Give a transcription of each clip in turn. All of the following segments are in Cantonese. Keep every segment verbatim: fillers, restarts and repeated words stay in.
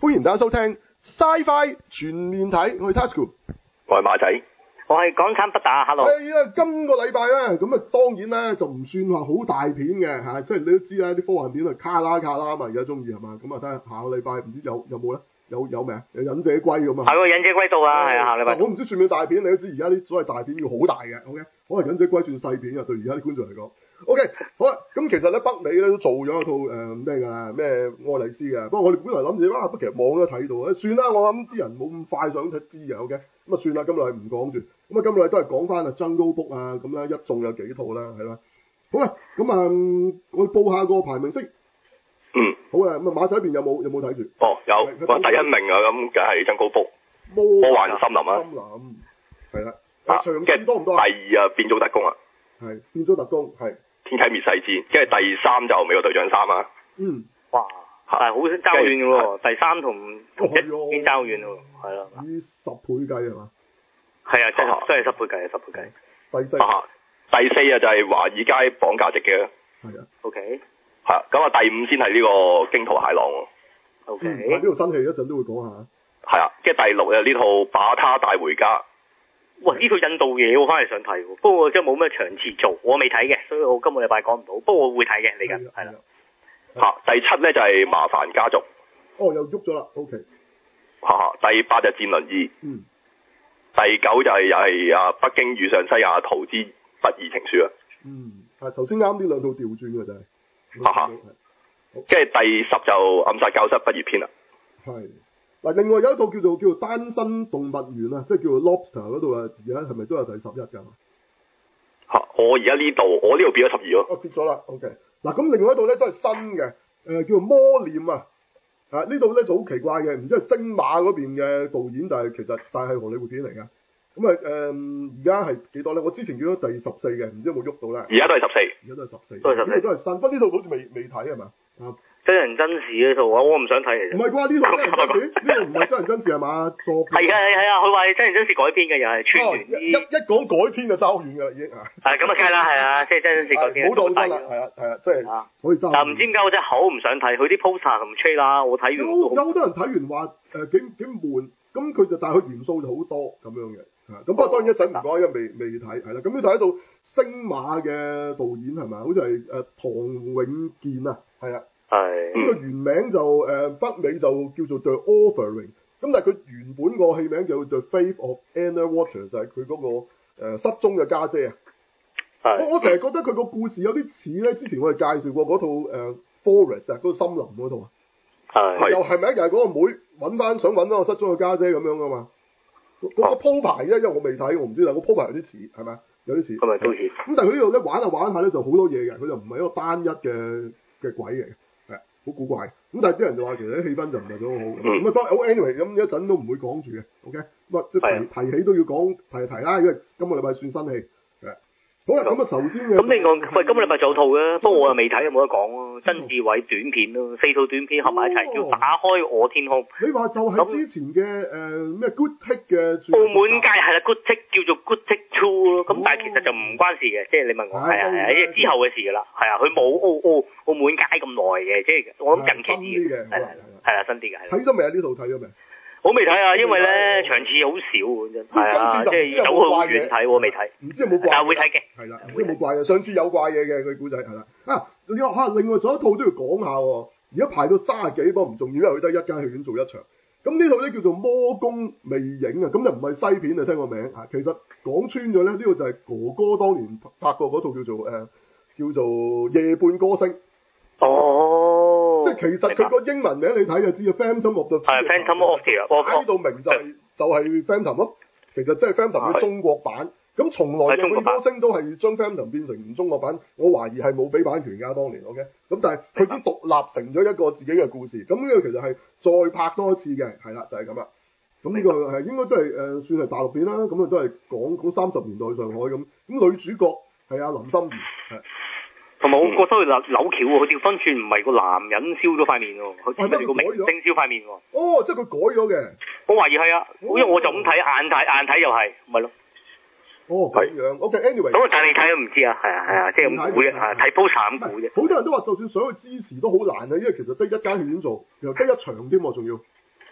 歡迎大家收聽 Sci-Fi 全面睇，我係 Tasuku， 我係馬仔， 我係港產不打 Hello。 係啊，今個禮拜咧，咁啊當然咧就唔算話好大片嘅嚇，即係你都知啦，啲科幻片啊卡啦卡啦啊嘛，而家中意係嘛，咁啊睇下下個禮拜唔知有有冇咧？有有咩啊？有忍者龜咁啊？ 係喎，忍者龜到啊，係啊，下禮拜。 我唔知算唔算大片，你都知而家啲所謂大片要好大嘅 ，OK？可能忍者龜算細片啊，對而家啲觀眾嚟講。OK， 好啦，咁其實咧北美咧都做咗一套誒咩㗎咩愛麗絲嘅，不過我哋本來諗住啊，不其實網都睇到啊，算啦，我諗啲人冇咁快想睇知嘅 ，OK？咁啊算啦，今日係唔講住，咁啊今日都係講翻啊 Jungle Book啊咁啦，一眾有幾套啦，係啦。好啦，咁啊我報下個排名先。 嗯， 好啊，咁啊馬仔邊有冇有冇睇住？ 哦，有，我第一名啊，咁梗係Jungle Book，魔幻森林啊， 森林，係啦， 啊， 長線多唔多？ 第二啊，變種特工啊， 係變咗特工，係天啟滅世戰，跟住第三就美國隊長三啊， 嗯， 哇，係好爭好遠嘅喎，第三同同一已經爭好遠喎，係啦， 以十倍計係嘛？ 係啊，真係真係十倍計，十倍計。 第四， 啊，第四啊就係華爾街綁架直嘅， 係啊 ，OK。 係咁啊，第五先係呢個驚濤駭浪喎。 O K。 呢套新戲一陣都會講下。 係啊，跟住第六啊呢套把他帶回家。 哇！呢套印度嘢我翻嚟想睇喎，不過真係冇咩場次做，我未睇嘅，所以我今個禮拜講唔到。不過我會睇嘅，嚟緊係啦。 嚇，第七咧就係麻煩家族。 哦，又喐咗啦 ，O K。 嚇，第八就戰輪二。 嗯。 第九就係又係啊北京遇上西雅圖之不二情書啊。 嗯，係頭先啱呢兩套調轉嘅就係。 哈哈，跟住第十就暗殺教室畢業篇啦。 係嗱，另外有一套叫做叫做單身動物園啊，即係叫做 Lobster 嗰度啊，而家係咪都有第十一㗎？ 嚇，我而家呢度，我呢度變咗十二咯。 哦，跌咗啦 ，OK。嗱，咁另外一套咧都係新嘅，誒、呃、叫做魔念啊。啊，呢度咧就好奇怪嘅，唔知係星馬嗰邊嘅導演，但係其實但係荷里活片嚟㗎。咁啊誒，而家係幾多咧？我之前見到第十四嘅，唔知有冇喐到咧？ 而家都係十四， 而家都係十四， 都係十四， 都係新。不過呢套好似未未睇係嘛？啊， 真人真事呢套啊，我唔想睇嚟。 唔係啩？呢套真人真事，呢套唔係真人真事係嘛？作係㗎係啊，佢話真人真事改編嘅又係串聯一一講改編就爭遠㗎啦已經啊。 係咁啊，梗係啦，係啊，即係真人真事改編。 好當真啦，係啊係啊，即係可以爭。 但唔知點解我真係好唔想睇佢啲 poster 同 trailer，我睇完有有好多人睇完話誒幾幾悶，咁佢就但係佢元素就好多咁樣嘅。咁不過當然一陣唔講，因為未未睇，係啦。咁呢度喺度星馬嘅導演係咪？好似係誒唐永健啊，係啊。係。咁個原名就誒、呃、北美就叫做 The Offering，咁但係佢原本個戲名叫 The Fate of Anna Waters，就係佢嗰個、呃、失蹤嘅家姐啊。係。我我成日覺得佢個故事有啲似咧，之前我哋介紹過嗰套誒、呃、Forest 啊，嗰個森林嗰套啊。係。又係咪又係嗰個妹揾翻想揾翻個失蹤嘅家姐咁樣噶嘛？嗰、那個鋪排咧，因為我未睇，我唔知啦。個鋪排有啲似，係咪？有啲似。係咪都似？咁但係佢呢度咧玩下玩下咧，就好多嘢嘅。佢就唔係一個單一嘅嘅鬼嚟嘅，係好古怪。咁但係啲人就話其實啲氣氛就唔係咁好。咁啊當好 anyway 咁一陣都唔會講住嘅。OK，咁啊即係提提起都要講提提啦，因為今個禮拜算新戲。好啦，咁啊頭先嘅。咁另外喂，今個禮拜仲有套嘅，不過我又未睇，冇得講咯。曾志偉短片咯，四套短片合埋一齊，叫打開我天空。 你話就係之前嘅誒咩 Good Take 嘅澳門街係啦 ，Good Take 叫做 Good Take Two 咯。咁但係其實就唔關事嘅，即係你問我係啊係啊，因為之後嘅事㗎啦，係啊，佢冇澳澳澳門街咁耐嘅，即係我諗近期啲嘅，係啦係啦，新啲嘅係。 睇咗未啊？呢套睇咗未？ 我未睇啊，因為咧場次好少真係啊，即係走去好遠睇，我未睇。 唔知有冇怪？ 但係會睇嘅。係啦，唔知有冇怪嘅。上次有怪嘢嘅佢古仔係啦。啊，你話嚇，另外仲有一套都要講下喎。而家排到三十幾，不過唔重要，因為佢得一間戲院做一場。咁呢套咧叫做《魔宮魅影》啊，咁就唔係西片啊，聽個名啊。其實講穿咗咧，呢個就係哥哥當年拍過嗰套叫做誒、呃、叫做《夜半歌聲》。哦，即係其實佢個英文名你睇就知啊 ，Phantom of the Opera。係 Phantom of the Opera。呢度名就係、是、就係、是、Phantom 咯，其實即係 Phantom 嘅中國版。咁從來《夜半歌聲》都係將 Phantom 變成中國版，我懷疑係冇俾版權㗎當年 ，OK。咁但係佢已經獨立成咗一個自己嘅故事。咁呢個其實係再拍多一次嘅，係啦，就係咁啦。咁呢個係應該都係誒、呃、算係大陸片啦。咁啊都係講講三十年代上海咁。咁女主角係阿林心如係。 同埋我覺得佢扭扭橋喎，佢調翻轉唔係個男人燒咗塊面喎，佢係個明星燒塊面喎。哦，即係佢改咗嘅。我懷疑係啊，因為我就咁睇，眼睇眼睇又係，咪咯。哦，咁樣。OK，anyway。咁但係你睇都唔知啊，係啊係啊，即係咁估啫，睇 poster 咁估啫。好多人都話，就算想去支持都好難啊，因為其實得一間戲院做，又得一場添喎，仲要。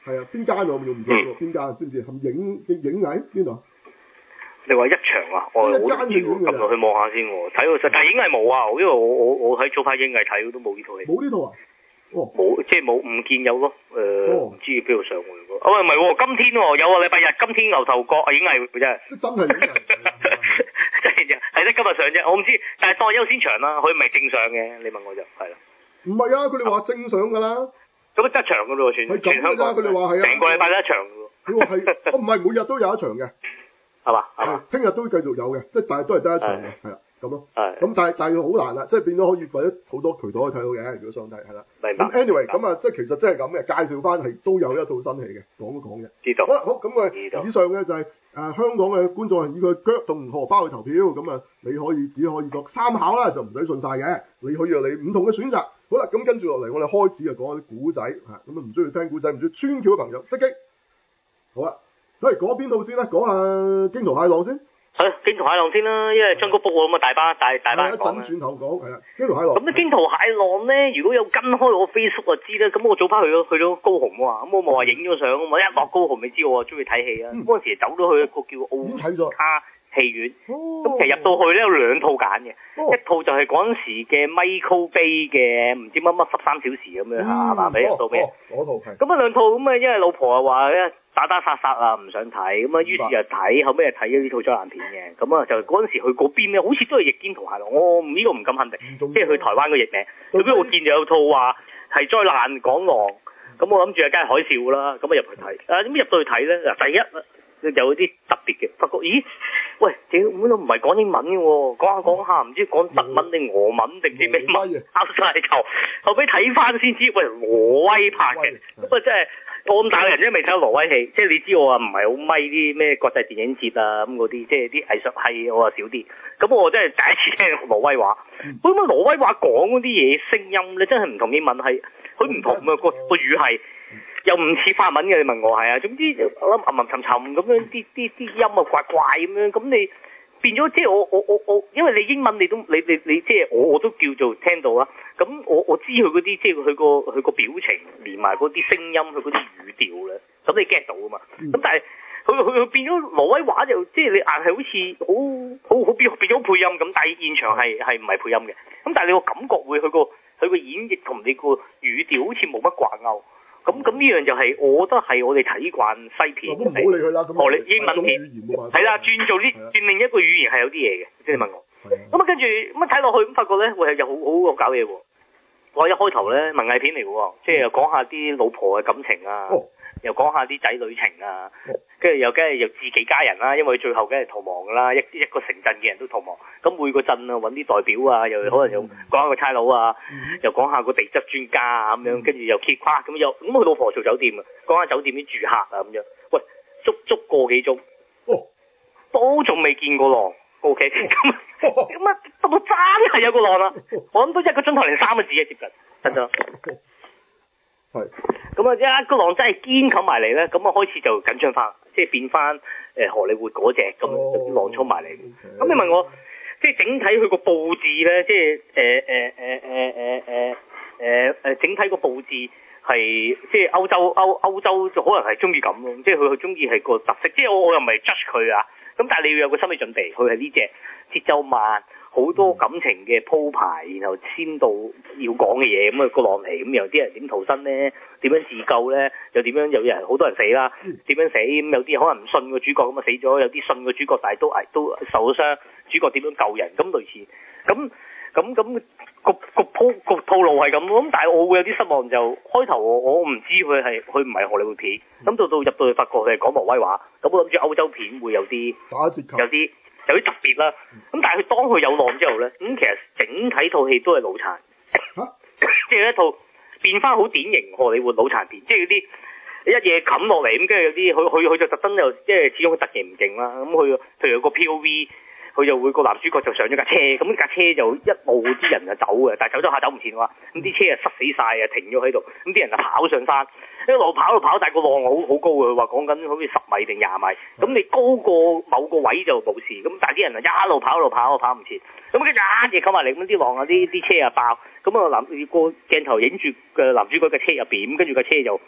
係啊，邊間我唔唔記得喎，邊間知唔知？係咪影嘅影藝邊度？ 你話一場啊？我我唔知喎，撳落去望下先喎。睇到實，但係影藝冇啊，因為我我我喺早排影藝睇都冇呢套戲。 冇呢套啊？哦， 冇，即係冇，唔見有咯。誒、呃，唔、哦、知邊度上喎？啊唔係喎，今天喎有啊，禮拜日今天牛頭角啊，影藝真係。真係影藝。真係啫，係得今日上啫，我唔知，但係當優先場啦，佢唔係正上嘅，你問我就係啦。唔係啊，佢哋話正上㗎啦。 咁一場㗎咯喎，全全香港。佢哋話係啊。成個禮拜得一場㗎喎。 佢話係，哦唔係每日都有一場嘅。係嘛？係，聽日都繼續有嘅，即係但係都係得一場嘅，係啦，咁咯。係。咁但係但係好難啦，即係變咗可以或者好多渠道可以睇到嘅，如果想睇係啦。明白。咁 anyway 咁啊，即係其實真係咁嘅，介紹翻係都有一套新戲嘅，講一講嘅。知道。好啦，好咁我哋以上嘅就係、是、誒、呃、香港嘅觀眾係以佢腳同荷包去投票，咁啊你可以只可以作參考啦，就唔使信晒嘅，你可以有你唔同嘅選擇。好啦，咁跟住落嚟我哋開始就講啲古仔嚇，咁啊唔中意聽古仔唔中意穿橋嘅朋友，識擊。好啦。嚟講邊套先啦，講下驚濤駭浪先。係驚濤駭浪先啦，因為張谷卜咁啊，大班大大班人講啊。一陣轉頭講，係啦，驚濤駭浪。 咁咧驚濤駭浪咧，如果有跟開我 Facebook 就知啦。咁我早排去咗去咗高雄啊，咁我冇話影咗相，我一落高雄你知我中意睇戲啊。嗰、嗯、陣時走咗去一個叫奧卡戲院，咁、哦、其實入到去咧有兩套揀嘅、哦，一套就係嗰陣時嘅 Michael Bay 嘅唔知乜乜十三小時咁樣嚇，嗱俾入到咩？ 嗰套係。咁啊兩套咁啊，因為老婆啊話咧打打殺殺啊唔想睇，咁啊於是就睇，後尾就睇咗呢套災難片嘅，咁啊就嗰陣時去嗰邊咧，好似都係譯驚濤駭浪，我呢個唔敢肯定，即係去台灣個譯名。總之我見就有套話係災難港浪，咁我諗住啊梗係海嘯啦，咁啊入去睇，啊點知入到去睇咧嗱第一。有啲特別嘅，發覺咦，喂，屌，咁都唔係講英文嘅喎，講下講下唔知講德文定俄文定啲咩乜，拗晒頭，後尾睇翻先知，喂，挪威拍嘅，咁啊真係我咁大個人真係未睇過挪威戲，即係你知我啊唔係好咪啲咩國際電影節啊咁嗰啲，即係啲藝術係我啊少啲，咁我真係第一次聽挪威話，咁啊挪威話講嗰啲嘢聲音咧真係唔同英文係，佢唔同嘅個個語係。又唔似法文嘅，你問我係啊，總之我諗吟吟沉沉咁樣，啲啲啲音啊怪怪咁樣，咁你變咗即係我我我我，因為你英文你都你你你即係我我都叫做聽到啦，咁我我知佢嗰啲即係佢個佢個表情連埋嗰啲聲音，佢嗰啲語調咧，咁你 get 到啊嘛，咁但係佢佢佢變咗挪威話就即係你硬係好似好好好變變咗配音咁，但係現場係係唔係配音嘅，咁但係你個感覺會佢個佢個演繹同你個語調好似冇乜掛鈎。咁咁呢樣就係、是，我覺得係我哋睇慣西片，唔好理佢啦。咁我哋英文片係啦，轉做啲轉另一個語言係有啲嘢嘅，即係你問我。咁啊跟住咁啊睇落去咁發覺咧，會係有好好惡搞嘢喎。我一開頭咧文藝片嚟嘅喎，即係又講下啲老婆嘅感情啊，哦、又講下啲仔女情啊，跟、哦、住又梗係又自己家人啦，因為最後梗係逃亡㗎啦，一一個城鎮嘅人都逃亡。咁每個鎮啊揾啲代表啊，又可能又講下個差佬啊，嗯、又講下個地質專家啊咁樣，跟住又揭跨咁又咁佢老婆做酒店啊，講下酒店啲住客啊咁樣。喂，足足個幾鐘，哦、都仲未見過浪。O K，咁咁啊，到到真係有個浪啦！我諗都一個鐘頭零三個字啊，接近，真真。係。咁啊，一個浪真係堅冚埋嚟咧，咁啊開始就緊張翻，即係變翻誒荷里活嗰隻咁樣浪衝埋嚟。咁你問我，即係整體佢個佈置咧，即係誒誒誒誒誒誒誒誒整體個佈置係即係歐洲歐歐洲就可能係中意咁咯，即係佢佢中意係個特色，即係我我又唔係 judge 佢啊。咁但係你要有個心理準備，佢係呢隻節奏慢，好多感情嘅鋪排，然後先到要講嘅嘢，咁啊個浪嚟，咁有啲人點逃生咧？點樣自救咧？又點樣有人好多人死啦？點樣死？咁有啲可能唔信個主角咁啊死咗，有啲信個主角但係都係都受咗傷，主角點樣救人？咁類似，咁咁咁個個鋪個套路係咁咯。咁但係我會有啲失望，就開頭我我唔知佢係佢唔係荷里活片，咁到到入到去發覺佢係講挪威話，咁我諗住歐洲片會有啲有啲有啲特別啦。咁但係佢當佢有浪之後咧，咁其實整體套戲都係腦殘，即係一套變翻好典型荷里活腦殘片，即係嗰啲一嘢冚落嚟咁，跟住有啲佢佢佢就特登又即係始終佢特技唔勁啦。咁佢譬如有個 P O V。佢就會個男主角就上咗架車，咁架車就一路啲人就走嘅，但係走咗下走唔前嘅話，咁啲車啊塞死晒啊，停咗喺度，咁啲人就跑上山，一路跑一路跑，但係個浪好好高嘅，佢話講緊好似十米定廿米，咁你高過某個位就冇事，咁但係啲人啊一路跑一路跑，跑，跑唔前，咁跟住一嘢冚埋嚟，咁啲浪啊啲啲車啊爆，咁啊男個鏡頭影住嘅男主角嘅車入邊，跟住架車就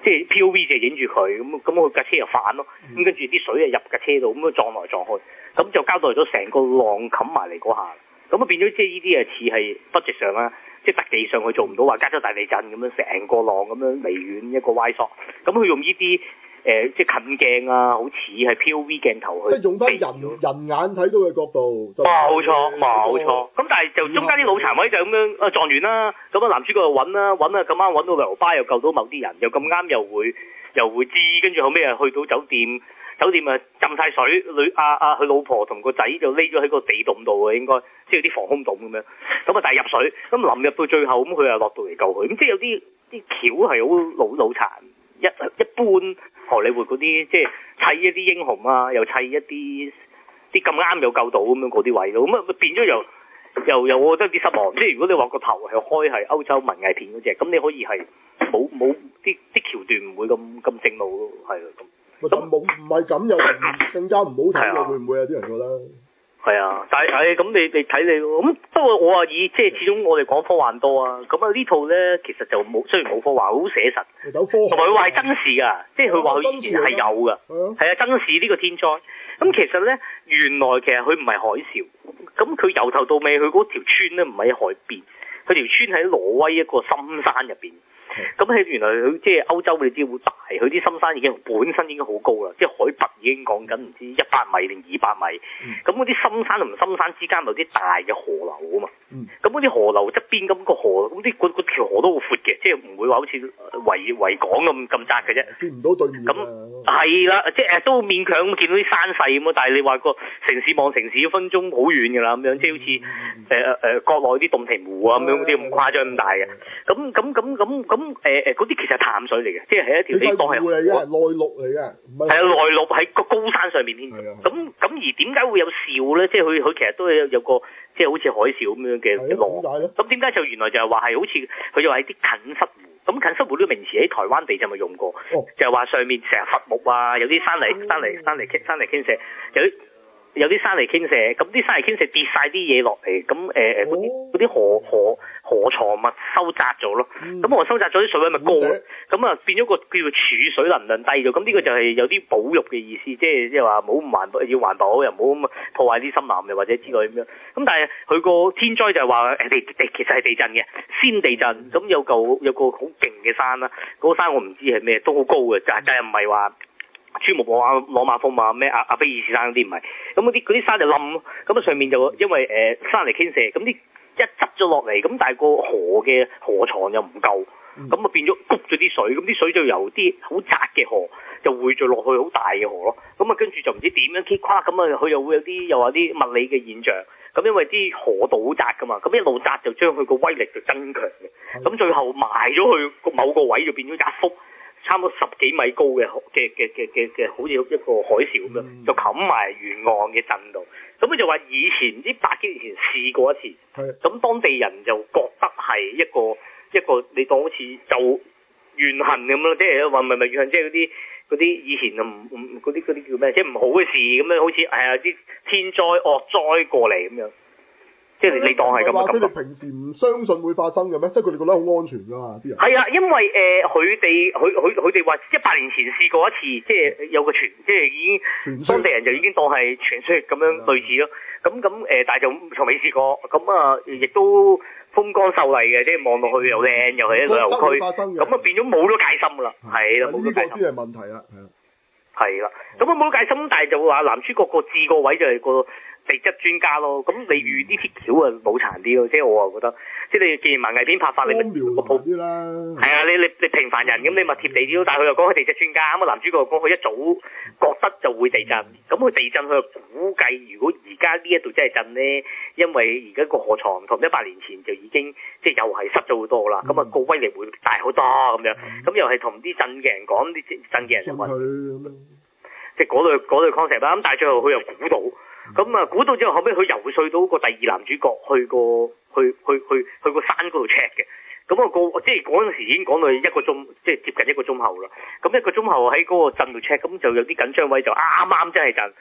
即係 P O V 就影住佢，咁咁佢架車又反咯，咁跟住啲水啊入架車度，咁樣撞來撞去，咁就交代咗成個浪冚埋嚟嗰下，咁啊變咗即係呢啲啊似係budget上啦，即係特技上佢做唔到話加州大地震咁樣成個浪咁樣離遠一個歪索，咁佢用呢啲。誒、呃，即係近鏡啊，好似係 P O V 鏡頭去， 即係用翻人人眼睇到嘅角度。 冇錯，冇錯。咁但係就中間啲腦殘位就咁樣啊撞完啦，咁啊男主角又揾啦，揾啊咁啱揾到流巴又救到某啲人，又咁啱又會又會知，跟住後尾啊去到酒店，酒店啊浸晒水，女啊啊佢老婆同個仔就匿咗喺個地洞度啊，應該即係啲防空洞咁樣。咁啊但係入水，咁臨入到最後咁佢又落到嚟救佢，咁即係有啲啲橋係好老腦殘。一一般荷里活嗰啲即係砌一啲英雄啊，又砌一啲啲咁啱有救到咁樣嗰啲位咯，咁啊變咗又又又我覺得有啲失望。即係如果你話個頭係開係歐洲文藝片嗰隻，咁你可以係冇冇啲啲橋段唔會咁咁正路咯，係啊咁。 咁冇唔係咁又更加唔好睇喎，會唔會有啲人覺得？ 係啊，但係誒咁你你睇你咯，咁不過我啊以即係始終我哋講科幻多啊，咁啊呢套咧其實就冇雖然冇科幻，好寫實，同埋佢話係真事㗎，即係佢話佢以前係有㗎，係啊真事呢個天災。咁其實咧原來其實佢唔係海嘯，咁佢由頭到尾佢嗰條村咧唔喺海邊，佢條村喺挪威一個深山入邊。咁喺原來佢即係歐洲你知好大，佢啲深山已經本身已經好高啦，即係海拔已經講緊唔知一百米定二百米。咁嗰啲深山同深山之間有啲大嘅河流啊嘛。咁嗰啲河流側邊咁個河，咁啲嗰嗰條河都好闊嘅，即係唔會話好似維維港咁咁窄嘅啫。 見唔到對面。 咁係啦，即係都勉強見到啲山勢咁啊，但係你話個城市望城市一分鐘好遠㗎啦，咁樣即係好似誒誒誒國內啲洞庭湖啊咁樣嗰啲咁誇張咁大嘅。咁咁咁咁咁。咁誒誒嗰啲其實係淡水嚟嘅，即係係一條你當係嚟嘅內陸嚟嘅，係啊內陸喺個高山上面添。咁咁而點解會有笑咧？即係佢佢其實都有有個即係好似海嘯咁樣嘅浪。咁點解就原來就係話係好似佢就係啲近濕湖。咁近濕湖呢個名詞喺台灣地震咪用過，哦、就係話上面成日伐木啊，有啲山泥山泥山泥傾山泥傾瀉，有啲。有啲山泥傾瀉，咁啲山泥傾瀉跌晒啲嘢落嚟，咁誒誒嗰啲嗰啲河河河床咪收窄咗咯，咁、嗯、我收窄咗啲水位咪高咯，咁啊變咗個叫做儲水能量低咗，咁呢個就係有啲保育嘅意思，即係即係話冇咁環保，要環保又唔好咁破壞啲森林又或者之類咁樣，咁但係佢個天災就係話誒地地其實係地震嘅，先地震，咁有嚿有個好勁嘅山啦，嗰、嗰個山我唔知係咩，都好高嘅，但係唔係話。珠穆朗瑪朗瑪峰啊，咩阿阿非爾士山嗰啲唔係，咁嗰啲嗰啲山就冧咯，咁啊上面就因為誒、呃、山泥傾瀉，咁啲一執咗落嚟，咁但係個河嘅河床又唔夠，咁啊變咗谷咗啲水，咁啲水就由啲好窄嘅河就匯聚落去好大嘅河咯，咁啊跟住就唔知點樣揭垮，咁啊佢又會有啲又話啲物理嘅現象，咁因為啲河道好窄噶嘛，咁一路窄就將佢個威力就增強嘅，咁最後埋咗去個某個位就變咗一幅。差唔多十幾米高嘅嘅嘅嘅嘅嘅，好似一個海嘯咁樣，嗯、就冚埋沿岸嘅鎮度。咁佢就話以前唔知百幾年前試過一次，咁當地人就覺得係一個一個你當好似就怨恨咁咯，即係話唔係唔係怨恨，即係嗰啲嗰啲以前唔唔嗰啲嗰啲叫咩？即係唔好嘅事咁樣，好似係啊啲天災惡災過嚟咁樣。即係你你當係咁嘅感覺。佢哋平時唔相信會發生嘅咩？即係佢哋覺得好安全㗎嘛，啲人。 係啊，因為誒佢哋佢佢佢哋話一百年前試過一次，即係有個傳，即係已經當地人就已經當係傳說咁樣類似咯。咁咁誒，但係就從未試過。咁啊，亦都風光秀麗嘅，即係望落去又靚，又係一個旅遊區。咁啊變咗冇咗戒心㗎啦。係啦，冇咗戒心。 呢個先係問題啦，係啊。 係啦，咁啊冇咗戒心，但係就話男主角個置個位就係個地質專家咯，咁你預啲鐵橋啊冇殘啲咯，即係我啊覺得，即係你既然文藝片拍法，你咪個鋪啲啦。係啊，你你你平凡人咁，你咪貼地啲咯。但係佢又講佢地質專家，咁啊男主角講佢一早覺得就會地震，咁佢地震佢又估計，如果而家呢一度真係震咧，因為而家個河床同一百年前就已經即係又係濕咗好多啦，咁啊個威力會大好多咁樣，咁又係同啲震嘅人講，啲震嘅人就話，即係嗰類嗰類 concept 啦。咁但係最後佢又估到。咁啊，估到之後，後尾佢游說到個第二男主角去個去去去去個山嗰度 check 嘅。咁啊個即係嗰陣時已經講到一個鐘，即係接近一個鐘後啦。咁一個鐘後喺嗰個鎮度 check，咁就有啲緊張位就啱啱真係震。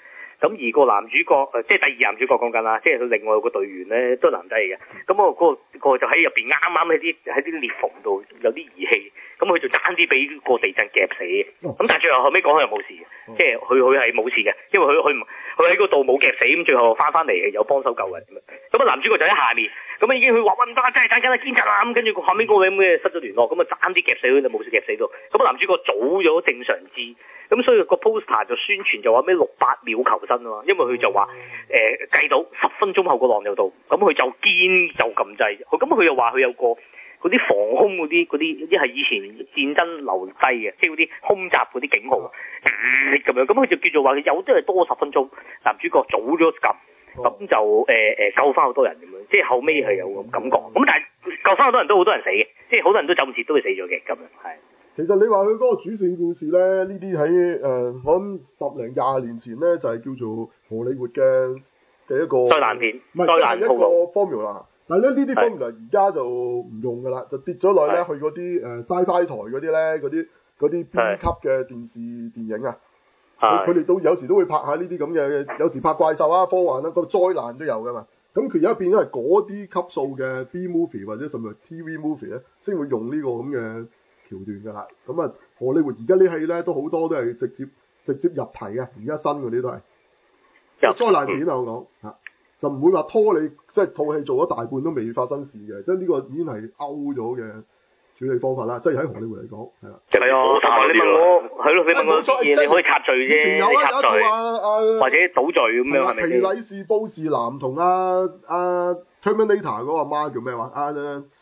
咁而個男主角誒，即係第二男主角講緊啦，即係佢另外個隊員咧都係男仔嚟嘅。咁我嗰個個就喺入邊啱啱喺啲喺啲裂縫度有啲儀器，咁佢就爭啲俾個地震夾死。咁、哦、但係最後後尾講佢又冇事嘅，哦、即係佢佢係冇事嘅，因為佢佢佢喺嗰度冇夾死，咁最後翻翻嚟有幫手救人咁樣。咁啊男主角就喺下面，咁啊已經佢話喂唔得，真係爭緊啦，堅持啦，咁跟住後尾嗰位咁嘅失咗聯絡，咁啊爭啲夾死佢就冇事夾死到。咁啊男主角早咗正常治，咁所以個 poster 就宣傳就話咩六百秒求生啊嘛，因為佢就話誒計到十分鐘後個浪就到，咁佢就堅就撳掣，佢咁佢又話佢有個嗰啲防空嗰啲嗰啲啲係以前戰爭留低嘅，即係嗰啲空襲嗰啲警號咁、呃、樣，咁佢就叫做話有都係多十分鐘，男主角早咗撳，咁就誒誒、呃、救翻好多人咁樣，即係後尾係有個感覺，咁但係救翻好多人都好多人死嘅，即係好多人都走唔切都會死咗嘅咁樣係。 其實你話佢嗰個主線故事咧，呢啲喺誒我諗十零廿年前咧就係、是、叫做荷里活嘅嘅一個災難片，唔係災難一個 formula。但係咧呢啲 formula 而家就唔用㗎啦，就跌咗落咧去嗰啲誒 Sci-Fi 台嗰啲咧，嗰啲嗰啲 B 級嘅電視電影啊，佢哋都有時都會拍下呢啲咁嘅，有時拍怪獸啊、科幻啊、個災難都有㗎嘛。咁佢而家變咗係嗰啲級數嘅 B movie 或者甚至係 T V movie 咧，先會用呢個咁嘅橋段㗎啦，咁啊荷里活而家啲戲咧都好多都係直接直接入題嘅，而家新嗰啲都係災難片啊，我講嚇，就唔會話拖你，即係套戲做咗大半都未發生事嘅，即係呢個已經係 out 咗嘅處理方法啦，即係喺荷里活嚟講係啦。 係啊，同埋你問我係咯，你問我啲嘢你可以插罪啫， 有啊， 插罪啊啊或者倒罪咁樣係咪？ 皮禮士布士南同阿阿 Terminator 嗰個阿媽叫咩話？阿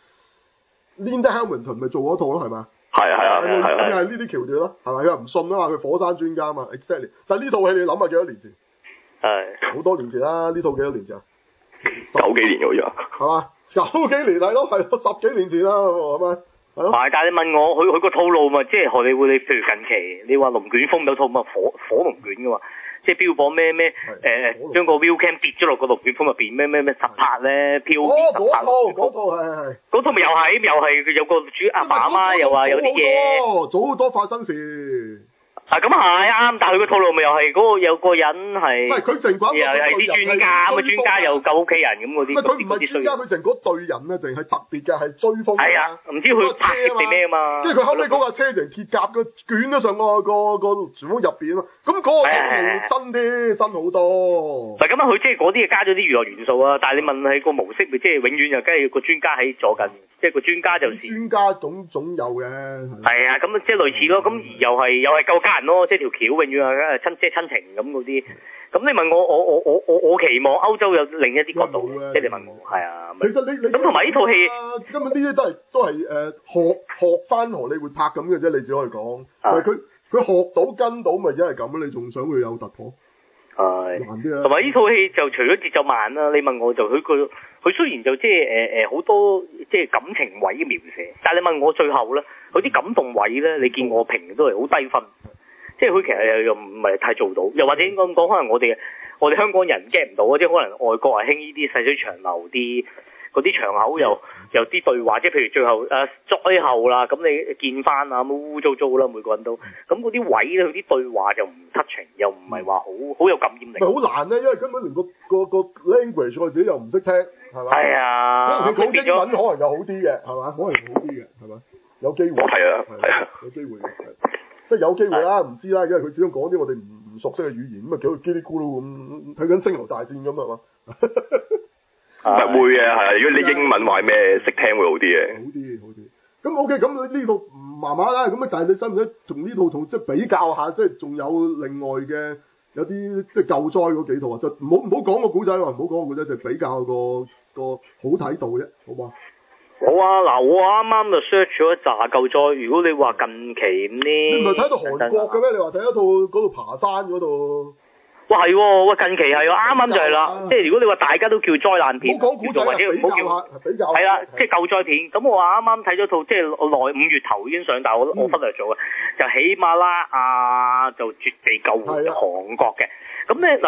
Linda Hamilton 咪做嗰套咯係嘛？ 係啊係啊係啊係呢啲橋段咯，係咪？佢又唔信啊嘛，佢火山專家啊嘛 ，exactly。但係呢套戲你諗下幾多年前？係好多年前啦，呢套幾多年前啊？ 九幾年好似係嘛？九幾年係咯，係咯，十幾年前啦，係咪？係咯。 但係你問我，佢佢個套路嘛，即係荷里活，你譬如近期你話龍捲風有套嘛火火龍捲噶嘛，即係標榜咩咩誒將個 view cam 跌咗落個龍捲風入邊咩咩咩實拍咧飄哦，嗰套嗰套係係嗰套咪又係又係佢有個主阿爸阿媽又話有啲嘢， 早好多發生事。 啊咁係啱，但係佢個套路咪又係嗰個有個人係， 唔係佢成個又係啲專家咁啊，專家又救屋企人咁嗰啲， 佢唔係專家，佢成嗰隊人咧，淨係特別嘅係追風。係啊，唔知佢拍定咩啊嘛。即係佢後尾嗰架車成鐵甲嘅捲咗上個個個船屋入邊啊嘛，咁嗰個新啲新好多。嗱咁啊，佢即係嗰啲嘢加咗啲娛樂元素啊，但係你問係個模式咪即係永遠就梗係個專家喺左近，即係個專家就是。專家總總有嘅。係啊，咁即係類似咯，咁又係又係救家人咯，即係條橋永遠係親即係親情咁嗰啲。咁你問我，我我我我我期望歐洲有另一啲角度，即係你問我，係啊。其實你你咁同埋呢套戲，根本呢啲都係都係誒、呃、學學翻荷里活拍咁嘅啫，你只可以講。係佢佢學到跟到咪，因係咁，你仲想佢有突破？係。難啲啊！同埋呢套戲就除咗節奏慢啦，你問我就佢佢佢雖然就即係誒誒好多即係感情位嘅描寫，但係你問我最後咧，佢啲感動位咧，你見我評都係好低分。即係佢其實又唔係太做到，又或者應該咁講，可能我哋我哋香港人 get 唔到，即係可能外國係興呢啲細水長流啲，嗰啲場口又有啲對話，即係譬如最後誒災後啦，咁你見翻啊，咁污糟糟啦，每個人都，咁嗰啲位咧，佢啲對話就唔 touching，又唔係話好好有感染力。咪好難咧，因為根本連個個個 language 我自己又唔識聽，係嘛？係啊，佢講英文可能又好啲嘅，係嘛？可能好啲嘅，係嘛？有機會。係啊，係啊，有機會嘅。即係有機會啦，唔知啦，因為佢始終講啲我哋唔唔熟悉嘅語言，咁啊幾嘰哩咕嚕咁睇緊星球大戰咁啊嘛。 係會嘅，係。如果你英文話咩識聽會好啲嘅。好啲，好啲。咁 OK，咁呢套麻麻啦，咁啊，但係你使唔使同呢套同即係比較下，即係仲有另外嘅有啲即係救災嗰幾套啊？就唔好唔好講個古仔喎，唔好講個古仔，就比較個個好睇度啫，好嘛？ 好啊，嗱，我啱啱就 search 咗一紮救災。如果你話近期呢， 你唔係睇到韓國嘅咩？你話睇一套嗰度爬山嗰度？ 哇，係喎，喂，近期係喎，啱啱就係啦。即係如果你話大家都叫災難片， 唔好講古仔，或者唔好叫比較，係啦， 即係救災片。咁我話啱啱睇咗套，即係內五月頭已經上，但係我我忽略咗嘅，就喜馬拉雅就絕地救援韓國嘅。咁咧嗱，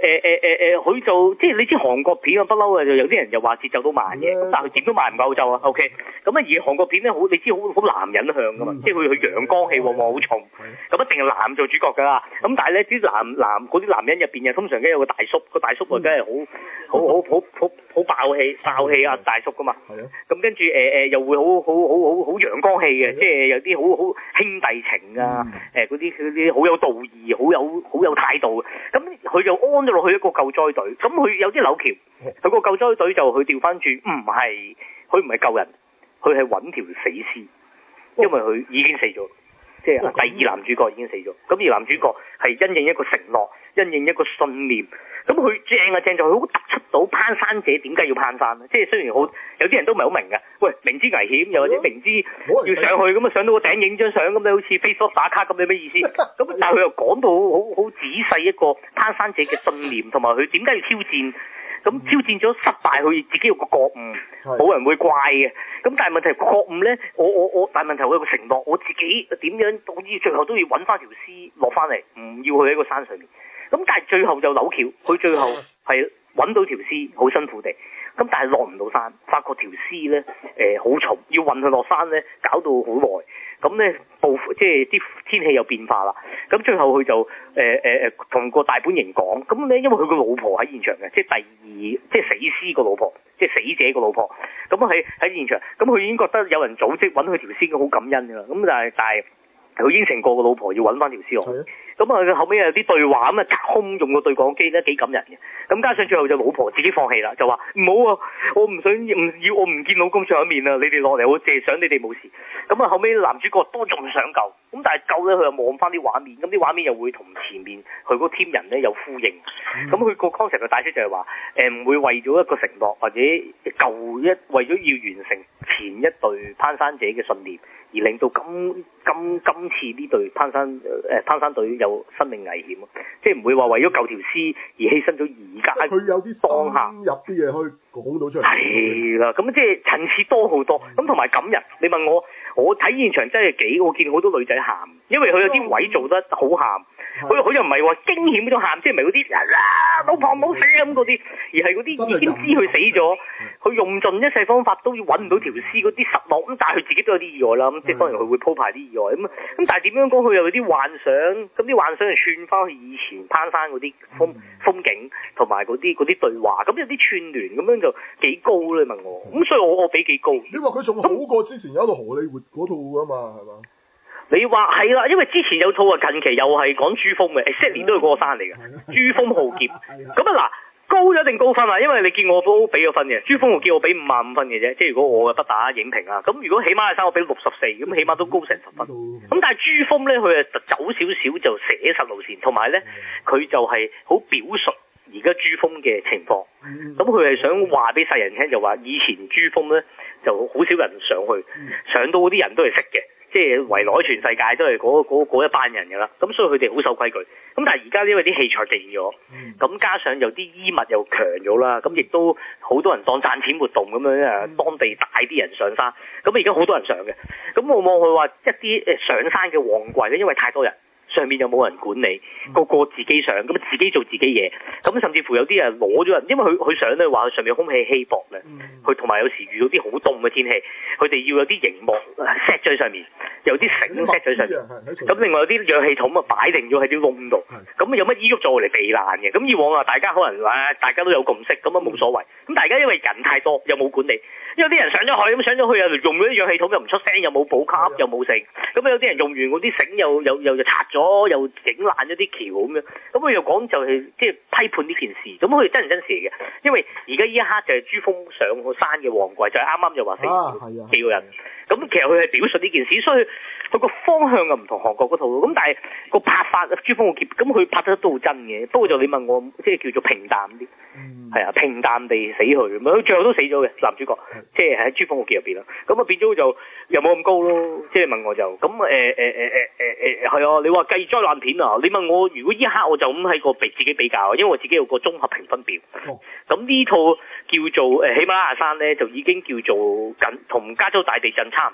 誒誒佢就即係你知韓國片啊不嬲啊，就有啲人又話節奏都慢嘅，咁但係點都慢唔夠就啊 OK。咁啊而韓國片咧好，你知好好男人向噶嘛，即係佢佢陽光氣往往好重，咁一定係男做主角㗎啦。咁但係咧啲男男嗰啲男人入邊又通常梗有個大叔，個大叔啊梗係好好好好好好爆氣爆氣啊大叔㗎嘛。咁跟住誒誒又會好好好好好陽光氣嘅，即係有啲好好兄弟情啊，誒嗰啲嗰啲好有道義，好有好有態度。咁佢就安咗落去一個救災隊，咁佢有啲扭橋，佢個救災隊就佢調翻轉，唔係佢唔係救人，佢係揾條死屍，因為佢已經死咗，即係第二男主角已經死咗。咁而男主角係因應一個承諾，因應一個信念。咁佢正啊正就佢好突出到攀山者點解要攀山咧？即係雖然好有啲人都唔係好明㗎，喂明知危險又或者明知要上去咁啊，上到個頂影張相咁你好似 Facebook 打卡咁，你咩意思？咁但係佢又講到好好仔細一個攀山者嘅信念，同埋佢點解要挑戰？咁挑戰咗失敗，佢自己有個覺悟，冇人會怪嘅。咁但係問題覺悟咧，我我我，但係問題我有個承諾，我自己點樣好似最後都要揾翻條屍落翻嚟，唔要去喺個山上面。咁但係最後就扭橋，佢最後係揾到條屍，好辛苦地。咁但係落唔到山，發覺條屍咧誒好重，要運佢落山咧，搞到好耐。咁咧暴即係啲天氣又變化啦。咁最後佢就誒誒誒同個大本營講，咁咧因為佢個老婆喺現場嘅，即係第二即係死屍個老婆，即係死者個老婆。咁喺喺現場，咁佢已經覺得有人組織揾佢條屍已經好感恩㗎啦。咁但係但係佢應承過個老婆要揾翻條屍落。咁啊，後尾有啲對話咁啊，隔空用個對講機咧幾感人嘅。咁加上最後就老婆自己放棄啦，就話唔好啊，我唔想唔要，我唔見老公最後一面啊！你哋落嚟，我淨係想你哋冇事。咁啊，後尾男主角都仲想救，咁但係救咧，佢又望翻啲畫面，咁啲畫面又會同前面佢嗰 team 人咧有呼應。咁佢個 concept 嘅解釋就係話，誒唔會為咗一個承諾或者舊一為咗要完成前一隊攀山者嘅信念，而令到今今今次呢隊攀山誒、呃、攀山隊有生命危險，即係唔會話為咗救條屍而犧牲咗而家佢有啲當下入啲嘢可以講到出嚟。係啦，咁即係層次多好多，咁同埋感人。你問我，我睇現場真係幾，我見好多女仔喊，因為佢有啲位做得好喊。佢佢又唔係話驚險嗰種喊，即係唔係嗰啲啊老婆冇死咁嗰啲，而係嗰啲已經知佢死咗，佢用盡一切方法都要揾唔到條屍嗰啲失落，咁但係佢自己都有啲意外啦，咁即係當然佢會鋪排啲意外，咁咁但係點樣講佢又有啲幻想，咁啲幻想就串翻去以前攀山嗰啲風風景同埋嗰啲嗰啲對話，咁有啲串聯咁樣就幾高咧，你問我，咁所以我我俾幾高。 你話佢仲好過之前有一套荷里活嗰套啊嘛，係嘛？ 你話係啦，因為之前有套啊，近期又係講珠峰嘅 exactly 都係嗰個山嚟嘅，珠峰浩劫。咁啊嗱，高咗一定高分啊，因為你見我都俾咗分嘅，珠峰浩劫我俾五萬五分嘅啫，即係如果我嘅不打影評啊，咁如果喜馬拉雅山我俾六十四，咁起碼都高成十分。咁但係珠峰咧，佢啊走少少就寫實路線，同埋咧佢就係好表述而家珠峰嘅情況。咁佢係想話俾世人聽，就話以前珠峰咧就好少人上去，上到嗰啲人都係識嘅。即係圍內全世界都係嗰嗰嗰一班人㗎啦，咁所以佢哋好守規矩。咁但係而家因為啲器材勁咗，咁加上有啲衣物又強咗啦，咁亦都好多人當賺錢活動咁樣啊，當地帶啲人上山，咁而家好多人上嘅。咁往往佢話一啲誒上山嘅旺季咧，因為太多人。上面又冇人管理，個個自己上，咁自己做自己嘢，咁甚至乎有啲人攞咗人，因為佢佢上咧話佢上面空氣稀薄咧，佢同埋有時遇到啲好凍嘅天氣，佢哋要有啲熒幕 set 咗喺上面，有啲繩 set 咗喺上面，咁另外有啲氧氣筒啊擺定咗喺啲窿度，咁有乜衣喐做嚟避難嘅，咁以往啊大家可能話大家都有共識，咁啊冇所謂，咁大家因為人太多又冇管理，有啲人上咗去咁上咗去又用咗啲氧氣筒又唔出聲，又冇補給又冇剩，咁有啲人用完嗰啲繩又又又就拆咗。又整爛咗啲橋咁樣，咁佢又講就係即係批判呢件事，咁佢真人真事嚟嘅，因為而家呢一刻就係珠峰上個山嘅旺季，就係啱啱就話死幾個人，咁、啊、其實佢係表述呢件事，所以佢個方向又唔同韓國嗰套，咁但係個拍法珠峰個劫，咁佢拍得都好真嘅，不過就你問我即係叫做平淡啲，係、嗯、啊平淡地死去，咁佢最後都死咗嘅男主角，即係喺珠峰個劫入邊啦，咁啊變咗就又冇咁高咯，即係問我就咁誒誒誒誒誒誒係啊，你話計災難片啊，你問我如果依一刻我就咁喺個比自己比較，因為我自己有個綜合評分表，咁、哦、呢套叫做誒喜馬拉雅山咧就已經叫做緊同加州大地震差唔多，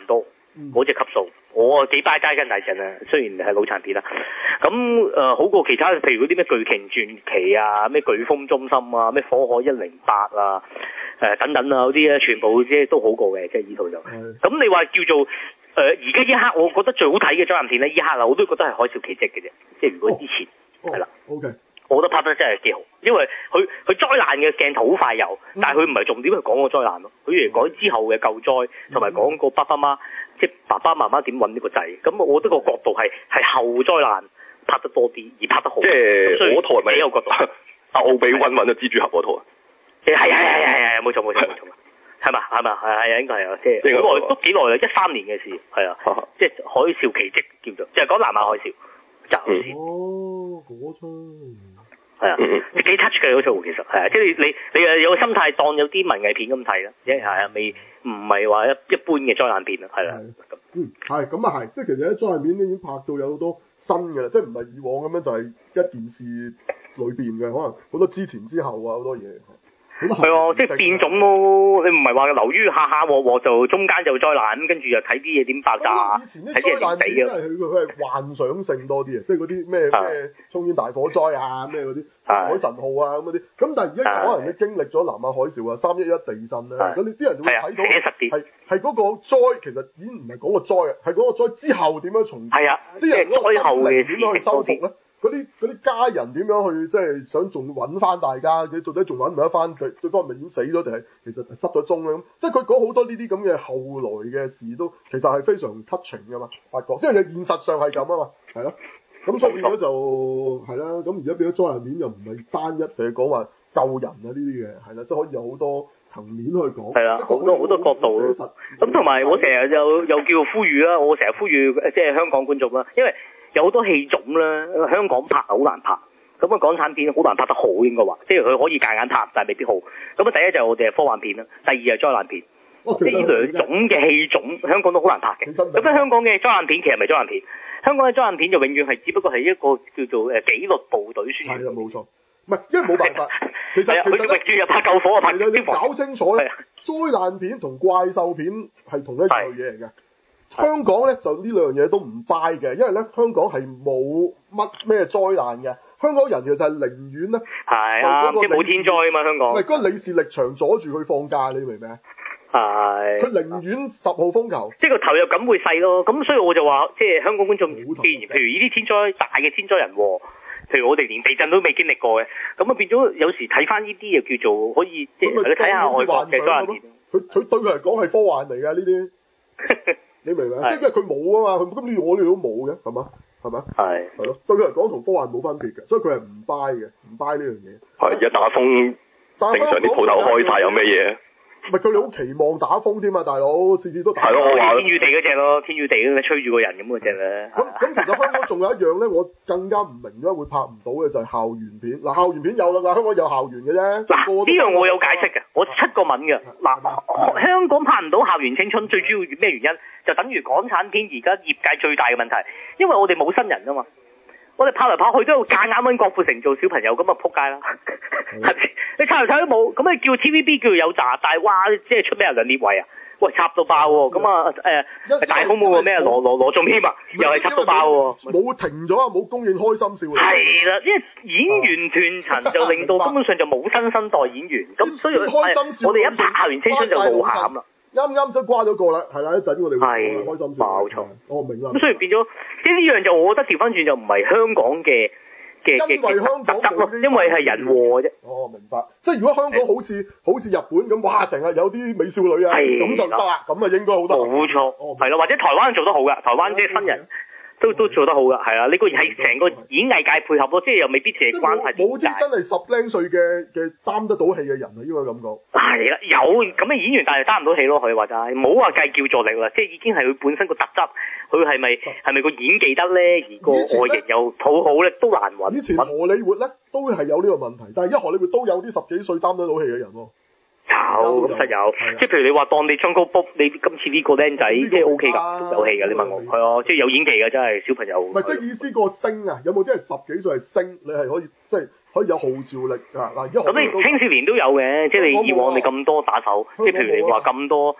嗰隻級數，我幾拜齋跟大陣啊，雖然係腦殘片啦，咁誒、呃、好過其他，譬如嗰啲咩巨鯨傳奇啊，咩颶風中心啊，咩火海一零八啊，誒、呃、等等啊嗰啲咧，全部即係都好過嘅，即係呢套就。咁的你話叫做誒而家一刻，我覺得最好睇嘅災難片咧，一刻啊，我都覺得係海嘯奇蹟嘅啫，即係如果之前係啦。 O K。 我覺得拍得真係幾好，因為佢佢災難嘅鏡頭好快有，但係佢唔係重點去講個災難咯，佢嚟講之後嘅救災，同埋講個爸爸媽媽，即係爸爸媽媽點揾呢個仔，咁我覺得個角度係係後災難拍得多啲，而拍得好。即係嗰套係咪幾有角度？阿奧比溫揾咗蜘蛛俠嗰套啊？誒係係係係係冇錯冇錯冇錯，係嘛係嘛係係啊應該係啊，即係好耐都幾耐啦，一三年嘅事係啊，即係海嘯奇蹟叫做，就係講南亞海嘯。 哦，嗰出。 係啊，幾 touch 嘅嗰套其實係啊，即係你你你誒有個心態當有啲文藝片咁睇啦，即係啊，未唔係話一一般嘅災難片啊，係啦。 嗯，係咁啊係，即係其實喺災難片已經拍到有好多新嘅啦，即係唔係以往咁樣就係一件事裏邊嘅，可能好多之前之後啊好多嘢。係啊，即係變種咯，你唔係話流於下下鑊鑊就中間就災難，咁跟住又睇啲嘢點爆炸，睇啲嘢點死嘅。 佢佢係幻想性多啲啊，即係嗰啲咩咩沖天大火災啊，咩嗰啲海神號啊咁嗰啲。咁但係而家可能你經歷咗南亞海嘯啊、三一一地震啊，咁你啲人就會睇到係係嗰個災其實已經唔係講個災啊，係嗰個災之後點樣重係啊， 啲人嗰個心靈點樣去修復咧？嗰啲嗰啲家人點樣去即係想仲揾翻大家？佢到底仲揾唔揾得翻佢？對方係咪已經死咗定係其實失咗蹤咧？咁即係佢講好多呢啲咁嘅後來嘅事都其實係非常 touching 噶嘛，發覺即係現實上係咁啊嘛，係咯。咁所以變咗就係啦。咁而家變咗災難片又唔係單一，成日講話救人啊呢啲嘅，係啦，即係可以有好多層面去講。係啦，好多好多角度咯。咁同埋我成日又又叫呼籲啦，我成日呼籲即係香港觀眾啦，因為有好多戲種啦，香港拍好難拍，咁啊港產片好難拍得好應該話，即係佢可以夾硬拍，但係未必好。咁啊第一就係我哋係科幻片啦，第二係災難片，哦、即係呢兩種嘅戲種，香港都好難拍嘅。咁喺香港嘅災難片其實唔係災難片，香港嘅災難片就永遠係只不過係一個叫做誒紀律部隊宣傳。係啦，冇錯，唔係因為冇辦法，其實其實佢轉又拍救火啊，拍消防。搞清楚咧，災難片同怪獸片係同一樣嘢嚟嘅。香港咧就呢兩樣嘢都唔 buy 嘅，因為咧香港係冇乜咩災難嘅，香港人其實係寧願咧係啊，即係冇天災啊嘛，香港。唔係嗰個李氏力場阻住佢放假，你明唔明啊？係。佢寧願十號風球。即係個投入感會細咯，咁所以我就話，即係香港觀眾，既然譬如呢啲天災大嘅天災人禍，譬如我哋連地震都未經歷過嘅，咁啊變咗有時睇翻呢啲又叫做可以即係睇下外國嘅災難片。佢佢對佢嚟講係科幻嚟㗎呢啲。你明唔明？即係因為佢冇啊嘛，佢咁呢我哋都冇嘅，係嘛？係咪？係係咯，對佢嚟講同科幻冇分別嘅，所以佢係唔 buy 嘅，唔 buy 呢樣嘢。係而家打風，正常啲鋪頭開晒有咩嘢？唔係佢哋好期望打風添嘛，大佬次次都打。係咯，我話天與地嗰隻咯，天與地嗰隻吹住個人咁嗰隻咧。咁咁其實香港仲有一樣咧，我更加唔明點解會拍唔到嘅就係校園片。嗱，校園片有啦，嗱香港有校園嘅啫。嗱呢樣我有解釋嘅，我七個文嘅。嗱，香港拍唔到校園青春，最主要咩原因？就等於港產片而家業界最大嘅問題，因為我哋冇新人啊嘛。我哋拍嚟拍去都要夾硬揾郭富城做小朋友，咁啊撲街啦！你插嚟插都冇，咁你叫 T V B 叫有炸，但係哇，即係出咩梁烈唯啊？喂，插到爆喎！咁啊誒，大空冇個咩羅羅羅仲謙啊，又係插到爆喎！冇停咗啊，冇供應開心笑。係啦，因為演員斷層就令到根本上就冇新生代演員，咁所以開心笑我哋一拍校園青春就冇餡啦。啱啱先瓜咗個啦，係啦，一陣我哋會開心笑。冇錯，我明啦。咁所以變咗，即係呢樣就我覺得調翻轉就唔係香港嘅嘅嘅特質咯，因為係人禍啫。哦，明白。即係如果香港好似好似日本咁，哇，成日有啲美少女啊，咁就得啦，咁啊應該好得。冇錯，係啦，或者台灣做得好噶，台灣即係新人。都都做得好噶，係啊！呢個係成個演藝界配合咯，即係又未必係關係。冇啲真係十零歲嘅嘅擔得到戲嘅人啊，應該咁講。係啦，有咁嘅演員，但係擔唔到戲咯，佢話齋，唔好話計叫座力啦，即係已經係佢本身個特質，佢係咪係咪個演技得咧？而個外形又討好咧，都難揾。以前荷里活咧都係有呢個問題，但係而家荷里活都有啲十幾歲擔得到戲嘅人喎。有咁實有，即係譬如你話當你張高卜，你今次呢個僆仔即係 O K 㗎，有戲㗎，你問我係啊，即係有演技㗎，真係小朋友。唔係即係意思個星啊，有冇啲係十幾歲係星？你係可以即係可以有號召力啊嗱，咁你青少年都有嘅，即係你以往你咁多打手，即係譬如你話咁多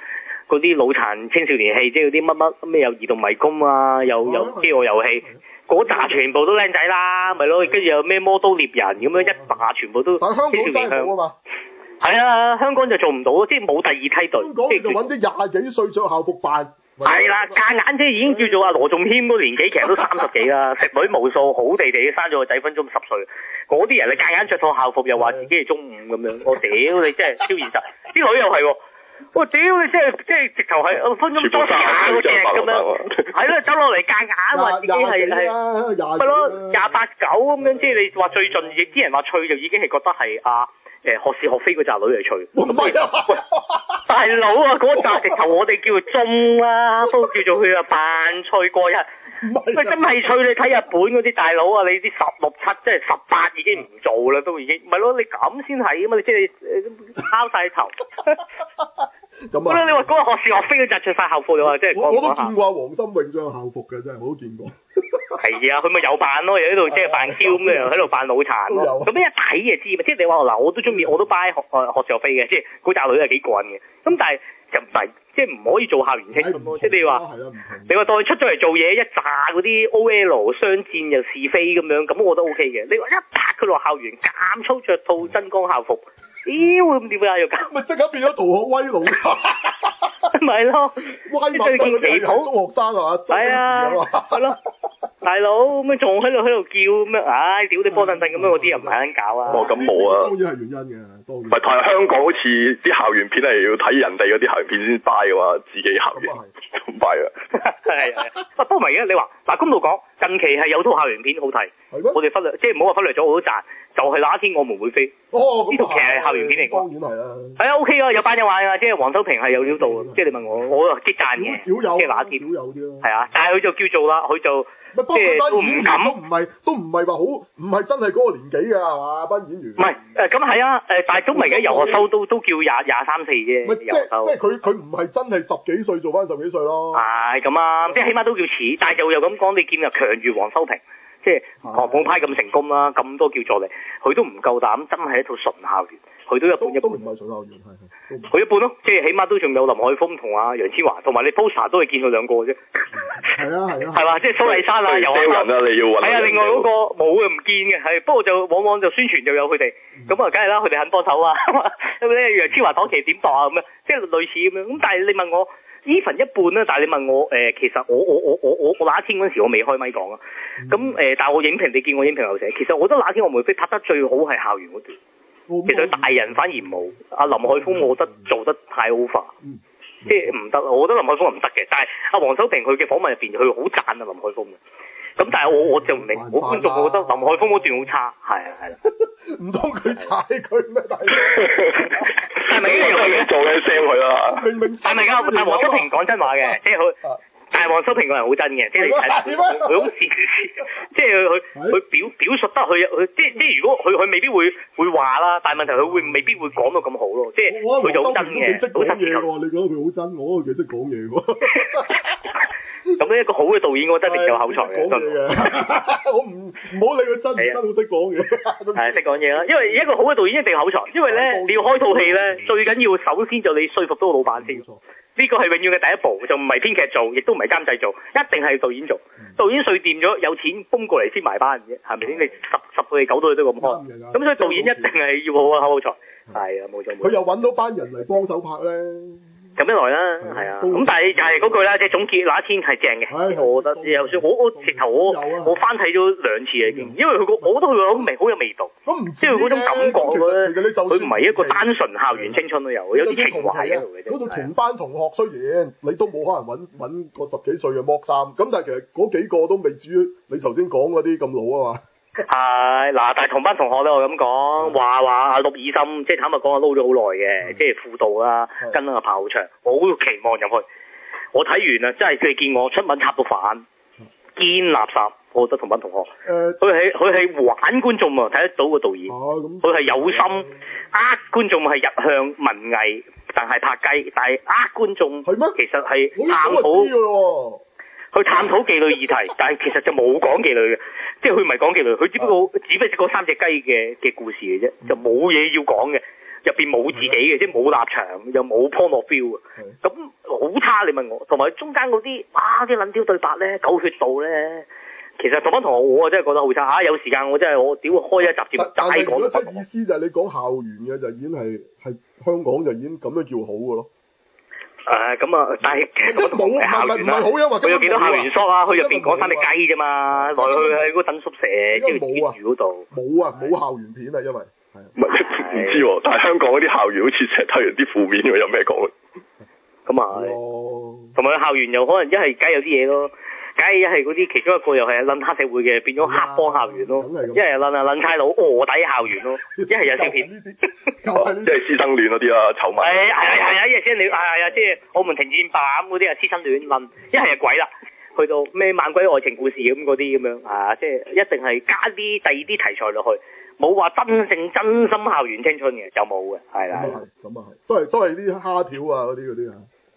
嗰啲腦殘青少年戲，即係嗰啲乜乜咩有移動迷宮啊，又有飢餓遊戲，嗰扎全部都靚仔啦，咪咯，跟住有咩魔刀獵人咁樣一紮全部都青少年向啊嘛。係啊，香港就做唔到，即係冇第二梯隊。香港就揾啲廿幾歲着校服扮。 係啦，夾硬即係已經叫做阿羅仲謙嗰年紀，其實都三十幾啦，食女無數，好地地生咗個仔，分鐘十歲。嗰啲人你夾硬着套校服，又話自己係中五咁樣，我屌你真係超現實。啲女又係喎，我屌你真係即係直頭係分鐘多廿個隻咁樣，係咯，走落嚟夾硬話自己係係咪咯廿八九咁樣，即係你話最盡，亦啲人話吹就已經係覺得係啊。誒，學是學非嗰扎女嚟吹，唔係啊！喂，大佬啊，嗰扎直頭我哋叫做中啦，都叫做佢啊扮吹過一。喂，真係吹你睇日本嗰啲大佬啊，你啲十六七即係十八已經唔做啦，都已經，咪咯，你咁先係啊嘛，你即係敲晒頭。咁啊！你話嗰個學是學非嗰扎着晒校服，你話即係我我都見過黃心穎着校服嘅，真係我都見過。 係啊，佢咪有扮咯，又喺度即係扮嬌咁樣，喺度扮腦殘咯。咁一睇就知嘛，即係你話嗱，我都中意，我都 buy 學誒學是學非嘅，即係嗰扎女係幾過癮嘅。咁但係就唔係，即係唔可以做校園青春咯。即係你話，你話當佢出咗嚟做嘢，一紮嗰啲 O L 相戰又是非咁樣，咁我覺得 O K 嘅。你話一拍佢落校園，咁粗着套真光校服。屌咁點解要咁？ 咪即刻變咗逃學威龍， 咪咯， 威猛到地土中學生啊， 係啊，係咯，大佬咁樣仲喺度喺度叫咁樣，唉，屌你波凳凳咁樣，嗰啲又唔係肯搞啊！ 哦，咁冇啊， 當然係原因嘅，當然。 唔係，但係香港好似啲校園片係要睇人哋嗰啲校園片先 buy 嘅話，自己校園唔 buy 啊。 係係，不過唔係嘅，你話嗱，公道講，近期係有套校園片好睇，我哋忽略，即係唔好話忽略咗，我都讚。就係那一天我們會飛， 哦， 呢套劇係校園片嚟㗎， 當然係啦。 係啊 ，OK 啊，有班有玩啊，即係黃修平係有料到，即係你問我，我即讚嘅， 少有， 即係那一天， 少有啲咯。 係啊，但係佢就叫做啦，佢就即係都唔敢， 都唔係都唔係話好，唔係真係嗰個年紀㗎係嘛，班演員。 唔係誒，咁係啊，誒，但係都唔係嘅，游學修都都叫廿廿三四啫， 游學修。即係佢佢唔係真係十幾歲做翻十幾歲咯。 係咁啊，即係起碼都叫似，但係就又咁講，你見啊強如黃修平。即係韓國派咁成功啦，咁多叫助力，佢都唔夠膽，真係一套純校園，佢都一半一半。都唔係純校園，係佢一半咯，即係起碼都仲有林海峰同阿楊千嬅，同埋你 poster 都係見佢兩個啫。係啊係啊。係嘛，即係蘇麗珊啊，有啊。係啊，另外嗰個冇嘅唔見嘅，係不過就往往就宣傳就有佢哋，咁啊梗係啦，佢哋肯幫手啊，咁咧楊千嬅檔期點度啊咁樣，即係類似咁樣。咁但係你問我。呢份一半啦，但係你問我誒、呃，其實我我我我我我那一天嗰陣時我未開咪講啊，咁誒、呃，但係我影評你見我影評有寫，其實我覺得那一天我們會飛拍得最好係校園嗰段，嗯、其實大人反而冇，阿林海峰我覺得做得太 over，、嗯、即係唔得，我覺得林海峰係唔得嘅，但係阿黃修平佢嘅訪問入邊佢好讚啊林海峰嘅。咁但係我我就唔明，我觀眾我覺得林海峰嗰段好差，係啊係啦， 唔通佢踩佢咩大佬？ 係咪呢樣嘢做嘅 sell 佢啦？ 明明係咪㗎？但係黃修平講真話嘅，即係佢，但係黃修平個人好真嘅，即係你睇佢好似，即係佢佢表表述得佢佢即係即係如果佢佢未必會會話啦，但係問題佢會未必會講到咁好咯，即係佢就好真嘅，好真嘅喎。 你覺得佢好真，我覺得佢幾識講嘢喎。 咁呢一個好嘅導演，我覺得一定有口才嘅。 我唔唔好理佢真唔真，好識講嘢。 係識講嘢啦，因為一個好嘅導演一定有口才，因為咧你要開套戲咧，最緊要首先就你說服到個老闆先。呢個係永遠嘅第一步，就唔係編劇做，亦都唔係監製做，一定係導演做。導演睡掂咗，有錢崩過嚟先埋班嘅啫，係咪先？你十十套戲九套戲都咁開，咁所以導演一定係要好嘅口才。係啊，冇錯。 佢又揾到班人嚟幫手拍咧。 咁一來啦，係啊，咁但係就係嗰句啦，即係總結那一天係正嘅，我覺得有算我我直頭我我翻睇咗兩次已經，因為佢個我覺得佢個味好有味道，即係嗰種感覺咧，佢唔係一個單純校園青春都有，有啲情懷喺度嘅啫。 嗰度同班同學雖然你都冇可能揾揾個十幾歲嘅剝衫，咁但係其實嗰幾個都未至於你頭先講嗰啲咁老啊嘛。 係嗱，但係同班同學咧，我咁講話話阿陸以心，即係坦白講，我撈咗好耐嘅，即係輔導啦，跟阿炮場，我好期望入去。我睇完啦，真係佢見我出文插到反，堅垃圾。我覺得同班同學，佢係佢係玩觀眾啊，睇得到個導演，佢係有心呃觀眾係入向文藝，但係拍雞，但係呃觀眾，其實係探討。去探討妓女議題，但係其實就冇講妓女嘅，即係佢唔係講妓女，佢只不過只不過嗰三隻雞嘅嘅故事嘅啫，就冇嘢要講嘅。 入邊冇自己嘅，即係冇立場，又冇 point of view 啊。咁好差你問我，同埋中間嗰啲哇啲撚屌對白咧，狗血度咧。其實同班同學我啊真係覺得好差嚇，有時間我真係我屌開一集節目齋講。 但係意思就係你講校園嘅就已經係係香港就已經咁樣叫好嘅咯。誒咁啊，但係咁冇校園啦，佢有幾多校園 shot 啊？佢入邊講三隻雞啫嘛，來去喺嗰等宿舍即係住嗰度。冇啊， 冇校園片啊，因為係唔係唔知喎，但係香港嗰啲校園好似成日睇完啲負面喎，有咩講？ 咁啊，同埋校園又可能一係梗有啲嘢咯。梗係一係嗰啲其中一個又係撚黑社會嘅，變咗黑幫校園咯；一係撚啊撚差佬臥底校園咯；一係有小片， 即係師生戀嗰啲啊，醜聞。 係係係啊，一係先你係啊，即係我們停戰吧咁嗰啲啊，師生戀撚；一係就鬼啦，去到咩猛鬼愛情故事咁嗰啲咁樣啊，即係一定係加啲第二啲題材落去，冇話真正真心校園青春嘅就冇嘅，係啦。咁啊係， 咁啊係，都係都係啲蝦條啊嗰啲嗰啲啊。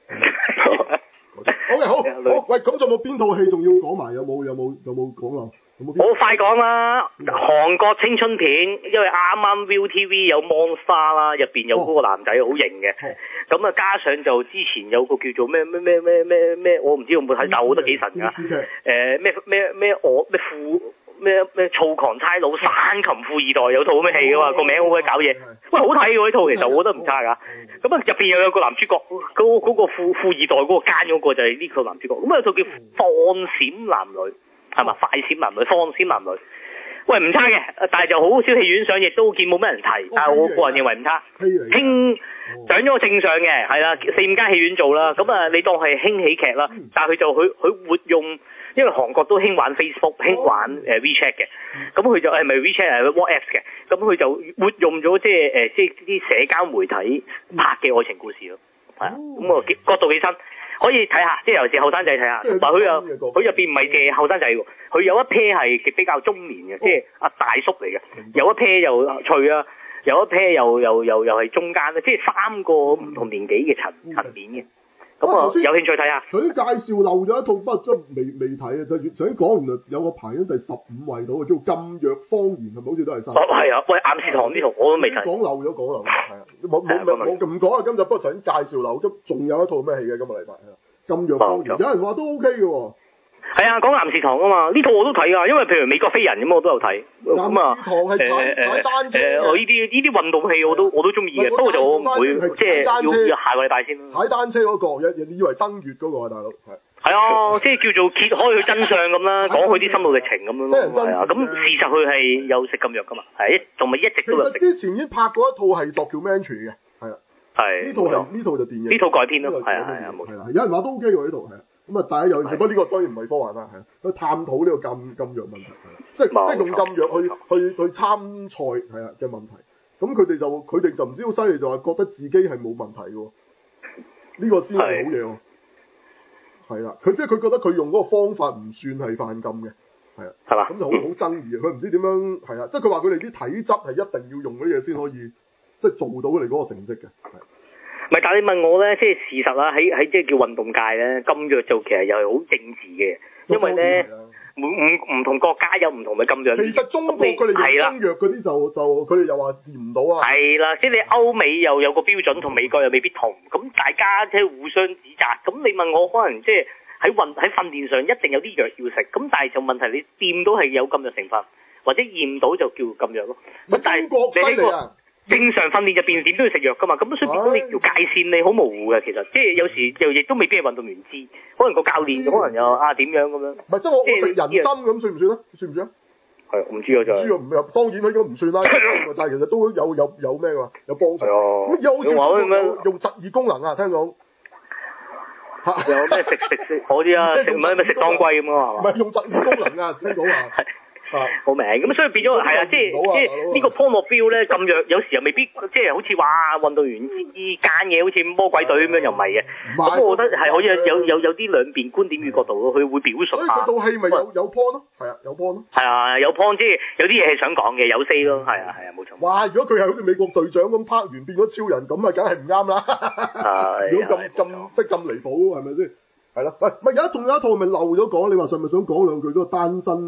好嘅，好，好，喂，咁仲有冇邊套戲仲要講埋？有冇有冇有冇講啊？ 好快講啦！韓國青春片，因為啱啱 ViuTV 有 Monster 啦，入邊有嗰個男仔好型嘅，咁啊、哦、加上就之前有個叫做咩咩咩咩咩咩，我唔知有冇睇，但係我覺得幾神噶。誒咩咩咩我咩富咩咩躁狂差佬山琴富二代有套咩戲噶嘛？個名好鬼搞嘢，喂好睇喎呢套，其實我覺得唔差噶。咁啊入邊又有個男主角，嗰、嗰個嗰個富富二代嗰個奸嗰個就係呢個男主角。咁啊有套叫放閃男女。係咪快閃男女、放閃男女？喂，唔差嘅，但係就好少戲院上，亦都見冇咩人提。但係我個人認為唔差，輕上咗個正上嘅，係啦，四五間戲院做啦。咁啊，你當係輕喜劇啦。但係佢就佢佢活用，因為韓國都興玩 Facebook、興玩誒 WeChat 嘅。咁佢就係咪 WeChat 係 WhatsApp 嘅？咁佢就活用咗即係誒即係啲社交媒體拍嘅愛情故事咯。係啊，咁啊角度幾新。可以睇下，即係尤其是後生仔睇下。但佢又佢入邊唔係借後生仔喎，佢有一 pair 係比較中年嘅，即係阿大叔嚟嘅。有一 pair 又脆啊，有一 pair 又又又又係中間咧，即係三個唔同年紀嘅層層面嘅。咁啊，有興趣睇下。 佢介紹漏咗一套，不過真未未睇啊！就想講，原來有個排喺第十五位度，叫《禁藥謊言》，係咪好似都係新？ 哦，係啊，喂，岩士堂呢套我都未睇。 講漏咗，講漏，係啊，冇冇冇唔講啊！今日不過頭先介紹漏，咁仲有一套咩戲嘅今個禮拜係啊，《禁藥謊言》，有人話都 OK 嘅喎。係啊，講岩士堂啊嘛，呢套我都睇啊，因為譬如美國飛人咁我都有睇。 咁啊，岩士堂係踩踩單車嘅。 我呢啲呢啲運動戲我都我都中意嘅，不過就我唔會即係要要下個禮拜先。 踩單車嗰個，人你以為登月嗰個啊，大佬係。 係啊，即係叫做揭開佢真相咁啦，講佢啲心路歷程咁樣咯。係啊，咁事實佢係有食禁藥噶嘛，係一同埋一直都有食。 其實之前已經拍過一套係 documentary 嘅，係啦。 係。 呢套係呢套就電影。 呢套改編咯，係啊係啊冇錯。 有人話都 OK 喎呢套係。咁啊，大家有，不過呢個當然唔係科幻啦，係去探討呢個禁禁藥問題，即係即係用禁藥去去去參賽係啊嘅問題。咁佢哋就佢哋就唔知好犀利，就話覺得自己係冇問題嘅，呢個先係好嘢喎。係啦，佢即係佢覺得佢用嗰個方法唔算係犯禁嘅，係啊，係嘛？咁就好好爭議啊！佢唔知點樣係啊，即係佢話佢哋啲體質係一定要用嗰啲嘢先可以，即係做到佢哋嗰個成績嘅。 唔係，但係你問我咧，即係事實啦，喺喺即係叫運動界咧，禁藥就其實又係好政治嘅，因為咧，唔唔唔同國家有唔同嘅禁藥。 其實中國佢哋用中藥嗰啲就就佢哋又話驗唔到啊。係啦， 即係你歐美又有個標準，同美國又未必同，咁大家即係互相指責。咁你問我，可能即係喺運喺訓練上一定有啲藥要食，咁但係就問題你掂到係有禁藥成分，或者驗到就叫禁藥咯。咁但係你呢個正常訓練入邊點都要食藥噶嘛，咁所以變咗你條界線你好模糊嘅，其實即係有時又亦都未必係運動員知，可能個教練可能又啊點樣咁樣。 唔係即係我食人參咁算唔算啊？算唔算啊？ 係唔知啊就。唔知啊， 唔係當然應該唔算啦，但係其實都有有有咩㗎？有幫助。係啊。咁有好似用特異功能啊，聽講。 有咩食食食嗰啲啊？食唔係咩食當歸咁啊？ 唔係用特異功能啊，聽講話。 好明，咁所以變咗係啊，即係即係呢個 point of view 咧，禁藥有時又未必，即係好似話運動員之間嘢，好似魔鬼隊咁樣又唔係嘅。咁我覺得係可以有有有啲兩邊觀點與角度咯，佢會表述下。所以嗰套戲咪有有 point 咯，係啊，有 point 咯。 係啊，有 point 即係有啲嘢係想講嘅，有 say 咯，係啊係啊，冇錯。 哇！如果佢係好似美國隊長咁拍完變咗超人，咁啊梗係唔啱啦。如果咁咁即係咁離譜，係咪先？係啦，喂，咪有一仲有一套咪漏咗講，你話係咪想講兩句嗰個單身？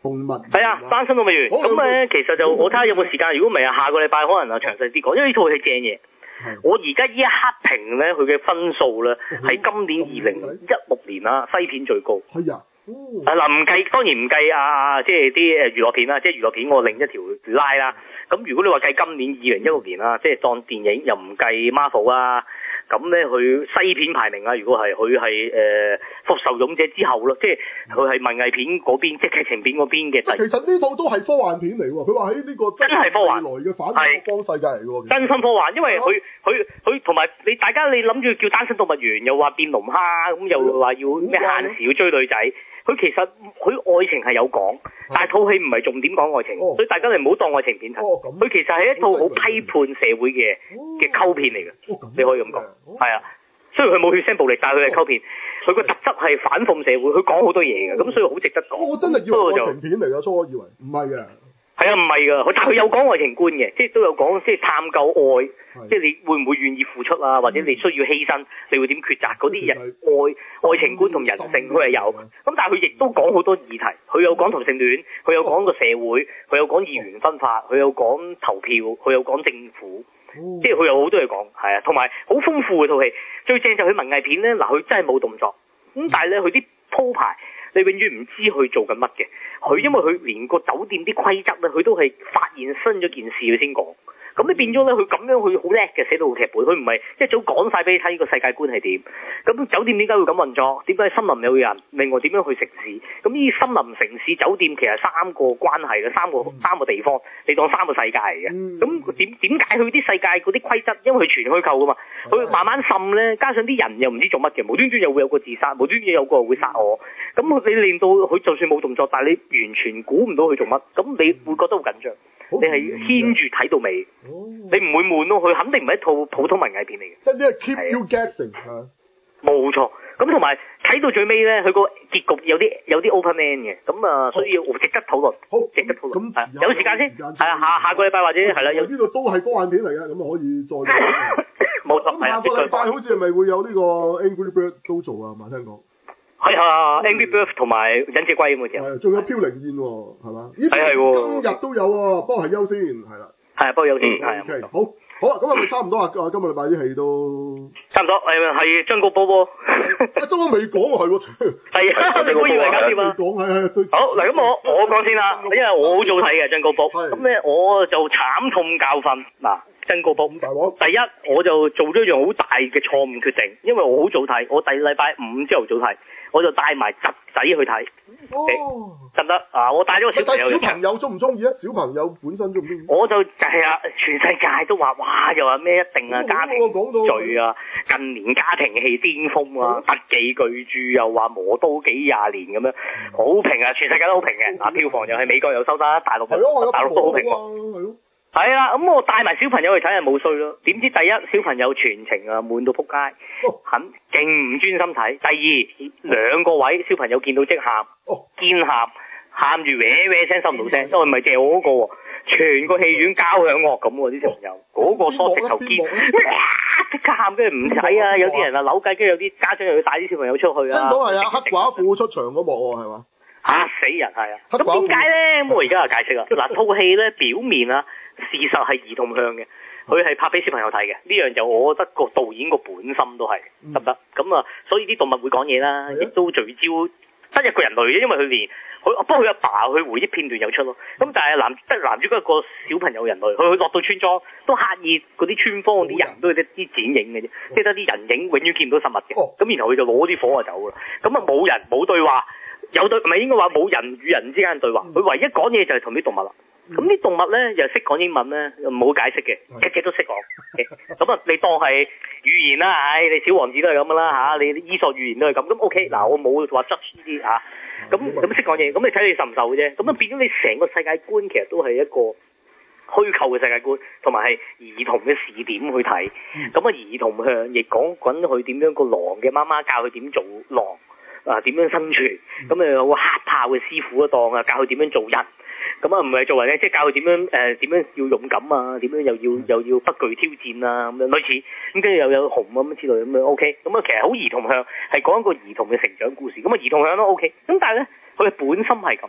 動物園係啊，單身動物園。咁咧，其實就我睇下有冇時間。如果唔係啊，下個禮拜可能啊詳細啲講，因為呢套係正嘢。我而家呢一刻評咧，佢嘅分數咧係今年二零一六年啦，西片最高。 係啊。 啊嗱，唔計當然唔計啊，即係啲誒娛樂片啦，即係娛樂片我另一條拉啦。咁如果你話計今年二零一六年啦，即係當電影又唔計 Marvel 啊，咁咧佢西片排名啊，如果係佢係誒復仇勇者之後咯，即係佢係文藝片嗰邊，即係劇情片嗰邊嘅。 其實呢套都係科幻片嚟喎，佢話喺呢個真係科幻未來嘅反方世界嚟喎， 真心科幻，因為佢佢佢同埋你大家你諗住叫單身動物園，又話變龍蝦，咁又話要咩限時要追女仔。佢其實佢愛情係有講，但係套戲唔係重點講愛情，哦、所以大家你唔好當愛情片睇。佢、哦、其實係一套好批判社會嘅嘅溝片嚟嘅，哦、你可以咁講。係啊、哦，雖然佢冇血腥暴力，但係佢係溝片，佢個、哦、特質係反諷社會，佢講好多嘢嘅，咁所以好值得講。我真係以為愛情片嚟㗎，初以為唔係嘅。係啊，唔係㗎，但係佢有講愛情觀嘅，即係都有講即係探究愛，的即係你會唔會願意付出啊，或者你需要犧牲，你會點抉擇嗰啲人愛愛情觀同人性，佢係有。咁但係佢亦都講好多議題，佢有講同性戀，佢有講個社會，佢有講二元分化，佢有講投票，佢有講政府，即係佢有好多嘢講，係啊，同埋好豐富嘅套戲。最正就係佢文藝片咧，嗱佢真係冇動作，咁但係咧佢啲鋪排。你永遠唔知佢做緊乜嘅，佢因為佢連個酒店啲規則咧，佢都係發現新咗件事佢先講。咁你變咗咧，佢咁樣佢好叻嘅寫到個劇本，佢唔係一早講晒俾你睇呢個世界觀係點。咁酒店點解會咁運作？點解森林有人？另外點樣去城市？咁呢啲森林、城市、酒店其實三個關係嘅三個三個地方，你當三個世界嚟嘅。咁點點解佢啲世界嗰啲規則？因為佢全虛構噶嘛，佢慢慢滲咧，加上啲人又唔知做乜嘅，無端端又會有個自殺，無端端有個人會殺我。咁你令到佢就算冇動作，但係你完全估唔到佢做乜，咁你會覺得好緊張。你係牽住睇到尾，哦、你唔會悶咯。佢肯定唔係一套普通文藝片嚟嘅， 即係 keep you guessing 嚇。 冇錯，咁同埋睇到最尾咧，佢個結局有啲有啲 open end 嘅，咁啊，所以值得討論。好，值得討論。咁有時間先，係啊，下下個禮拜或者係啦，有呢個都係科幻片嚟嘅，咁啊可以再。冇錯，係啊。下個禮拜好似係咪會有呢個 Angry Bird 都做啊？嘛聽講。係啊 ，Angry Bird 同埋忍者龜咁嘅嘢。係，仲有飄零燕喎，係嘛？係係喎，今日都有喎，不過係優先，係啦。係啊，不過優先，係。OK，好，好啊，咁係咪差唔多啊？啊，今個禮拜啲戲都差唔多，係係張國寶喎。啊，張國未講喎，係喎。係啊，你唔好以為搞掂啊。講係係。好嗱，咁我我講先啦，因為我好早睇嘅張國寶，咁咧我就慘痛教訓嗱。張國寶，第一我就做咗一樣好大嘅錯誤決定，因為我好早睇，我第禮拜五朝頭早睇，我就帶埋侄仔去睇，哦，得唔得啊？我帶咗個小朋友。但小朋友中唔中意啊？小朋友本身中唔中意？我就係啊，全世界都話哇，又話咩一定啊，家庭劇啊，近年家庭戲巔峰啊，特技巨著又話磨刀幾廿年咁樣，好評啊，全世界都好評嘅，嗱票房又係美國又收得，大陸大陸都好評喎。係啦，咁我帶埋小朋友去睇係冇衰咯。點知第一小朋友全程啊悶到撲街，肯勁唔專心睇。第二兩個位小朋友見到即喊，堅喊，喊住歪歪聲收唔到聲，因為唔係借我嗰個，全個戲院交響樂咁喎啲小朋友，嗰個梳直頭堅，即刻喊，跟住唔使啊！有啲人啊扭計，跟住有啲家長又要帶啲小朋友出去啊。聽講係啊，黑寡婦出場嗰幕喎，係嘛？嚇死人係啊！咁點解咧？咁我而家就解釋啦。嗱，套戲咧表面啊，事實係兒童向嘅，佢係拍俾小朋友睇嘅。呢樣就我覺得個導演個本心都係得唔得？咁啊，所以啲動物會講嘢啦，亦都聚焦得一個人類嘅，因為佢連佢不過佢阿爸佢回憶片段有出咯。咁但係男得男主角一個小朋友人類，佢落到村莊都刻意嗰啲村坊嗰啲人都係一啲剪影嘅啫，即係得啲人影永遠見唔到實物嘅。咁然後佢就攞啲火就走啦。咁啊冇人冇對話。有對唔係應該話冇人與人之間對話，佢唯一講嘢就係同啲動物啦。咁啲、嗯、動物咧又識講英文咧，又冇解釋嘅，隻隻、嗯、都識講。咁啊，你當係語言啦，唉，你小王子都係咁噶啦嚇，你伊索寓言都係咁。咁 OK，嗱我冇話執呢啲嚇，咁咁識講嘢，咁你睇你受唔受嘅啫。咁啊變咗你成個世界觀其實都係一個虛構嘅世界觀，同埋係兒童嘅視點去睇。咁啊、嗯、兒童向亦講緊佢點樣個狼嘅媽媽教佢點做狼。啊點樣生存？咁啊有個黑豹嘅師傅一檔啊，教佢點樣做人。咁啊唔係做人咧，即係教佢點樣誒點、呃、樣要勇敢啊，點樣又要又要不懼挑戰啊咁樣類似。咁跟住又有熊咁之類咁樣 OK。咁啊其實好兒童向，係講一個兒童嘅成長故事。咁啊兒童向都 OK。咁但係咧佢嘅本心係咁，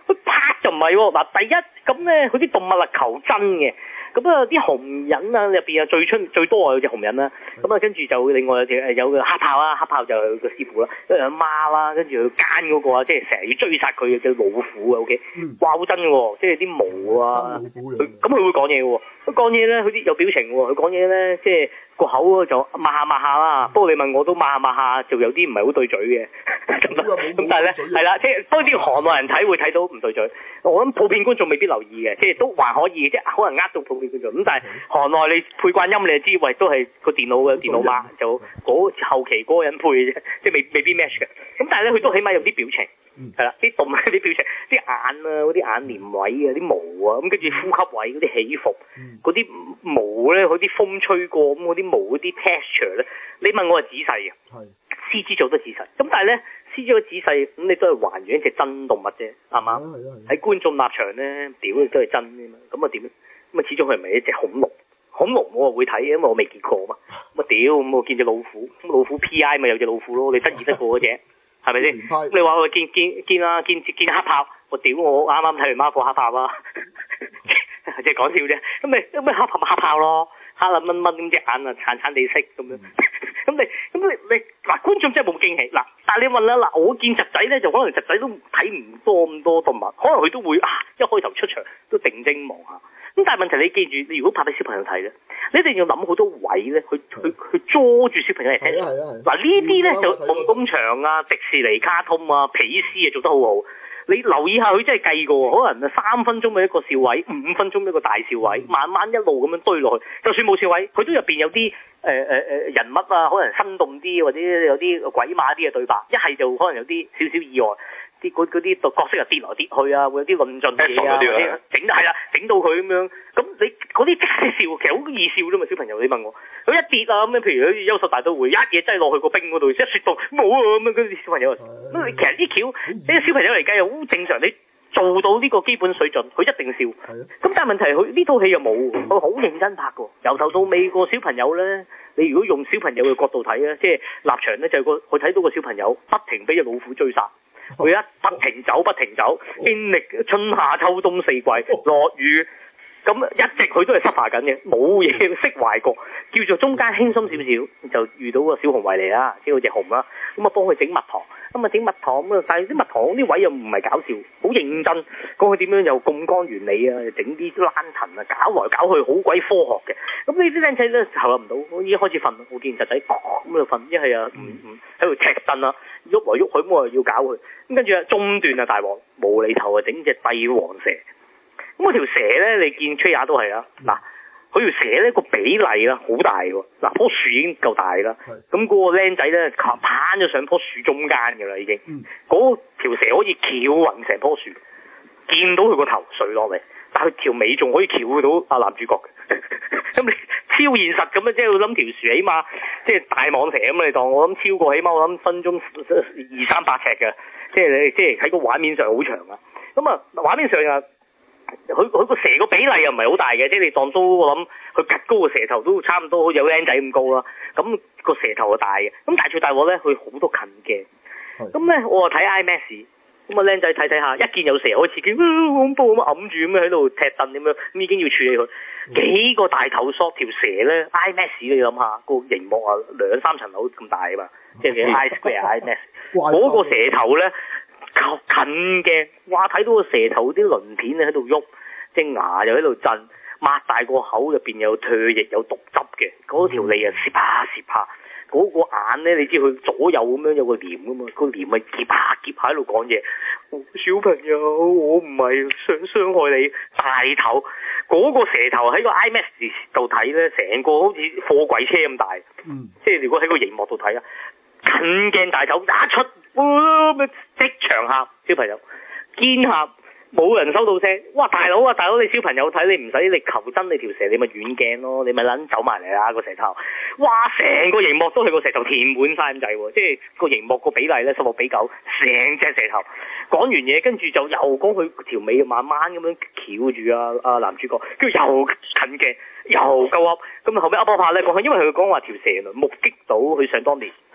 佢拍就唔係喎。嗱，第一咁咧，佢啲動物啊求真嘅。咁啊啲紅人啊入邊啊最出最多啊有隻紅人啦，咁啊跟住就另外有隻誒有個黑豹啊，黑豹就係個師傅啦，跟住阿媽啦，跟住佢奸嗰個啊，即係成日要追殺佢嘅老虎啊 ，OK，哇好真喎，即係啲毛啊，佢咁佢會講嘢喎，佢講嘢咧佢啲有表情喎，佢講嘢咧即係個口就抹下抹下啦，不過你問我都抹下抹下就有啲唔係好對嘴嘅，咁但係咧係啦，即係當啲行內人睇會睇到唔對嘴，我諗普遍觀眾未必留意嘅，即係都還可以，即係可能呃到普遍觀眾，咁但係行內你配慣音你就知，喂都係個電腦嘅電腦碼，就嗰後期嗰個人配嘅啫，即係未未必 match 嘅，咁但係咧佢都起碼有啲表情。係啦，啲動物啲表情，啲眼啊，嗰啲眼簾位啊，啲毛啊，咁跟住呼吸位嗰啲起伏，嗰啲、嗯、毛咧，嗰啲風吹過，咁嗰啲毛嗰啲 texture 咧，你問我係仔細嘅，係 C G 做得仔細，咁但係咧 C G 嘅仔細，咁你都係還原一隻真動物啫，係嘛？喺觀眾立場咧，屌都係真嘅嘛，咁啊點咧？咁啊始終佢唔係一隻恐龍，恐龍我啊會睇嘅，因為我未見過嘛，咁啊屌，咁我見隻老虎，咁老虎 P I 咪有隻老虎咯，你得意得過嗰隻。係咪先？你話我見見見啊見見黑豹，我屌我啱啱睇完孖貨黑豹啊，即係講笑啫。咁咪咁咪黑豹咪黑豹咯，黑撚蚊蚊咁隻眼啊殘殘地色咁樣。咁你咁你你嗱觀眾真係冇驚喜嗱，但係你問啦嗱，我見侄仔咧就可能侄仔都睇唔多咁多動物，可能佢都會啊一開頭出場都定睛望下。咁但係問題你記住，你如果拍俾小朋友睇咧，你一定要諗好多位咧，去去去捉住小朋友嚟睇。嗱呢啲咧就夢工場啊、迪士尼卡通啊、皮斯啊做得好好。你留意下佢真係計過，可能三分鐘嘅一個笑位，五分鐘一個大笑位，慢慢一路咁樣堆落去。就算冇笑位，佢都入邊有啲誒誒誒人物啊，可能生動啲，或者有啲鬼馬啲嘅對白。一係就可能有啲少少意外。啲嗰啲角色又跌來跌去啊，會有啲論盡嘢啊，整係啦，整到佢咁樣，咁你嗰啲即係笑，其實好易笑啫嘛，小朋友你問我，佢一跌啊咁樣，譬如好似優秀大都會一嘢擠落去個冰嗰度，一雪到冇啊咁樣，嗰啲小朋友，咁你其實啲橋，啲小朋友嚟計又好正常，你做到呢個基本水準，佢一定笑。咁但係問題佢呢套戲又冇，佢好認真拍㗎，由頭到尾個小朋友咧，你如果用小朋友嘅角度睇咧，即係立場咧就係個佢睇到個小朋友不停俾隻老虎追殺。佢一不停走不停走，經歷春夏秋冬四季，落雨，咁一直佢都係濕化緊嘅，冇嘢釋懷過，叫做中間輕鬆少少，就遇到個小熊維尼啦，即係嗰隻熊啦，咁啊幫佢整蜜糖，咁啊整蜜糖咁啊，但係啲蜜糖啲位又唔係搞笑，好認真，講佢點樣又槓桿原理啊，整啲蘭藤啊，搞來搞去好鬼科學嘅，咁呢啲僆仔咧投入唔到，我已經開始瞓，我見侄仔咁喺度瞓，一係啊唔唔喺度踢凳啊。喐來喐去，咁我又要搞佢，咁跟住啊中段啊大鑊無厘頭啊整隻帝王蛇，咁嗰條蛇咧你見吹下都係啦，嗱佢條蛇咧個比例啦好大喎，嗱棵樹已經夠大啦，咁嗰個僆仔咧攀咗上棵樹中間㗎啦已經，嗰條蛇可以翹暈成棵樹，見到佢個頭垂落嚟，但係佢條尾仲可以翹到阿男主角嘅，咁你超現實咁啊！即係我諗條樹起碼即係大蟒蛇咁你當，我諗超過起碼我諗分鐘二三百尺嘅，即係你即係喺個畫面上好長啊！咁啊畫面上啊，佢佢個蛇個比例又唔係好大嘅，即係你當都我諗佢吉高個蛇頭都差唔多好似有僆仔咁高啦，咁個蛇頭就大嘅，咁但係最大鑊咧佢好多近鏡，咁咧我啊睇 IMAX。咁啊，僆仔睇睇下，一見有蛇好刺激，好恐怖咁啊，揞住咁樣喺度踢凳咁樣，咁已經要處理佢。嗯、幾個大頭索條蛇咧 ，IMAX 你諗下，個熒幕啊兩三層樓咁大啊嘛，即係你 I Square IMAX，嗰個蛇頭咧近嘅，哇睇到個蛇頭啲鱗片喺度喐，隻牙又喺度震，擘大個口入邊有唾液有毒汁嘅，嗰條脷啊攝下攝下。嗰個眼咧，你知佢左右咁樣有個簾噶嘛，個簾咪夾下夾下喺度講嘢。小朋友，我唔係想傷害你。大頭嗰、嗰個蛇頭喺個 IMAX 度睇咧，成個好似貨櫃車咁大。嗯，即係如果喺個熒幕度睇啊，近鏡大頭一出，哇！即場喊小朋友，堅喊。冇人收到聲，哇！大佬啊，大佬你小朋友睇你唔使你求真你條蛇，你咪遠鏡咯，你咪撚走埋嚟啊個蛇頭，哇！成個熒幕都係個蛇頭填滿晒咁滯喎，即係個熒幕個比例咧十六比九，成隻蛇頭。講完嘢，跟住就又講佢條尾慢慢咁樣翹住啊啊男主角，跟住又近鏡，又夠噏，咁後尾噏噏下咧講，因為佢講話條蛇目擊到佢想當年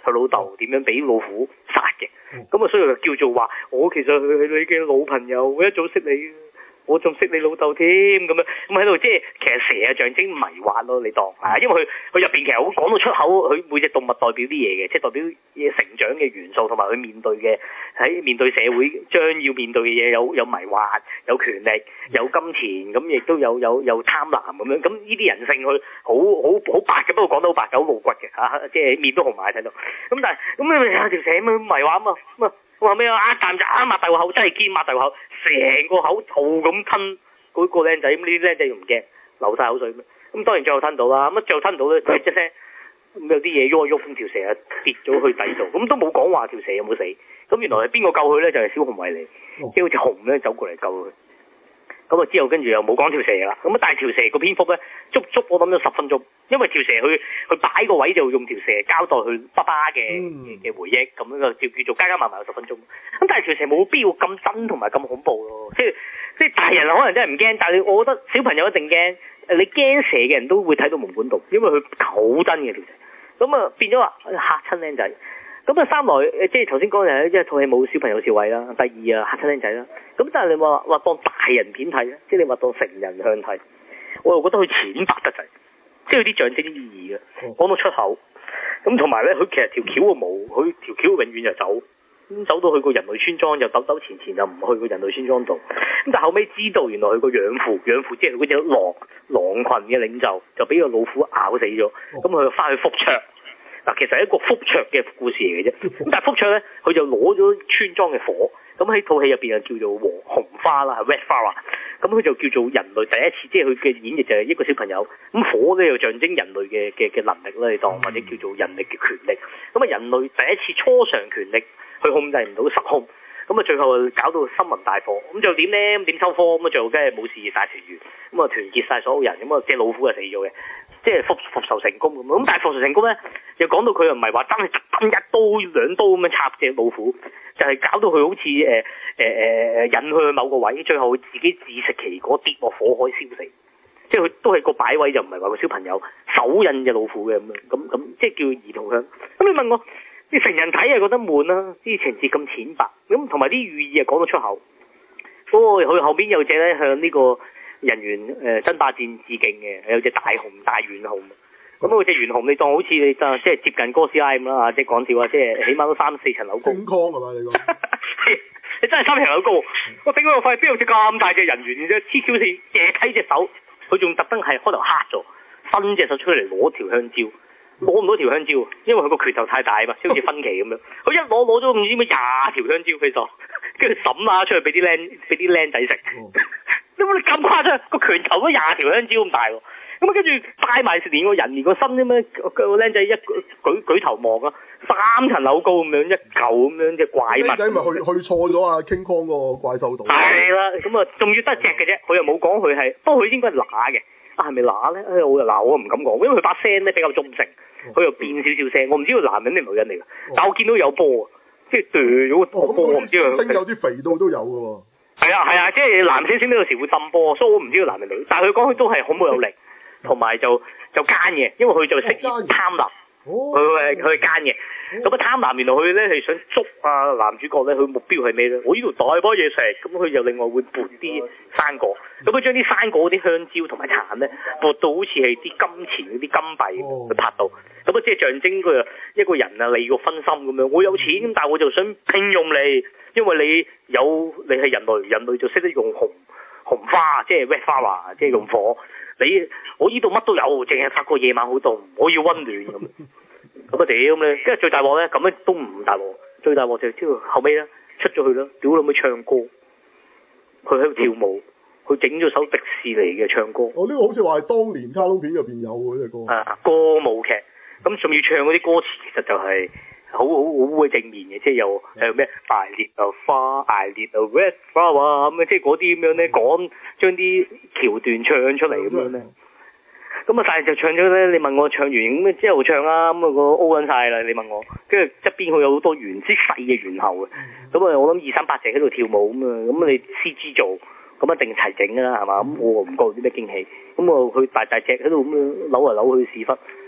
佢老豆點樣俾老虎殺嘅。咁啊，所以就叫做話我其實佢係你嘅老朋友，我一早識你。我仲識你老豆添咁樣，咁喺度即係其實蛇係象徵迷惑咯，你當啊，因為佢佢入邊其實好講到出口，佢每隻動物代表啲嘢嘅，即係代表嘢成長嘅元素，同埋佢面對嘅喺面對社會將要面對嘅嘢，有有迷惑，有權力，有金錢，咁亦都有有有貪婪咁樣，咁呢啲人性佢好好好白嘅，不過講得好白，好露骨嘅嚇，即係面都紅埋睇到，咁但係咁你有條蛇咁樣迷惑啊嘛，咁啊。話咩啊？一啖就啱擘大個口，真係堅擘大個口，成個口吐咁吞嗰個僆仔，咁呢啲僆仔又唔驚，流晒口水咩？咁當然最後吞到啦，咁最後吞到咧，佢一聲咁有啲嘢喐一喐，咁條蛇啊跌咗去底度，咁都冇講話條蛇有冇死，咁原來係邊個救佢咧？就係、是、小紅衛嚟，即係好似紅咧走過嚟救佢。咁啊之後跟住又冇講條蛇啦，咁啊但係條蛇個篇幅咧足足我諗咗十分鐘，因為條蛇佢佢擺個位就用條蛇交代佢爸爸嘅嘅回憶，咁樣就叫做加加埋埋有十分鐘。咁但係條蛇冇必要咁真同埋咁恐怖咯，即係即係大人可能真係唔驚，但係我覺得小朋友一定驚。誒你驚蛇嘅人都會睇到蒙本度，因為佢好真嘅條蛇。咁啊變咗話嚇親僆仔。咁啊三來誒即係頭先講嘅，即係套戲冇小朋友笑位啦。第二啊嚇親僆仔啦。咁但係你話話當大人片睇咧，即係你話當成人向睇，我又覺得佢淺白得滯，即係有啲象徵意義嘅，講到出口。咁同埋咧，佢其實條橋啊冇，佢條橋永遠就走，咁走到去個人類村莊就兜兜前前就唔去個人類村莊度。咁但後尾知道原來佢個養父，養父即係嗰隻狼狼群嘅領袖，就俾個老虎咬死咗。咁佢就翻去復卓。嗱，其實係一個復卓嘅故事嚟嘅啫。咁但係復卓咧，佢就攞咗村莊嘅火。咁喺套戲入邊就叫做黃紅花啦，係 Red Flower。咁佢就叫做人類第一次，即係佢嘅演繹就係一個小朋友。咁火咧又象徵人類嘅嘅嘅能力啦，你當或者叫做人力嘅權力。咁啊，人類第一次初嘗權力，去控制唔到失控。咁啊，最後搞到森林大火。咁就點咧？咁點收科？咁啊，最後梗係冇事大團圓。咁啊，團結晒所有人。咁啊，隻老虎係死咗嘅。即係復復仇成功咁，咁但係復仇成功咧，又講到佢又唔係話真係一刀兩刀咁樣插隻老虎，就係、是、搞到佢好似誒誒誒誒引佢去某個位，最後自己自食其果跌落火海燒死。即係佢都係個擺位，就唔係話個小朋友手印隻老虎嘅咁樣，咁咁即係叫兒童向。咁你問我，啲成人睇係覺得悶啦，啲情節咁淺白，咁同埋啲寓意啊講到出口。嗰個佢後邊有隻咧向呢、這個。人猿誒爭霸戰致敬嘅，有隻大熊大猿熊，咁嗰隻猿熊你當好似你即係接近哥斯拉咁啦，即係講笑啊，即係起碼都三四層樓高。空曠係嘛你講？ 你真係三層樓高，我頂我塊邊有隻咁大隻人猿嘅啫，黐 Q 線，借睇隻手，佢仲特登係開頭黑咗，伸隻手出嚟攞條香蕉，攞唔到條香蕉，因為佢個拳頭太大嘛，即好似分歧咁樣，佢一攞攞咗唔知咩廿條香蕉佢就，跟住抌下出去俾啲僆俾啲僆仔食。你冇你咁誇張，個拳頭都廿條香蕉咁大喎，咁啊跟住帶埋連個人連個身咁樣，個僆仔一舉舉頭望啊，三層樓高咁樣一嚿咁樣隻怪物。僆仔咪去去錯咗啊，King Kong個怪獸度。係啦，咁啊仲要得隻嘅啫，佢又冇講佢係，不過佢應該係乸嘅，啊係咪乸咧？哎我又嗱我唔敢講，因為佢把聲咧比較中性，佢又變少少聲，我唔知佢男人定女人嚟㗎，但我見到有波，即係墮咗個波，我唔知佢。聲有啲肥到都有㗎喎。係啊係啊，即係男星星呢有時會浸波，所以我唔知道男定女。但係佢講佢都係恐怖有力，同埋就就奸嘅，因為佢就識貪婪，佢係佢係奸嘅。咁啊貪婪，原來佢咧係想捉啊男主角咧，佢目標係咩咧？我呢度大把嘢食，咁佢又另外會撥啲生果，咁佢將啲生果啲香蕉同埋橙咧撥到好似係啲金錢嗰啲金幣去拍到，咁啊即係象徵佢一個人啊利欲分心咁樣。我有錢咁，但係我就想聘用你。因為你有你係人類，人類就識得用紅紅花，即係 red flower，即係用火。你我呢度乜都有，淨係發覺夜晚好凍，我要溫暖咁。咁啊屌咁咧，跟住最大鑊咧，咁咧都唔大鑊。最大鑊就知道後尾咧出咗去啦，屌你咪唱歌，佢喺度跳舞，佢整咗首迪士尼嘅唱歌。 哦，呢、這個好似話係當年卡通片入邊有嘅呢隻歌。 啊，歌舞劇，咁仲要唱嗰啲歌詞，其實就係、是。好好好會正面嘅，即係又誒咩大列啊花，大列啊 red flower 咁啊，即係嗰啲咁樣咧講，將啲橋段唱出嚟咁樣咧。咁啊，但係就唱咗咧，你問我唱完咁啊之後唱啦，咁啊個 O 緊晒啦，你問我，跟住側邊佢有好多圓之細嘅猿猴嘅，咁啊我諗二三百隻喺度跳舞咁啊，咁你 C G 做，咁一定齊整㗎啦，係嘛？咁我唔覺啲咩驚喜，咁啊佢大大隻喺度咁樣扭嚟扭去屎忽。咁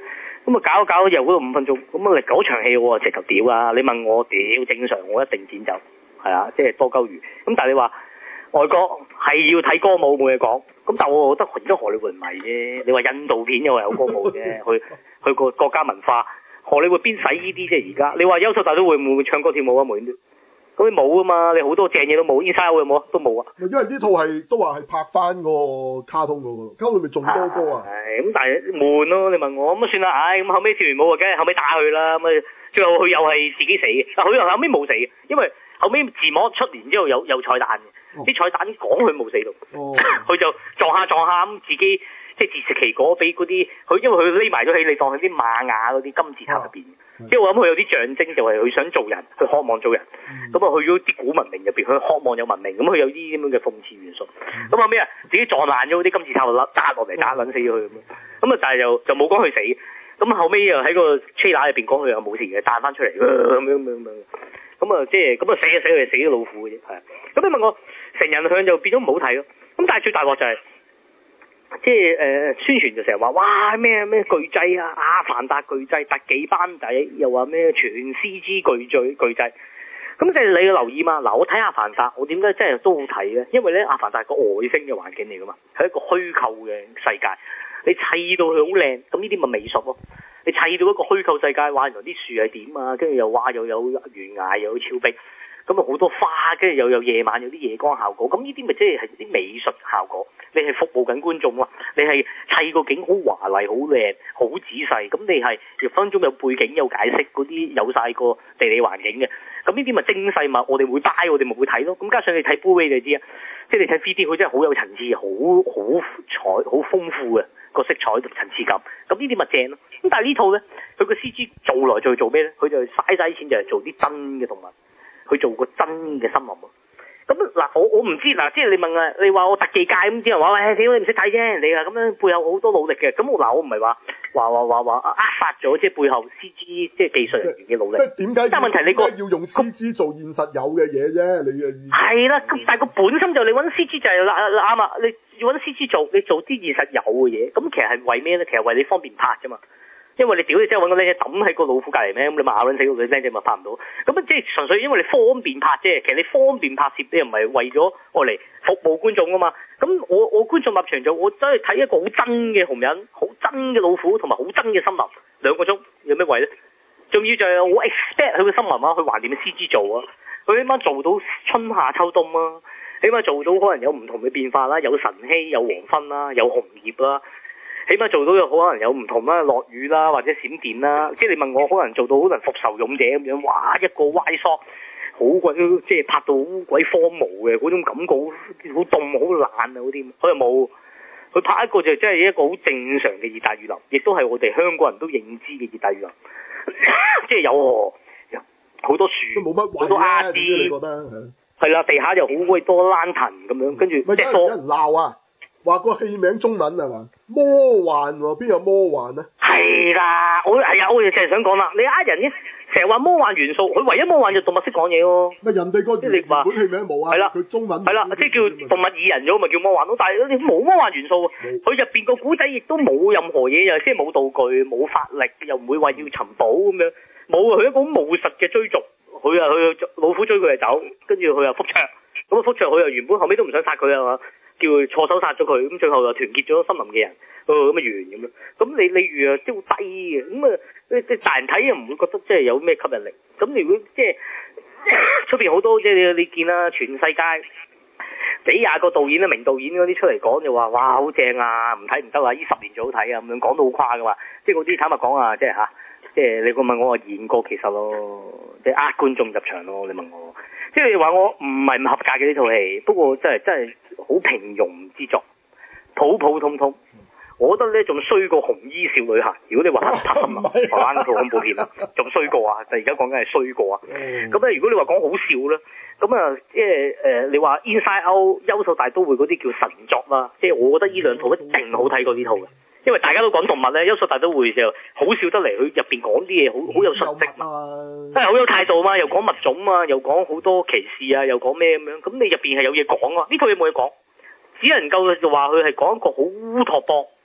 咁啊搞一搞又嗰度五分鐘，咁啊嗰場戲我直頭屌啊！你問我屌正常，我一定剪走，係啊，即係多鳩餘。咁但係你話外國係要睇歌舞冇嘢講，咁但係我覺得而家荷里活唔係啫。你話印度片又係有歌舞啫，去去個國家文化，荷里活邊使呢啲啫？而家你話優秀大都會唔會唱歌跳舞啊？冇咁你冇啊嘛，你好多正嘢都冇 Inside Out 有冇啊？都冇啊。 因為呢套係都話係拍翻個卡通嗰個，卡通裏面仲多歌啊。 係咁，但係悶咯。你問我咁啊算啦，唉咁後尾跳完舞啊，梗係後尾打佢啦。咁啊最後佢又係自己死嘅，但佢又後尾冇死嘅，因為後尾字幕出完之後有有彩蛋嘅，啲、哦、彩蛋講佢冇死到，佢、哦、就撞下撞下咁自己即係自食其果，俾嗰啲佢因為佢匿埋咗起，你當佢啲瑪雅嗰啲金字塔入邊。即係我諗佢有啲象徵，就係佢想做人，佢渴望做人。咁啊、嗯、去咗啲古文明入邊，佢渴望有文明，咁佢有啲咁樣嘅諷刺元素。咁後尾啊，自己撞爛咗啲金字塔，甩砸落嚟，砸撚死咗佢咁。咁啊，但係就就冇講佢死。咁後尾又喺個 trailer 入邊講佢又冇事嘅，彈翻出嚟咁樣咁樣。咁啊，即係咁啊，死啊死佢，死咗老虎嘅啫。係。咁你問我成人向就變咗唔好睇咯。咁但係最大鑊就係、是。即係誒、呃、宣傳就成日話哇咩咩巨製啊，阿凡達巨製特技班底，又話咩全 C G 巨製巨製，咁即係你要留意嘛。嗱，我睇阿凡達，我點解真係都好睇嘅？因為咧阿凡達係個外星嘅環境嚟噶嘛，係一個虛構嘅世界，你砌到佢好靚，咁呢啲咪美術咯。你砌到一個虛構世界，話原來啲樹係點啊，跟住又話又有懸崖又有峭壁。咁啊好多花，跟住又有夜晚有啲夜光效果，咁呢啲咪即係係啲美術效果。你係服務緊觀眾喎，你係砌個景好華麗、好靚、好仔細，咁你係分分鐘有背景、有解釋嗰啲，有晒個地理環境嘅。咁呢啲咪精細嘛？我哋會 buy，我哋咪會睇咯。咁加上你睇 Blu-ray 就知啊，即係你睇 three D，佢真係好有層次，好好彩、好豐富嘅個色彩同層次感。咁呢啲咪正咯。咁但係呢套咧，佢個 C G 做來做去做咩咧？佢就嘥晒啲錢，就係做啲真嘅動物。去做個真嘅森林喎，咁嗱我我唔知嗱，即係你問啊，你話我特技界咁啲人話喂，屌你唔識睇啫，你啊咁樣背後好多努力嘅，咁我嗱我唔係話話話話話扼殺咗即係背後 C G 即係技術人員嘅努力， 即係點解？ 但係問題你個要用 C G 做現實有嘅嘢啫，你嘅意係啦，咁但係個本身就你揾 C G 就係啱啊，你要揾 C G 做，你做啲現實有嘅嘢，咁其實係為咩咧？其實為你方便拍啫嘛。因為你屌你真係揾個僆仔抌喺個老虎隔離咩？咁你咪咬撚死個僆仔咪拍唔到。咁啊即係純粹因為你方便拍啫。其實你方便拍攝你又唔係為咗我嚟服務觀眾噶嘛。咁我我觀眾立場就我真係睇一個好真嘅熊人、好真嘅老虎同埋好真嘅森林兩個鐘有咩為咧？仲要就係我 expect 佢個森林啊，佢橫掂 C G 做啊，佢起碼做到春夏秋冬啊，起碼做到可能有唔同嘅變化啦，有晨曦、有黃昏啦，有紅葉啦。起碼做到有可能有唔同啦，落雨啦或者閃電啦，即係你問我可能做到可能復仇勇者咁樣，哇一個歪 shot 好鬼即係拍到好鬼荒蕪嘅嗰種感覺，好凍好爛啊嗰啲，佢又冇，佢拍一個就真係一個好正常嘅熱帶雨林，亦都係我哋香港人都認知嘅熱帶雨林，即係有河，好多樹， 冇乜好多鴨子， 你覺得係啦，地下又好鬼多蘭藤咁樣，跟住即係多人鬧啊！話個戲名中文係嘛？魔幻喎、啊，邊有魔幻咧？ 係啦，我係啊，我哋淨係想講啦，你呃人嘅，成日話魔幻元素，佢唯一魔幻就動物識講嘢喎。 咪人哋個原本戲名冇啊？係啦，佢中文係啦，即係叫動物擬人咗，咪叫魔幻咯。但係你冇魔幻元素，佢入邊個古仔亦都冇任何嘢，又即係冇道具、冇法力，又唔會話要尋寶咁樣，冇啊！佢一個好務實嘅追逐，佢啊佢老虎追佢就走，跟住佢又復卓，咁啊復卓佢又原本後尾都唔想殺佢啊嘛。叫佢錯手殺咗佢，咁最後又團結咗森林嘅人，咁啊完咁樣。咁你你預啊，即係好低嘅，咁啊你你大人睇又唔會覺得即係有咩吸引力。咁如果即係出邊好多即係你見啦，全世界幾廿個導演啊、名導演嗰啲出嚟講就話哇好正啊，唔睇唔得啊，呢十年最好睇啊，咁樣講到好誇㗎嘛。即係嗰啲坦白講啊，即係吓，即係你個問我話演過其實咯，即係呃觀眾入場咯，你問我。即係話我唔係唔合格嘅呢套戲，不過真係真係好平庸之作，普普通通。我覺得咧仲衰過紅衣少女孩。如果你話拍新聞，台灣嗰套恐怖片啦，仲衰過啊！就而家講緊係衰過啊。咁咧，如果你話講好笑咧，咁啊，即係誒，你話 Inside Out 優秀大都會嗰啲叫神作啦。即係我覺得呢兩套一定好睇過呢套嘅。因為大家都講動物咧，優秀大都會就好笑得嚟，佢入邊講啲嘢好好有信息嘛，真係好有態度嘛，又講物種啊，又講好多歧視啊，又講咩咁樣，咁你入邊係有嘢講啊，呢套嘢冇嘢講，只能夠就話佢係講一個好烏托邦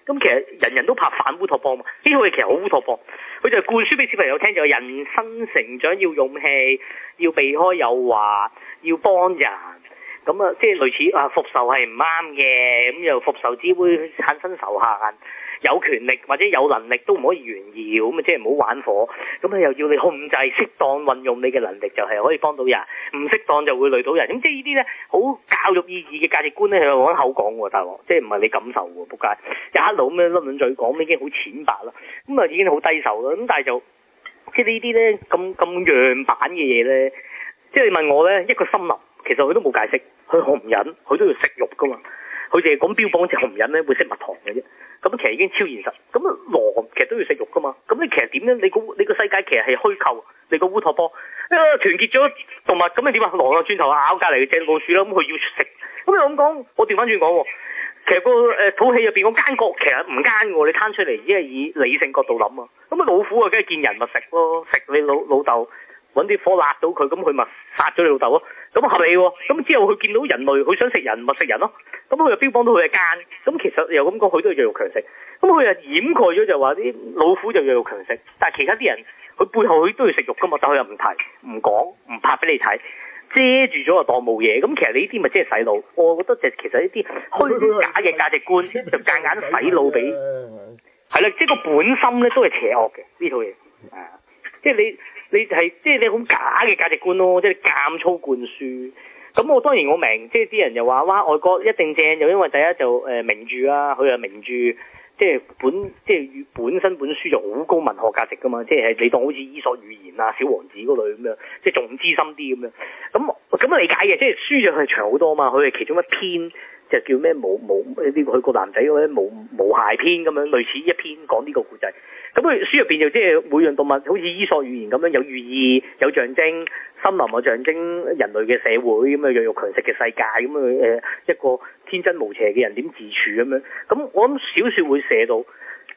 咁其實人人都拍反烏托邦嘛，呢套戲其實好烏托邦，佢就灌輸俾小朋友聽就係人生成長要勇氣，要避開誘惑，要幫人。咁啊，即係類似啊，復仇係唔啱嘅，咁又復仇只會產生仇恨。有權力或者有能力都唔可以炫耀，咁啊即係唔好玩火。咁啊又要你控制，適當運用你嘅能力就係可以幫到人，唔適當就會累到人。咁即係呢啲咧好教育意義嘅價值觀咧，係講口講喎，大佬，即係唔係你感受喎，仆街一路咁樣甩兩嘴講，已經好淺白啦。咁啊已經好低手啦。咁但係就即係呢啲咧咁咁樣板嘅嘢咧，即係你問我咧，一個森林其實佢都冇解釋，佢紅人佢都要食肉噶嘛。佢哋係講標榜隻紅人咧會食蜜糖嘅啫，咁其實已經超現實。咁啊狼其實都要食肉噶嘛，咁你其實點樣？你個你個世界其實係虛構，你個烏托邦啊團結咗動物，咁你點啊？狼啊轉頭咬隔離嘅隻老鼠啦，咁佢要食。咁你咁講，我調翻轉講喎，其實個誒套戲入邊個奸角其實唔奸喎，你攤出嚟只係以理性角度諗啊。咁啊老虎啊，梗係見人咪食咯，食你老老豆。揾啲火辣到佢，咁佢咪殺咗你老豆咯？咁合理喎。咁之後佢見到人類，佢想食人咪食人咯。咁佢又標榜到佢係奸。咁其實又咁講，佢都係弱肉強食。咁佢又掩蓋咗就話啲老虎就弱肉強食，但係其他啲人佢背後佢都要食肉噶嘛，但佢又唔提、唔講、唔拍俾你睇，遮住咗就當冇嘢。咁其實你呢啲咪即係洗腦。我覺得就其實呢啲虛假嘅價值觀就夾硬洗腦俾係啦，即係個本心咧都係邪惡嘅呢套嘢。係啊，即係你。你係即係你好假嘅價值觀咯，即係監粗灌輸。咁我當然我明，即係啲人又話哇外國一定正，就因為第一就誒、呃、名著啊，佢係名著，即係本即係本身本書就好高文學價值噶嘛，即係你當好似伊索寓言啊、小王子嗰類咁樣，即係仲資深啲咁樣。咁咁理解嘅，即係書就係長好多嘛，佢係其中一篇就叫咩無無呢個佢個男仔嗰啲無無骸篇咁樣，類似一篇講呢個故仔。咁佢書入邊就即係每樣動物好似伊索寓言咁樣有寓意有象徵，森林啊象徵人類嘅社會咁啊弱肉強食嘅世界咁啊誒一個天真無邪嘅人點自處咁樣。咁我諗小説會寫到，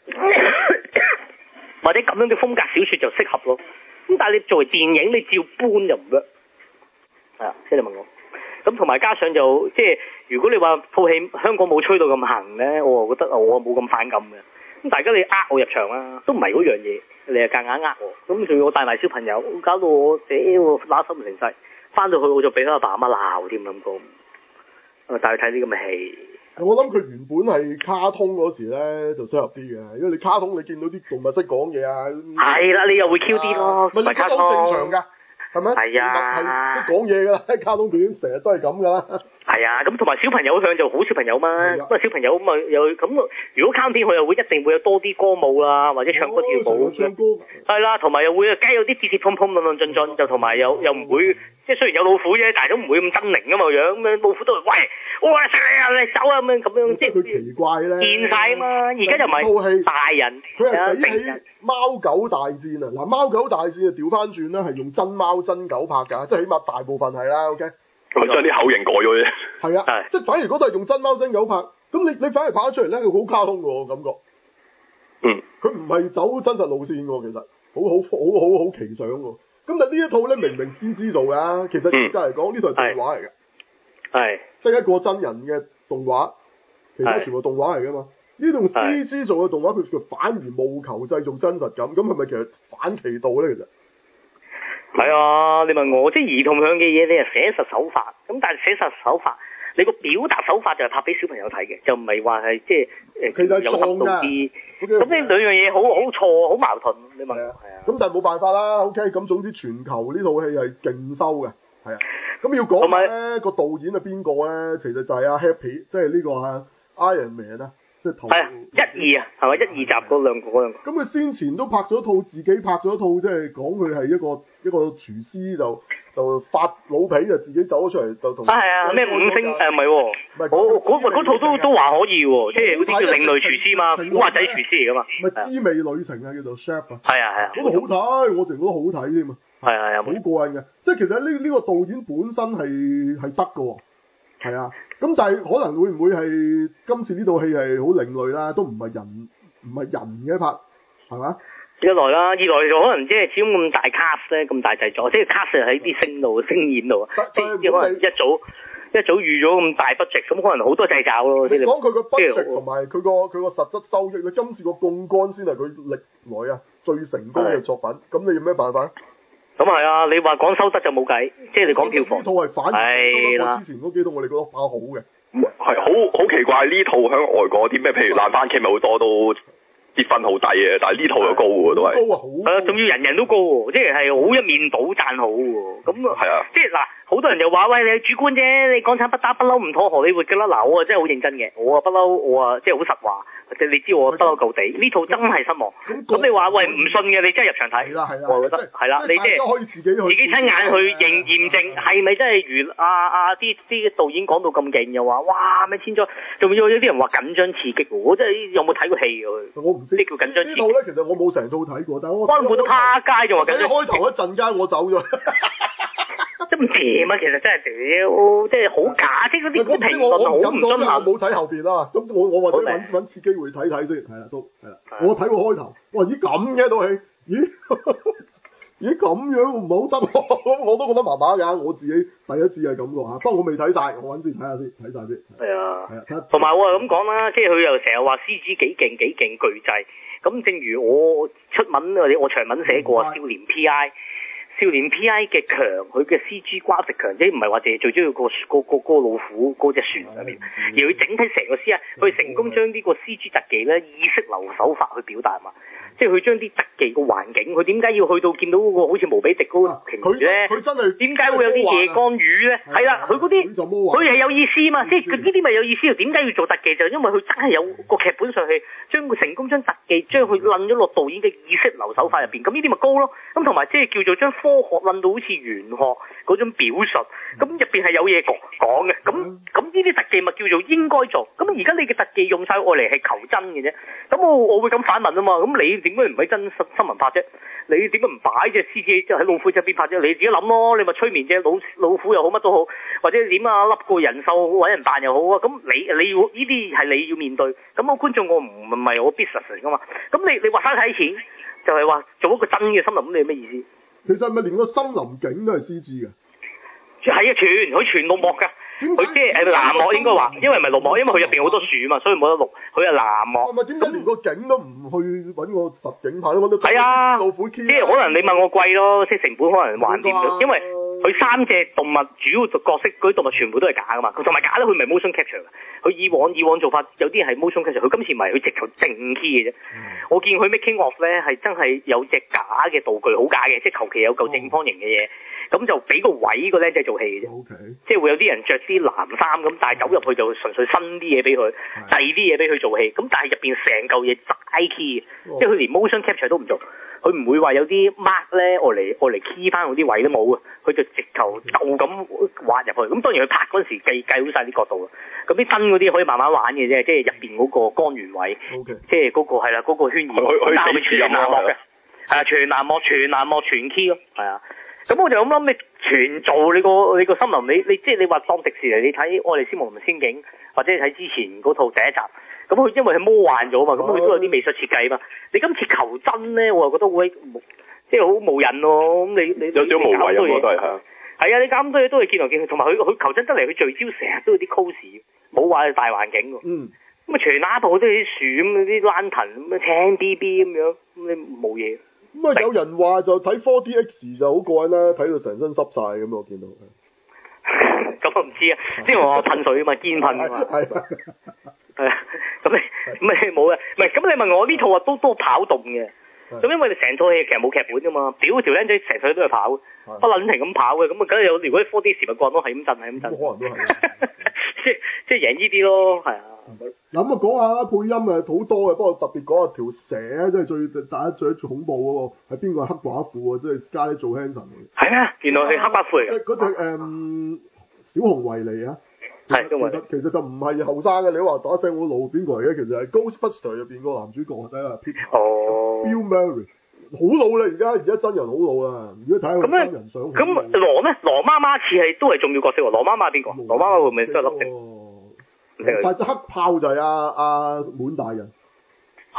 或者咁樣嘅風格小説就適合咯。咁但係你作為電影你照搬就唔得。係啊，即係你問我。咁同埋加上就即係如果你話套戲香港冇吹到咁行咧，我覺得我冇咁反感嘅。咁大家你呃我入場啦，都唔係嗰樣嘢，你又夾硬呃我，咁仲要我帶埋小朋友，搞到我屌乸心成世，翻到去我就俾阿爸阿媽鬧添咁講，啊帶佢睇啲咁嘅戲。 我諗佢原本係卡通嗰時咧就適合啲嘅，因為你卡通你見到啲動物識講嘢啊， 係啦，你又會 Q 啲咯，唔係卡通正常㗎，係咪？ 係啊， 識講嘢㗎啦，卡通片成日都係咁㗎啦。 係啊，咁同埋小朋友向就好小朋友嘛，咁啊小朋友咁啊又咁，如果卡通片佢又會一定會有多啲歌舞啦，或者唱歌跳舞， 唱歌係啦，同埋又會梗係有啲跌跌碰碰、論論盡盡，就同埋又又唔會，即係雖然有老虎啫，但係都唔會咁猙獰㗎嘛樣，咁樣老虎都係喂，我話食你啊，你走啊咁樣咁樣，即係佢奇怪咧， 變曬啊嘛，而家就唔係大人， 佢係比起貓狗大戰啊，嗱貓狗大戰就調翻轉啦，係用真貓真狗拍㗎，即係起碼大部分係啦 ，OK。 咁將啲口型改咗啫。 係啊，即係反而嗰度係用真貓真狗拍，咁你你反而拍得出嚟咧，佢好卡通嘅喎，感覺。 嗯。佢唔係走真實路線喎，其實好好好好好奇想喎。咁但呢一套咧明明 C G 做㗎，其實而家嚟講呢套係動畫嚟嘅。係。即係一個真人嘅動畫，其他全部動畫嚟㗎嘛。呢種 C G 做嘅動畫，佢佢反而務求製造真實感，咁係咪其實反其道咧？其實？ 係啊，你問我即係兒童向嘅嘢，你係寫實手法，咁但係寫實手法，你個表達手法就係拍俾小朋友睇嘅，就唔係話係即係誒有深度啲。咁呢兩樣嘢好好錯，好矛盾。你問我係啊。咁但係冇辦法啦 ，OK，咁總之全球呢套戲係勁收嘅，係啊。咁要講埋咧個導演係邊個咧？其實就係阿 Happy，即係呢個啊 Iron Man 啊。 係啊，一二啊，係咪一二集嗰兩個嗰兩個？ 咁佢先前都拍咗套，自己拍咗套，即係講佢係一個一個廚師就就發老脾就自己走咗出嚟就同啊係啊咩五星誒唔係喎，我嗰嗰套都都話可以喎，即係好似叫另類廚師嘛，古惑仔廚師嚟噶嘛。 咪滋味旅程啊，叫做 Chef 啊。 係啊係啊。 嗰個好睇，我成日覺得好睇添啊。 係啊係啊。 好過癮嘅，即係其實呢呢個導演本身係係得㗎喎。係啊，咁但係可能會唔會係今次呢套戲係好另類啦，都唔係人唔係人嘅拍，係嘛？ 一來啦，二來就可能即係始終咁大 cast 咧，咁大製作，即係 cast 喺啲星度、星演度，即係可能一早一早預咗咁大 budget，咁可能好多掣肘咯。 你講佢個 budget 同埋佢個佢個實質收益，你今次個槓桿先係佢歷來啊最成功嘅作品，咁你有咩辦法？ 咁係啊，你話講收得就冇計，即係你講票房。呢套係反而收得過之前嗰幾套，我哋覺得爆好嘅。 係好好奇怪呢套喺外國啲咩，譬如爛番茄咪好多都。啲分好低嘅，但係呢套又高喎，都係。 高啊，好。 係啊，仲要人人都高喎，即係係好一面倒讚好喎。咁啊， 係啊， 即係嗱，好多人又話喂，你主觀啫，你港產不打不嬲唔妥荷里活㗎啦。嗱，我啊真係好認真嘅，我啊不嬲，我啊即係好實話。你知我不嬲舊地，呢套真係失望。咁你話喂唔信嘅，你真係入場睇。 係啦係啦。 我覺得係啦，你即係可以自己去自己親眼去認驗證，係咪真係如啊啊啲啲導演講到咁勁，又話哇咩千載，仲要有啲人話緊張刺激喎，我真係有冇睇過戲㗎佢？ 我唔知。 呢叫緊張刺激。 呢套咧其實我冇成套睇過，但係我關顧到趴街就話緊張。 開頭一陣間我走咗。 真唔甜啊！其實真係屌，即係好假，即係嗰啲嗰啲評論好唔真實。 我冇睇後邊啦，咁我我或者揾揾次機會睇睇先，係啦都係啦。我睇過開頭，哇咦咁嘅套戲，咦咦咁樣唔係好得，我都覺得麻麻㗎。我自己第一次係咁嘅嚇，不過我未睇晒，我揾先睇下先，睇晒先。係啊，係啊， 同埋我係咁講啦，即係佢又成日話 C G 幾勁幾勁巨製，咁正如我出文或者我長文寫過少年 P I。少年 P I 嘅強，佢嘅 C G 瓜食強，即係唔係話淨係最中意個個個個老虎嗰隻船上面，而佢整體成個 C I，佢成功將呢個 C G 特技咧意識流手法去表達嘛，即係佢將啲特技個環境，佢點解要去到見到嗰個好似無比迪嗰個鯨魚咧？ 佢真係點解會有啲夜光魚咧？係啦，佢嗰啲佢係有意思嘛，即係佢呢啲咪有意思？點解要做特技？就因為佢真係有個劇本上去將佢成功將特技將佢撚咗落導演嘅意識流手法入邊，咁呢啲咪高咯？咁同埋即係叫做將科學論到好似玄學嗰種表述，咁入邊係有嘢講講嘅，咁咁呢啲特技咪叫做應該做，咁而家你嘅特技用晒愛嚟係求真嘅啫，咁我我會咁反問啊嘛，咁你點解唔喺真新新聞拍啫？你點解唔擺隻獅子即係喺老虎側邊拍啫？你自己諗咯，你咪催眠隻老老虎又好，乜都好，或者點啊笠個人獸揾人扮又好啊，咁你你要呢啲係你要面對，咁我觀眾我唔唔係我 business 嚟噶嘛，咁你你話嘥睇錢就係話做一個真嘅森林，咁你有咩意思？ 其實係咪連個森林景都係 C G 嘅？ 係啊，全佢全綠幕㗎，佢即係誒藍幕應該話，因為唔係綠幕，因為佢入邊好多樹嘛，所以冇得綠，佢係藍幕。 係咪點解連個景都唔去揾個實景拍咧？揾到係啊， 老虎 key， 即係可能你問我貴咯，即係成本可能還掂咗，因為佢三隻動物主要角色嗰啲動物全部都係假㗎嘛，佢同埋假咧，佢唔係 motion capture 㗎，佢以往以往做法有啲係 motion capture，佢今次唔係，佢直頭正 key 嘅啫。嗯、我見佢 making of 咧係真係有隻假嘅道具，好假嘅，即係求其有嚿正方形嘅嘢。咁就俾個位個僆仔做戲嘅啫，okay. 即係會有啲人着啲藍衫咁，但係走入去就純粹新啲嘢俾佢，遞啲嘢俾佢做戲。咁但係入邊成嚿嘢齋 key 嘅，哦、即係佢連 motion capture 都唔做，佢唔會話有啲 mark 咧，我嚟我嚟 key 翻嗰啲位都冇啊，佢就直頭就咁畫入去。咁當然佢拍嗰陣時計計好晒啲角度啊。咁啲燈嗰啲可以慢慢玩嘅啫，即係入邊嗰個光源位，okay. 即係嗰、嗰個係啦，嗰、嗰個渲染，但係佢全藍幕嘅，係啊，全藍幕全藍幕全 key 咯，係啊。咁我就咁諗，你全做你個你個森林，你你即係你話當迪士尼，你睇《愛麗絲夢遊仙境》，或者你睇之前嗰套第一集，咁佢因為佢魔幻咗嘛，咁佢都有啲美術設計嘛。你今次求真咧，我又覺得好即係好無癮咯。咁你你有少無謂咁都係係。係啊，你咁多嘢都係見來見去，同埋佢佢求真得嚟，佢聚焦成日都有啲 cos，冇話係大環境喎。嗯。咁啊，全哪部都係啲樹咁，啲蘭藤咁啊，青 B B 咁樣，咁你冇嘢。 咁啊！有人話就睇 four D X 就好過癮啦，睇到成身濕晒咁我見到。 咁我唔知啊，即係我噴水啊嘛，堅噴啊嘛。係。係啊，咁你咁你冇啊？唔係，咁你問我呢套啊都都跑動嘅。咁因為你成套戲其實冇劇本㗎嘛，表條僆仔成套都係跑，不撚停咁跑嘅，咁啊梗係有。如果 four D 時咪個人都係咁震，係咁震。可能都係。即係即係贏呢啲咯，係啊。 嗱咁啊，講下配音啊，好多嘅，不過特別講下條蛇，即係最大家最最恐怖嗰個係邊個？黑寡婦啊，即係加啲做 Hanson 嘅。係啊，原來係黑寡婦嚟嘅。嗰隻誒小熊維尼啊，係其實其實就唔係後生嘅，你話打聲好老邊個嚟嘅？其實係 Ghostbusters 入邊個男主角睇下。哦。Bill Murray 好老啦，而家而家真人好老啦。如果睇下真人相，咁羅咩？羅媽媽似係都係重要角色喎。羅媽媽邊個？羅媽媽會唔會都係粒星？但係黑豹就係阿阿滿大人，黑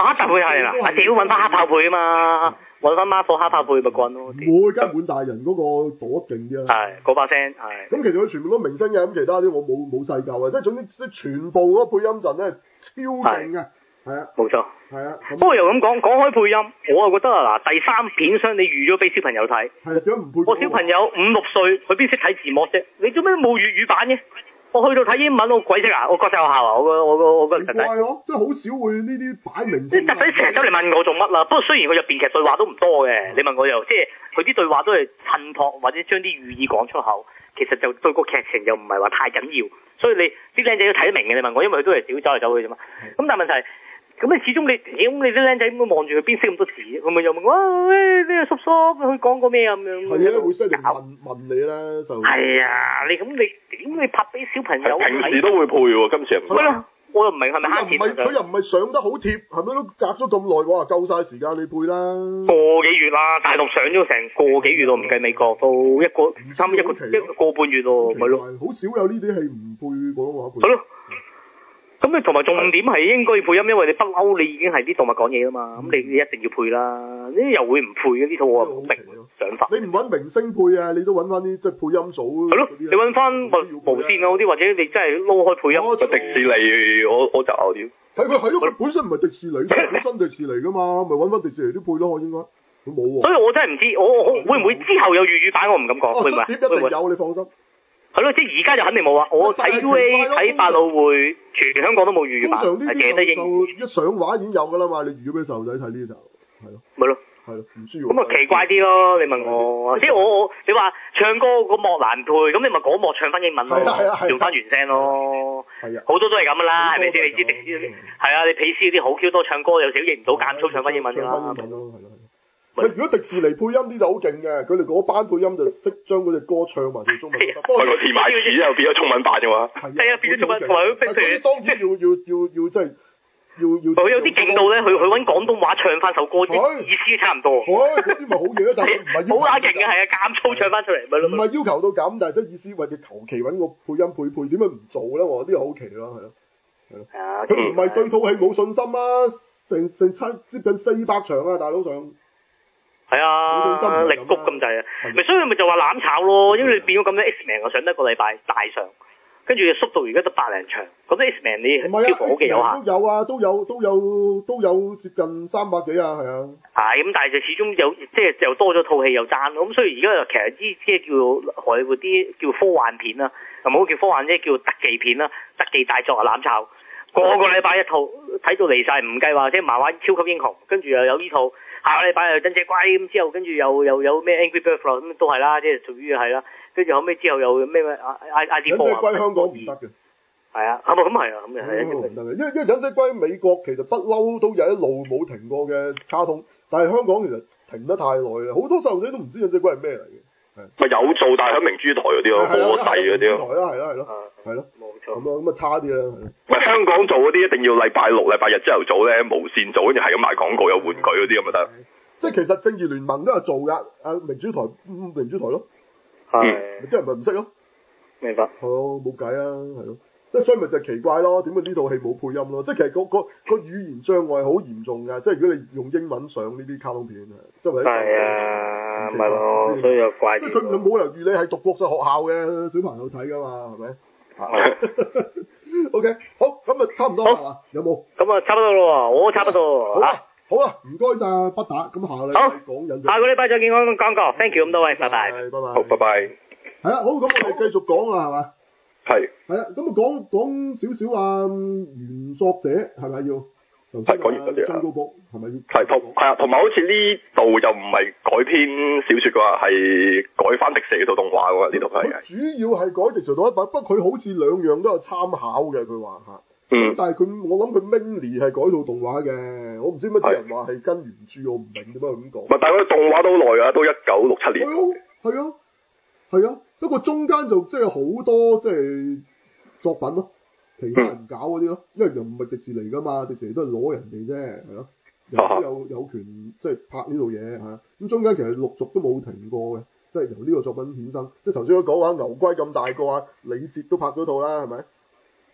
啊，大配係啦，啊屌揾翻黑豹配啊嘛，揾翻 Marvel 黑豹配咪棍咯。 會跟滿大人嗰個朵勁啲啦。 係，嗰把聲係。咁其實佢全部都明星嘅，咁其他啲我冇冇細究啊，即係總之即係全部嗰個配音陣咧超勁嘅。係啊， 冇錯， 係啊。 不過又咁講，講開配音，我啊覺得啊嗱，第三片商你預咗俾小朋友睇， 係啊，點解唔配？ 我小朋友五六歲，佢邊識睇字幕啫？你做咩冇粵語版嘅？我去到睇英文，我鬼識啊！我國際學校啊，我個我個我個侄仔。 怪咯，即係好少會呢啲擺明。 啲侄仔成日走嚟問我做乜啦？不過雖然佢入邊其實對話都唔多嘅，你問我又即係佢啲對話都係襯托或者將啲寓意講出口，其實就對個劇情又唔係話太緊要，所以你啲靚仔要睇得明嘅。你問我，因為佢都係少走嚟走去啫嘛。咁但係問題係。咁你始終你，咁你啲僆仔咁望住佢邊識咁多字，佢咪又問哇喂，呢個叔叔佢講過咩咁樣？ 係啊，會犀利問問你啦就。係啊，你咁你點你拍俾小朋友睇？ 平時都會配喎，今次唔係。 咯，我又唔明係咪慳錢？ 佢又唔係上得好貼，係咪都隔咗咁耐？哇，夠晒時間你配啦。 個幾月啦，大陸上咗成個幾月咯，唔計美國都一個差唔多一個一個半月咯，咪咯。 好少有呢啲戲唔配廣東話配。 係咯。咁你同埋重點係應該要配音，因為你不嬲你已經係啲動物講嘢啦嘛，咁、嗯、你你一定要配啦。呢啲又會唔配嘅呢套我唔明想法。 你唔揾明星配啊，你都揾翻啲即係配音組。係咯， 你揾翻無線啊嗰啲，或者你真係撈開配音。 哦、迪士尼我我就拗啲。 係佢係咯，佢本身唔係迪士尼，本身迪士尼噶嘛，咪揾翻迪士尼啲配咯，應該。佢冇喎。 所以我真係唔知，我我會唔會之後有粵語版，我唔敢講。 哦，碟一定有，你放心。 係咯，即係而家就肯定冇啊！我睇 U A 睇百老匯，全香港都冇粵語版，係淨係得英語。 一上畫已經有噶啦嘛，你預咗俾細路仔睇呢就係咯。 咪咯， 係咯，唔需要。 咁啊奇怪啲咯，你問我，即係我我你話唱歌個幕難配，咁你咪嗰幕唱翻英文咯，調翻原聲咯。係啊，好多都係咁噶啦，係咪先？你知迪士尼係啊，你皮斯嗰啲好 Q 多唱歌，有時都認唔到，減粗唱翻英文㗎啦。 喂，如果迪士尼配音啲就好勁嘅，佢哋嗰班配音就識將嗰隻歌唱埋條中文。不過個填埋詞又變咗中文版嘅嘛。 係啊，變咗中文，同埋佢嗰啲當然要要要要即係要要。 佢有啲勁到咧，佢佢揾廣東話唱翻首歌，意思差唔多。 係，嗰啲咪好嘢咯，但係唔係要。 好乸勁嘅係啊，減粗唱翻出嚟咪咯。 唔係要求到咁，但係即係意思為你求其揾個配音配配，點解唔做咧？我啲好奇咯，係咯，係咯。佢唔係對套戲冇信心啊，成成七接近四百場啊，大佬上。 係啊，力谷咁滯啊，咪所以咪就話攬炒咯，因為你變咗咁樣 X-Men 我上得一個禮拜大上，跟住縮到而家得百零場，咁 X-Men 你票房好嘅有限。 都有啊，都有都有都有接近三百幾啊，係啊。 係咁，但係就始終有即係又多咗套戲又爭，咁所以而家其實啲即係叫荷里活啲叫科幻片啦，唔好叫科幻啫，叫特技片啦，特技大作啊攬炒，個個禮拜一套睇到離晒，唔計話即係漫畫超級英雄，跟住又有呢套。下個禮拜又真隻龜咁，之後跟住又又有咩 Angry Birds 咁都係啦，即係屬於係啦。跟住後尾之後又咩咩 I I D 波啊。 忍者龜香港唔得嘅。係啊，係咪咁係啊？咁嘅係。 唔得嘅，因為因為忍者龜美國其實不嬲都有一路冇停過嘅卡通，但係香港其實停得太耐啦，好多細路仔都唔知忍者龜係咩嚟嘅。 咪有做，但係喺明珠台嗰啲咯，播細嗰啲咯。 台啦，係啦，係咯，係咯，冇錯。咁啊，咁啊差啲啦。 喂，香港做嗰啲一定要禮拜六、禮拜日朝頭早咧無線做，跟住係咁賣廣告有玩具嗰啲咁咪得。即係其實正義聯盟都有做噶，啊明珠台，明珠台咯。係。啲人咪唔識咯。明白。係咯，冇計啊，係咯。即係所以咪就係奇怪咯，點解呢套戲冇配音咯？即係其實個個個語言障礙好嚴重㗎，即係如果你用英文上呢啲卡通片啊，即係係啊，咪咯，所以又怪。即係佢冇理由預你係讀國際學校嘅小朋友睇㗎嘛，係咪？係。O K，好，咁啊差唔多係嘛？有冇？咁啊差唔多咯，我差唔多。好啊，好啊，唔該曬不打，咁下個禮拜講引。下個禮拜再見我講過 ，thank you 咁多位，拜拜。拜拜。好，拜拜。係啊，好，咁我哋繼續講啦，係嘛？係，係啊，咁啊講講少少啊，原作者係咪要？係講完嗰啲啊。張高博係咪要？係同係啊，同埋好似呢度又唔係改編小說嘅話，係改翻迪士尼套動畫嘅喎，呢度係。主要係改迪士尼動畫版，不過佢好似兩樣都有參考嘅，佢話吓。嗯。但係佢，我諗佢 mainly 係改套動畫嘅，我唔知乜啲人話係跟原著，我唔明點解佢咁講。唔係，但係佢動畫都好耐啊，都一九六七年。係啊，係啊，係啊。不過中間就即係好多即係作品咯，其他人搞嗰啲咯，因為又唔係迪士尼噶嘛，迪士尼都係攞人哋啫，係咯，人都有有權即係拍呢套嘢嚇。咁中間其實陸續都冇停過嘅，即係由呢個作品衍生。即係頭先我講話牛龜咁大個啊，李捷都拍咗套啦，係咪？嗯。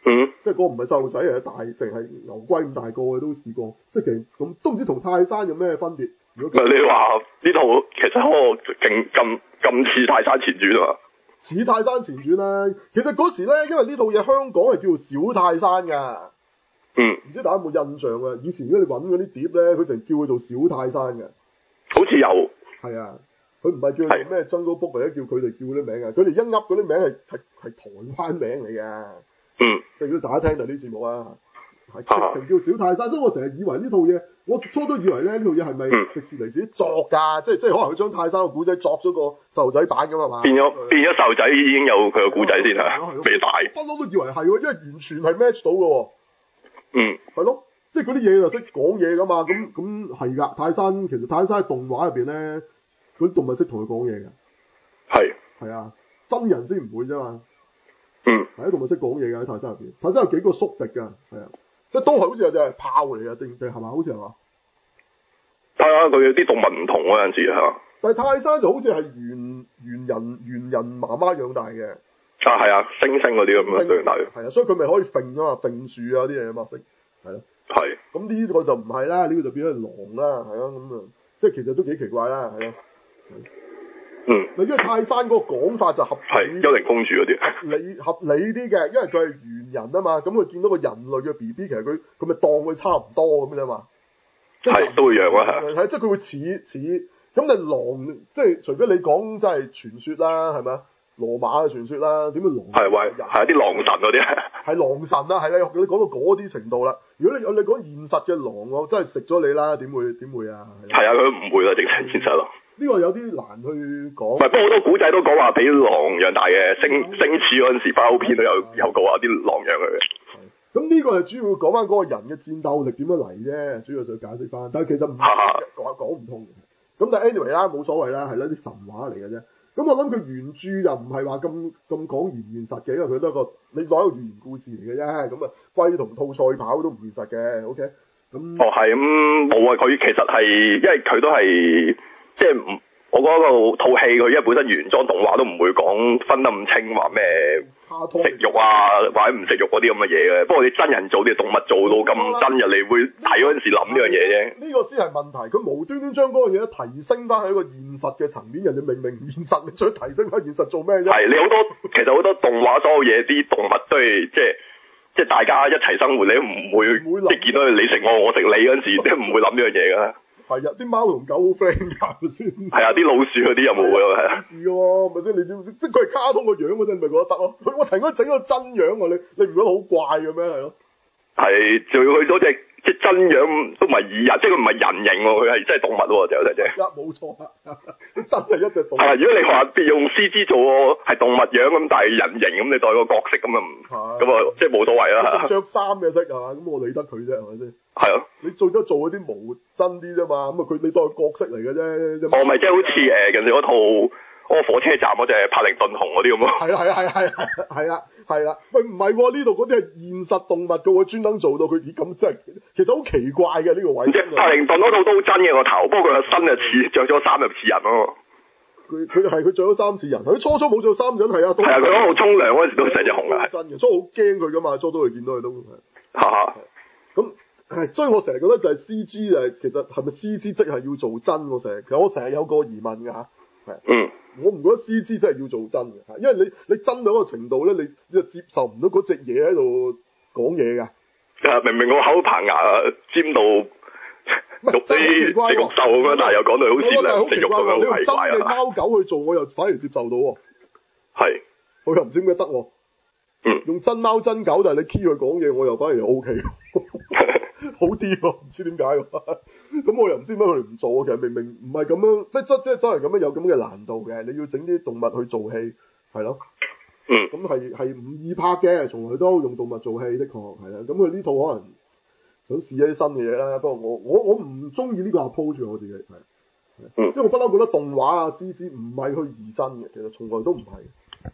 嗯。 即係嗰個唔係細路仔嚟，大淨係牛龜咁大個嘅都試過，即係其實咁都唔知同泰山有咩分別。如果你話呢套其實我勁咁咁似泰山前傳啊嘛？ 似泰山前傳啦，其實嗰時咧，因為呢套嘢香港係叫做小泰山㗎。 嗯。 唔知大家有冇印象啊？以前如果你揾嗰啲碟咧，佢就叫佢做小泰山嘅。 好似有。 係啊，佢唔係叫佢咩 Jungle Book或者叫佢哋叫嗰啲名啊，佢哋一噏嗰啲名係係係台灣名嚟嘅。 嗯。 即係如果大家聽到啲節目啊，係直情叫小泰山，所以我成日以為呢套嘢，我初都以為咧呢套嘢係咪迪士尼自己作㗎？即係即係可能佢將泰山個古仔作咗個細路仔版㗎嘛？ 變咗變咗細路仔已經有佢個古仔先啦，未大。 不嬲都以為係喎，因為完全係 match 到㗎喎。 嗯。 係咯。即係嗰啲嘢就識講嘢噶嘛，咁咁係噶。泰山其實泰山喺動畫入邊咧，嗰啲動物識同佢講嘢嘅。 係。係啊，真人先唔會啫嘛。 嗯。 係啊，動物識講嘢嘅喺泰山入邊。泰山有幾個宿敵㗎，係啊，即係都係好似有隻豹嚟嘅，定定係嘛？好似係嘛？ 睇下佢啲動物唔同嗰陣時係嘛？ 但係泰山就好似係猿猿人猿人媽媽養大嘅。 啊係啊，猩猩嗰啲咁樣養大嘅。 係啊，所以佢咪可以揈啊嘛，揈樹啊啲嘢啊嘛，識係咯。 係， 咁呢個就唔係啦，呢、這個就變咗狼啦，係咯，咁啊，即係其實都幾奇怪啦，係咯。 嗯。 因為泰山嗰個講法就合理， 係幽靈公主嗰啲。 合理合理啲嘅，因為佢係猿人啊嘛，咁佢見到個人類嘅 B B，其實佢佢咪當佢差唔多咁啫嘛。 係都會樣啊， 係。係即係佢會似似，咁你狼即係除非你講真係傳說啦，係咪啊？羅馬嘅傳說啦，點會狼？ 係喂，係啲狼神嗰啲。 係狼神啊，係啦，你講到嗰啲程度啦。如果你你講現實嘅狼，我真係食咗你啦，點會點會啊？ 係啊，佢唔會啊，直情現實咯。 呢個有啲難去講。 唔係，不過好多古仔都講話俾狼養大嘅，星星矢嗰陣時，包片都有有講話啲狼養佢嘅。 咁呢個係主要講翻嗰個人嘅戰鬥力點樣嚟啫，主要想解釋翻。但係其實唔講講唔通嘅。咁但係 anyway 啦，冇所謂啦，係啦，啲神話嚟嘅啫。咁我諗佢原著又唔係話咁咁講現唔現實嘅，因為佢都係一個你攞一個寓言故事嚟嘅啫。咁啊，龜同兔賽跑都唔現實嘅。OK，咁哦係咁冇啊，佢其實係因為佢都係即係唔，我覺得套戲佢因為本身原裝動畫都唔會講分得咁清，話咩食肉啊或者唔食肉嗰啲咁嘅嘢嘅。不過你真人做啲動物做到咁真，人哋會睇嗰陣時諗呢樣嘢啫。 呢個先係問題，佢無端端將嗰樣嘢提升翻喺一個現實嘅層面，人哋明明唔現實，你想提升翻現實做咩啫？ 係你好多其實好多動畫所有嘢啲動物都係即係即係大家一齊生活，你都唔會即係見到你食我，我食你嗰陣時，你都唔會諗呢樣嘢㗎。係啊，啲貓同狗好 friend 㗎先。係啊，啲老鼠嗰啲有冇㗎？係啊。 試喎，咪先你即係佢係卡通個樣嗰陣，咪覺得得咯。我突然間整個真樣喎，你你唔覺得好怪嘅咩？係咯。係， 仲要去到隻即係真樣都唔係擬人，即係佢唔係人形喎，佢係真係動物喎，就有隻。一冇錯啊，真係一隻動物。 係啊，如果你話別用 C G 做係動物樣咁，但係人形咁，你代個角色咁啊唔，咁啊即係冇所謂啦。 着衫嘅色係嘛，咁我理得佢啫，係咪先？ 係啊。 你做咗做嗰啲模真啲啫嘛，咁啊佢你當角色嚟嘅啫。 哦，咪即係好似誒人哋嗰套嗰個火車站嗰隻柏靈頓熊嗰啲咁咯。 係啊係啊係啊係啊係啦係啦，喂唔係喎，呢度嗰啲係現實動物嘅喎，專登做到佢咦咁真係，其實好奇怪嘅呢個位。 即係柏靈頓嗰套都真嘅個頭，不過佢個身就似着咗衫就似人咯。 佢佢係佢着咗衫似人，佢初初冇做衫人係啊。 係啊，佢嗰度沖涼嗰陣時都成隻熊嘅。 真嘅，初好驚佢噶嘛，初初佢見到佢都。 嚇嚇。 咁係，所以我成日覺得就係 C G 就係其實係咪 C G 即係要做真？我成日其實我成日有個疑問㗎嚇。 嗯。我唔覺得 C G 真係要做真嘅，因為你你真到一個程度咧，你你就接受唔到嗰隻嘢喺度講嘢㗎。 明明個口棚牙尖到肉啲食肉獸咁樣，但係又講到好似兩食肉咁樣，好奇怪啊！ 真嘅貓狗去做，我又反而接受到喎。 係。 我又唔知點解得喎。 嗯。 用真貓真狗，但係你 key 佢講嘢，我又反而 O K。好啲喎，唔知點解喎。咁我又唔知點解佢哋唔做，其實明明唔係咁樣，即即即當然咁樣有咁嘅難度嘅，你要整啲動物去做戲，係咯。 嗯。 咁係係唔易拍嘅，從來都用動物做戲，的確係啦。咁佢呢套可能想試一啲新嘅嘢啦，不過我我我唔中意呢個 approach 我自己係， 嗯， 因為我不嬲覺得動畫啊 C G 唔係去擬真嘅，其實從來都唔係。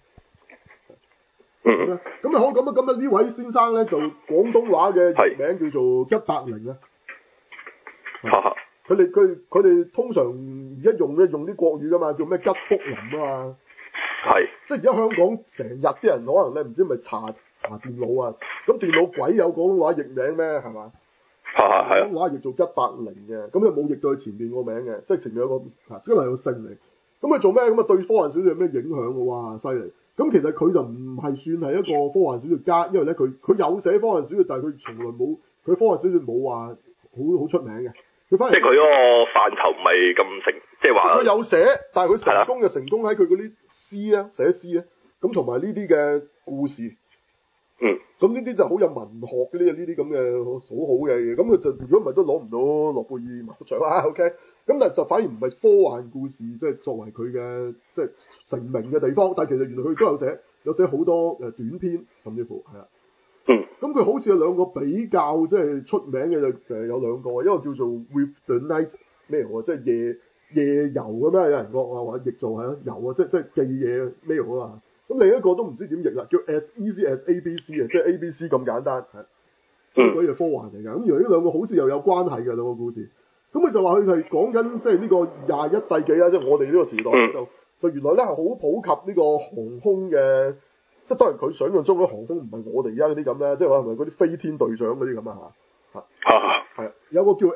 嗯， 咁啊好，咁啊咁啊呢位先生咧就廣東話嘅譯名叫做吉百靈啊。佢哋佢佢哋通常而家用咧用啲國語噶嘛，叫咩吉福林啊嘛。 係。 即係而家香港成日啲人可能咧唔知咪查查電腦啊，咁電腦鬼有廣東話譯名咩？係嘛？ 係係係啊。 廣東話譯做一百零嘅，咁就冇譯到佢前面個名嘅，即係前面有個啊，真係有姓嚟。咁佢做咩？咁啊對科幻小說有咩影響嘅？哇，犀利！咁其實佢就唔係算係一個科幻小說家，因為咧佢佢有寫科幻小說，但係佢從來冇佢科幻小說冇話好好出名嘅。佢反而即係佢嗰個範疇唔係咁成，即係話佢有寫，但係佢成功就成功喺佢嗰啲詩啊，寫詩啊，咁同埋呢啲嘅故事。 嗯。 咁呢啲就好有文學嘅呢呢啲咁嘅好好嘅嘢，咁佢就如果唔係都攞唔到諾貝爾文學獎啊 ，OK？咁但係就反而唔係科幻故事，即係作為佢嘅即係成名嘅地方。但係其實原來佢都有寫，有寫好多誒短篇，甚至乎係啊。 嗯。 咁佢好似有兩個比較即係出名嘅就誒有兩個，一個叫做 With the Night 咩喎，即係夜夜遊咁樣，有人講話話譯做係咯遊啊，即係即係記嘢咩好啊。咁另一個都唔知點譯啦，叫 As Easy as A B C 啊，即係 A B C 咁簡單，係，嗰啲係科幻嚟㗎。咁原來呢兩個好似又有關係嘅兩個故事。咁佢就話佢係講緊即係呢個廿一世紀啊，即係我哋呢個時代就就原來咧係好普及呢個航空嘅，即係當然佢想象中嘅航空唔係我哋而家嗰啲咁咧，即係話係咪嗰啲飛天隊長嗰啲咁啊嚇嚇係啊，有個叫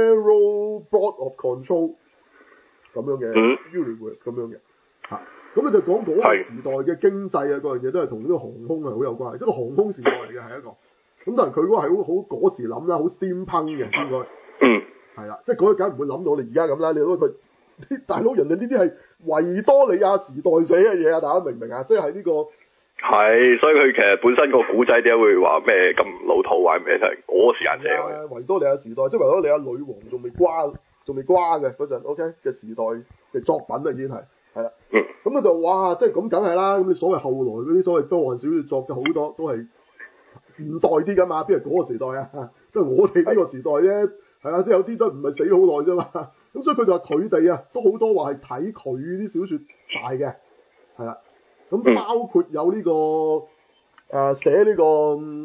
Aero Board of Control 咁樣嘅 universe 咁樣嘅嚇。咁佢就講嗰個時代嘅經濟啊，嗰樣嘢都係同呢個航空係好有關係，即係個航空時代嚟嘅係一個。咁但係佢嗰個係好好嗰時諗啦，好 steampunk 嘅應該。嗯。係啦，即係嗰個梗唔會諗到我哋而家咁啦。你諗佢啲大佬人哋呢啲係維多利亞時代寫嘅嘢啊，大家明唔明啊？即係喺呢個。 係，所以佢其實本身個古仔點解會話咩咁老土或者咩？就係嗰個時間寫嘅。維多利亞時代，即係維多利亞女王仲未瓜，仲未瓜嘅嗰陣 ，OK 嘅時代嘅作品啊，已經係。係啦，咁佢、嗯、就哇，即係咁梗係啦。咁你所謂後來嗰啲所謂科幻小說作嘅好多都係現代啲噶嘛，邊係嗰個時代啊？即係我哋呢個時代啫，係啊，即係有啲都唔係死好耐啫嘛。咁所以佢就話佢哋啊，都好多話係睇佢啲小說大嘅，係啦。咁包括有呢、這個誒寫呢個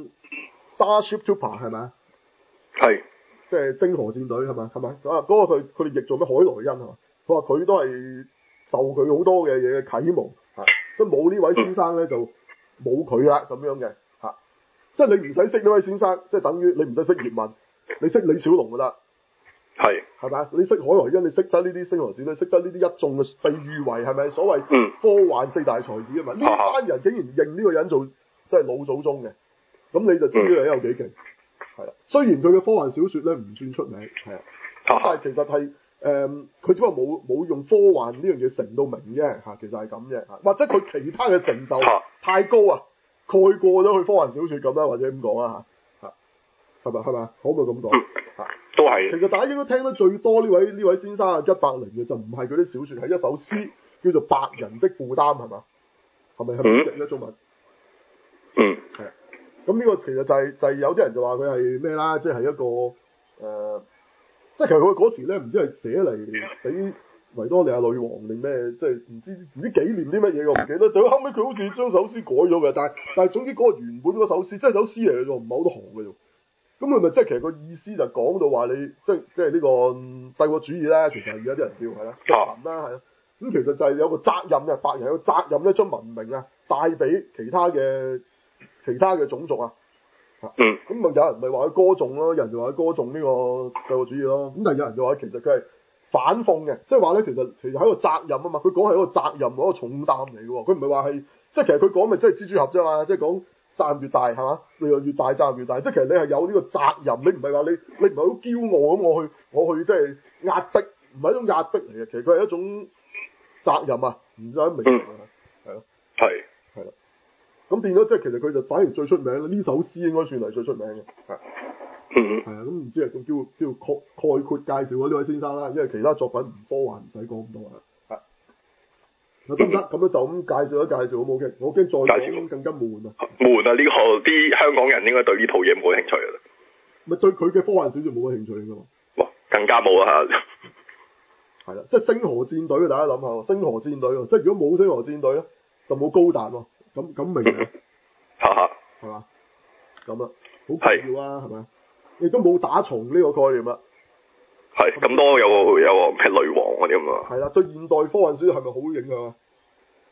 Starship Trooper 係咪啊？係，即係星河戰隊係咪？係咪？啊，嗰、那個佢佢哋譯做咩？海萊恩係嘛？佢話佢都係。受佢好多嘅嘢嘅啟蒙嚇，即係冇呢位先生咧就冇佢啦咁樣嘅嚇，即係你唔使識呢位先生，即係等於你唔使識葉問，你識李小龍就得，係係咪？你識海萊恩，你識得呢啲星河戰隊，識得呢啲一眾嘅被譽為係咪所謂科幻四大才子啊嘛？呢班、嗯、人竟然認呢個人做即係老祖宗嘅，咁你就知呢個人有幾勁係啦。雖然佢嘅科幻小説咧唔算出名係啊，但係其實係。誒，佢、嗯、只不過冇冇用科幻呢樣嘢成到名啫嚇，其實係咁啫，或者佢其他嘅成就太高啊，蓋過咗佢科幻小説咁啦，或者咁講啊嚇嚇，係咪係咪？可唔可以咁講嚇？都係。其實大家應該聽得最多呢位呢位先生啊，一百零嘅就唔係嗰啲小説，係一首詩叫做《白人的負擔》係嘛？係咪係咪譯咗中文？嗯。係啊。咁呢個其實就係、是、就係、是、有啲人就話佢係咩啦，即係一個誒。呃即係其實佢嗰時咧，唔知係寫嚟俾維多利亞女王定咩，即係唔知唔知紀念啲乜嘢，我唔記得。到後尾佢好似將首詩改咗嘅，但係但係總之嗰個原本嗰首詩，即係首詩嚟嘅啫，唔係好多行嘅啫。咁佢咪即係其實個意思就講到話你，即係即係呢個帝國主義咧，其實而家啲人叫係啦，殖民啦係啦。咁其實就係有個責任嘅，白人有個責任咧，將文明啊帶俾其他嘅其他嘅種族啊。嗯，咁咪有人咪話佢歌頌咯，有人就話佢歌頌呢個帝國主義咯。咁但係有人就話其實佢係反諷嘅，即係話咧其實其實係一個責任啊嘛。佢講係一個責任，一個重擔嚟嘅喎。佢唔係話係即係其實佢講咪即係蜘蛛俠啫嘛，即係講責任越大係嘛，你又越大責任越大。即係其實你係有呢個責任，你唔係話你你唔係好驕傲咁我去我去即係壓迫，唔係一種壓迫嚟嘅。其實佢係一種責任啊，唔知明唔明啊？係咯，係係啦。咁變咗即係其實佢就反而最出名啦，呢首詩應該算係最出名嘅，係，係啊，咁唔知係叫叫叫概概括介紹嗰呢位先生啦，因為其他作品唔科幻唔使講咁多啦，係，得唔得？咁樣就咁介紹一介紹好冇嘅，我驚再講更加悶啊，悶啊！呢個啲香港人應該對呢套嘢冇興趣㗎啦，咪對佢嘅科幻小説冇乜興趣㗎嘛，哇，更加冇啊！係啦，即係星河戰隊，大家諗下，星河戰隊，即係如果冇星河戰隊咧，就冇高達喎。咁咁明嘅，哈哈，係嘛？咁啊，好重要啊，係咪？亦都冇打蟲呢個概念啦。係，咁多有有咩女王嗰啲咁啊？係啦，對現代科幻書係咪好影響啊？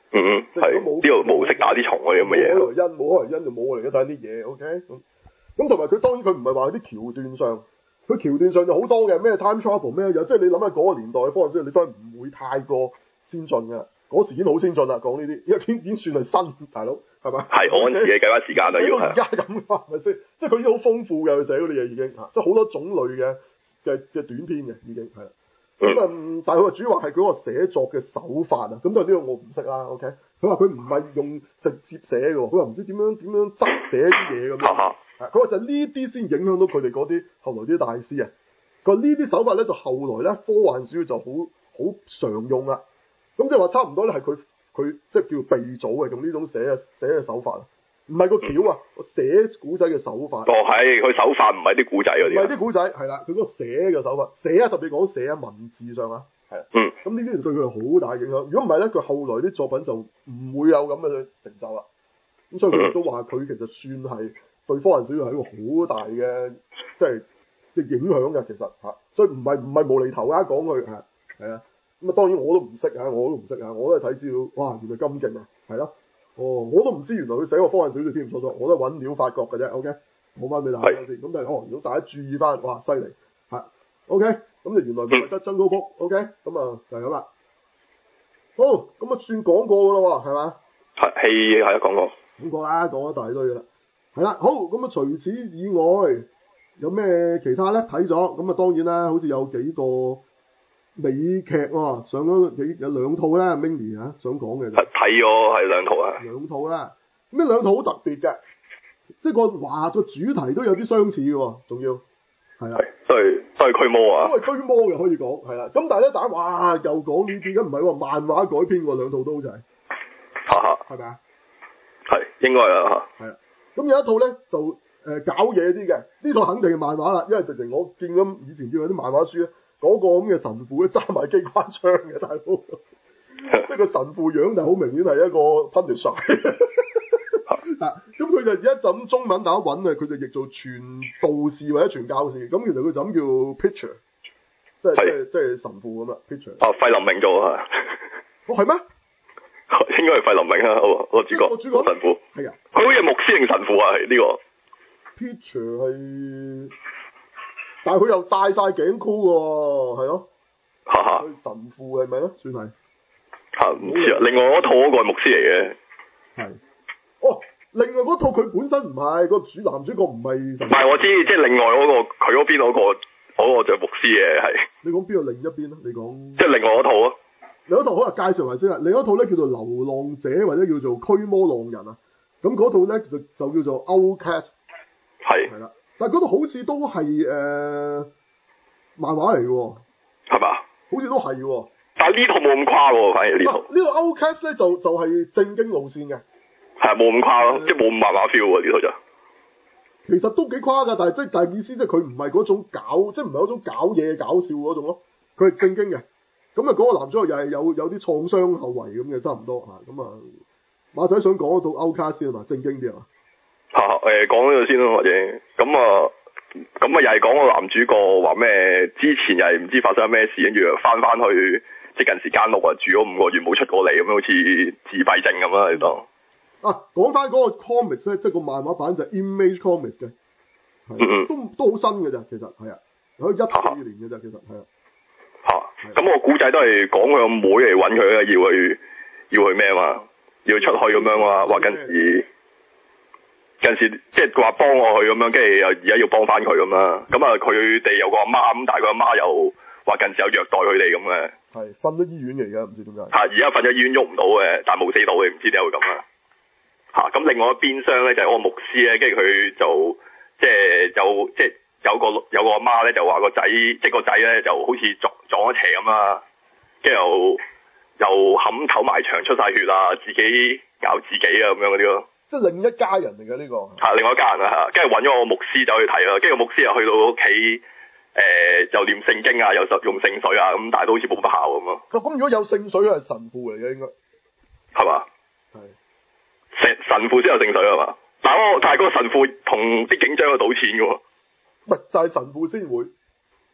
嗯嗯，係呢個模式打啲蟲嗰啲咁嘅嘢。 冇可能因冇可能因就冇嚟嘅，睇啲嘢 OK 咁。咁同埋佢當然佢唔係話啲橋段上，佢橋段上就好多嘅咩 time travel 咩嘢，即係你諗下嗰個年代嘅科學書，你都係唔會太過先進㗎。嗰時已經好先進啦，講呢啲，因為已經已經算係新大佬，係咪？係按時嘅計翻時間啦，要而家咁係咪先？即係佢已經好豐富嘅，佢寫嗰啲嘢已經嚇，即係好多種類嘅嘅嘅短篇嘅已經係啦。咁啊、嗯，但係佢話主要話係佢嗰個寫作嘅手法啊，咁都係呢個我唔識啦。OK，佢話佢唔係用直接寫嘅，佢話唔知點樣點樣側寫啲嘢咁樣。佢話就呢啲先影響到佢哋嗰啲後來啲大師啊。佢話呢啲手法咧，就後來咧科幻小說就好好常用啦。咁即係話差唔多咧，係佢佢即係叫鼻祖嘅，用呢種寫嘅寫嘅手法啊，唔係個橋啊，寫古仔嘅手法。 哦，係佢手法唔係啲古仔嗰啲。 唔係啲古仔，係啦，佢嗰個寫嘅手法，寫啊特別講寫喺文字上啊，係啊。嗯。咁呢啲對佢係好大影響。如果唔係咧，佢後來啲作品就唔會有咁嘅成就啦。咁所以佢亦都話佢其實算係對科幻小說係一個好大嘅即係嘅影響嘅，其實嚇。所以唔係唔係無厘頭啊講佢係係啊。咁啊，當然我都唔識啊，我都唔識啊，我都係睇資料，哇，原來咁勁啊，係咯，哦，我都唔知原來佢寫個科幻小說添，唔錯錯，我都揾料發覺嘅啫 ，OK，冇翻俾大家先，咁但係哦，如果大家注意翻，哇，犀利，係 ，OK，咁就原來唔係得真高谷 OK，咁啊就係咁啦，好，咁啊算講過噶啦喎，係嘛？ 係係係啊，講過， 講過啦，講咗大堆噶啦，係啦，好，咁啊除此以外有咩其他咧？睇咗，咁啊當然啦，好似有幾個。美劇喎、啊，上咗幾有兩套啦 Mini 啊，想講嘅就睇咗係兩套啊， 兩套啦，咁呢兩套好特別嘅，即係個話個主題都有啲相似嘅喎，仲要係啊， 都係都係驅魔啊， 都係驅魔嘅可以講係啦，咁但係咧大家哇又講呢啲，咁唔係喎，漫畫改編喎，兩套都好似係， 哈哈， 係咪啊？ 係應該啊， 係啦，咁有一套咧就誒、呃、搞嘢啲嘅，呢套肯定係漫畫啦，因為直情我見咁以前見有啲漫畫書咧。嗰個咁嘅神父咧揸埋機關槍嘅大佬，即係個神父樣就好明顯係一個 Punisher 啊！咁佢就而家就咁中文大家揾啊，佢就譯做傳道士或者傳教士，咁其實佢就咁叫 Preacher，即係即係即係神父咁啦 Preacher。啊， 費林明做啊？ 哦，係咩？ 應該係費林明啊，我我主角， 我主角神父係啊， 佢好似牧師定神父啊？係呢個 Preacher 係。但係佢又戴晒頸箍喎，係咯， 哈哈， 神父係咪咧？算係， 嚇唔知啊。另外嗰套嗰個係牧師嚟嘅， 係，哦，另外嗰套佢本身唔係個主男主角唔係，唔係我知，即係另外嗰、嗰個佢嗰邊嗰、嗰個嗰、嗰個就牧師嘅係。你講邊個另一邊咧？你講即係另外嗰套啊？ 另一套可能介紹埋先啦。另一套咧叫做流浪者或者叫做驅魔浪人啊。咁嗰套咧就就叫做 Outcast， 係係啦。但係嗰度好似都係誒、呃、漫畫嚟嘅喎，係嘛？好似都係喎。 但係呢套冇咁誇喎，反而呢套。呢個 Outcast 咧就就係、是、正經路線嘅。係啊， 冇咁誇咯，即係冇咁漫畫 feel 喎呢套就。 其實都幾誇㗎，但係即係但係意思即係佢唔係嗰種搞，即係唔係嗰種搞嘢搞笑嗰種咯。佢係正經嘅。咁啊嗰個男主角又係有有啲創傷後遺咁嘅，差唔多嚇。咁啊馬仔想講嗰套 Outcast 先啊嘛，正經啲啊嘛。 嚇誒講呢個先咯，或者咁啊咁啊又係講個男主角話咩？之前又係唔知發生咩事，跟住又翻翻去即係近時間屋啊，住咗五個月冇出過嚟咁樣，好似自閉症咁啦，你當。啊，講翻嗰個 comics 咧，即係個漫畫版就係 Image Comics 嘅，嗯嗯，都都好新嘅咋，其實係啊，有一四年嘅咋，其實係啊。嚇！咁個古仔都係講佢個妹嚟揾佢啊，要去要去咩嘛？要出去咁樣啊，話近時。近時即係話幫我去咁樣，跟住又而家要幫翻佢咁啦。咁啊，佢哋有個阿媽咁，但係佢阿媽又話近時有虐待佢哋咁嘅。係瞓咗醫院嚟㗎，唔知點解。嚇！而家瞓咗醫院喐唔到嘅，但係冇死到嘅，唔知點解會咁啊。嚇！咁另外一邊廂咧就係嗰個牧師咧，跟住佢就即係就即係有個有個阿媽咧就話個仔，即係個仔咧就好似撞撞咗邪咁啦，跟住又又冚頭埋牆出晒血啊，自己搞自己啊咁樣嗰啲咯。即係另一家人嚟嘅呢個，係另外一家人啊，跟住揾咗個牧師走去睇啦，跟住個牧師又去到屋企，誒、呃、就念聖經啊，又用聖水啊，咁但係都好似冇乜效咁咯。咁如果有聖水係神父嚟嘅應該，係嘛？係神神父先有聖水係嘛？但係但係嗰個神父同啲警長去賭錢嘅喎，唔係就係、是、神父先會，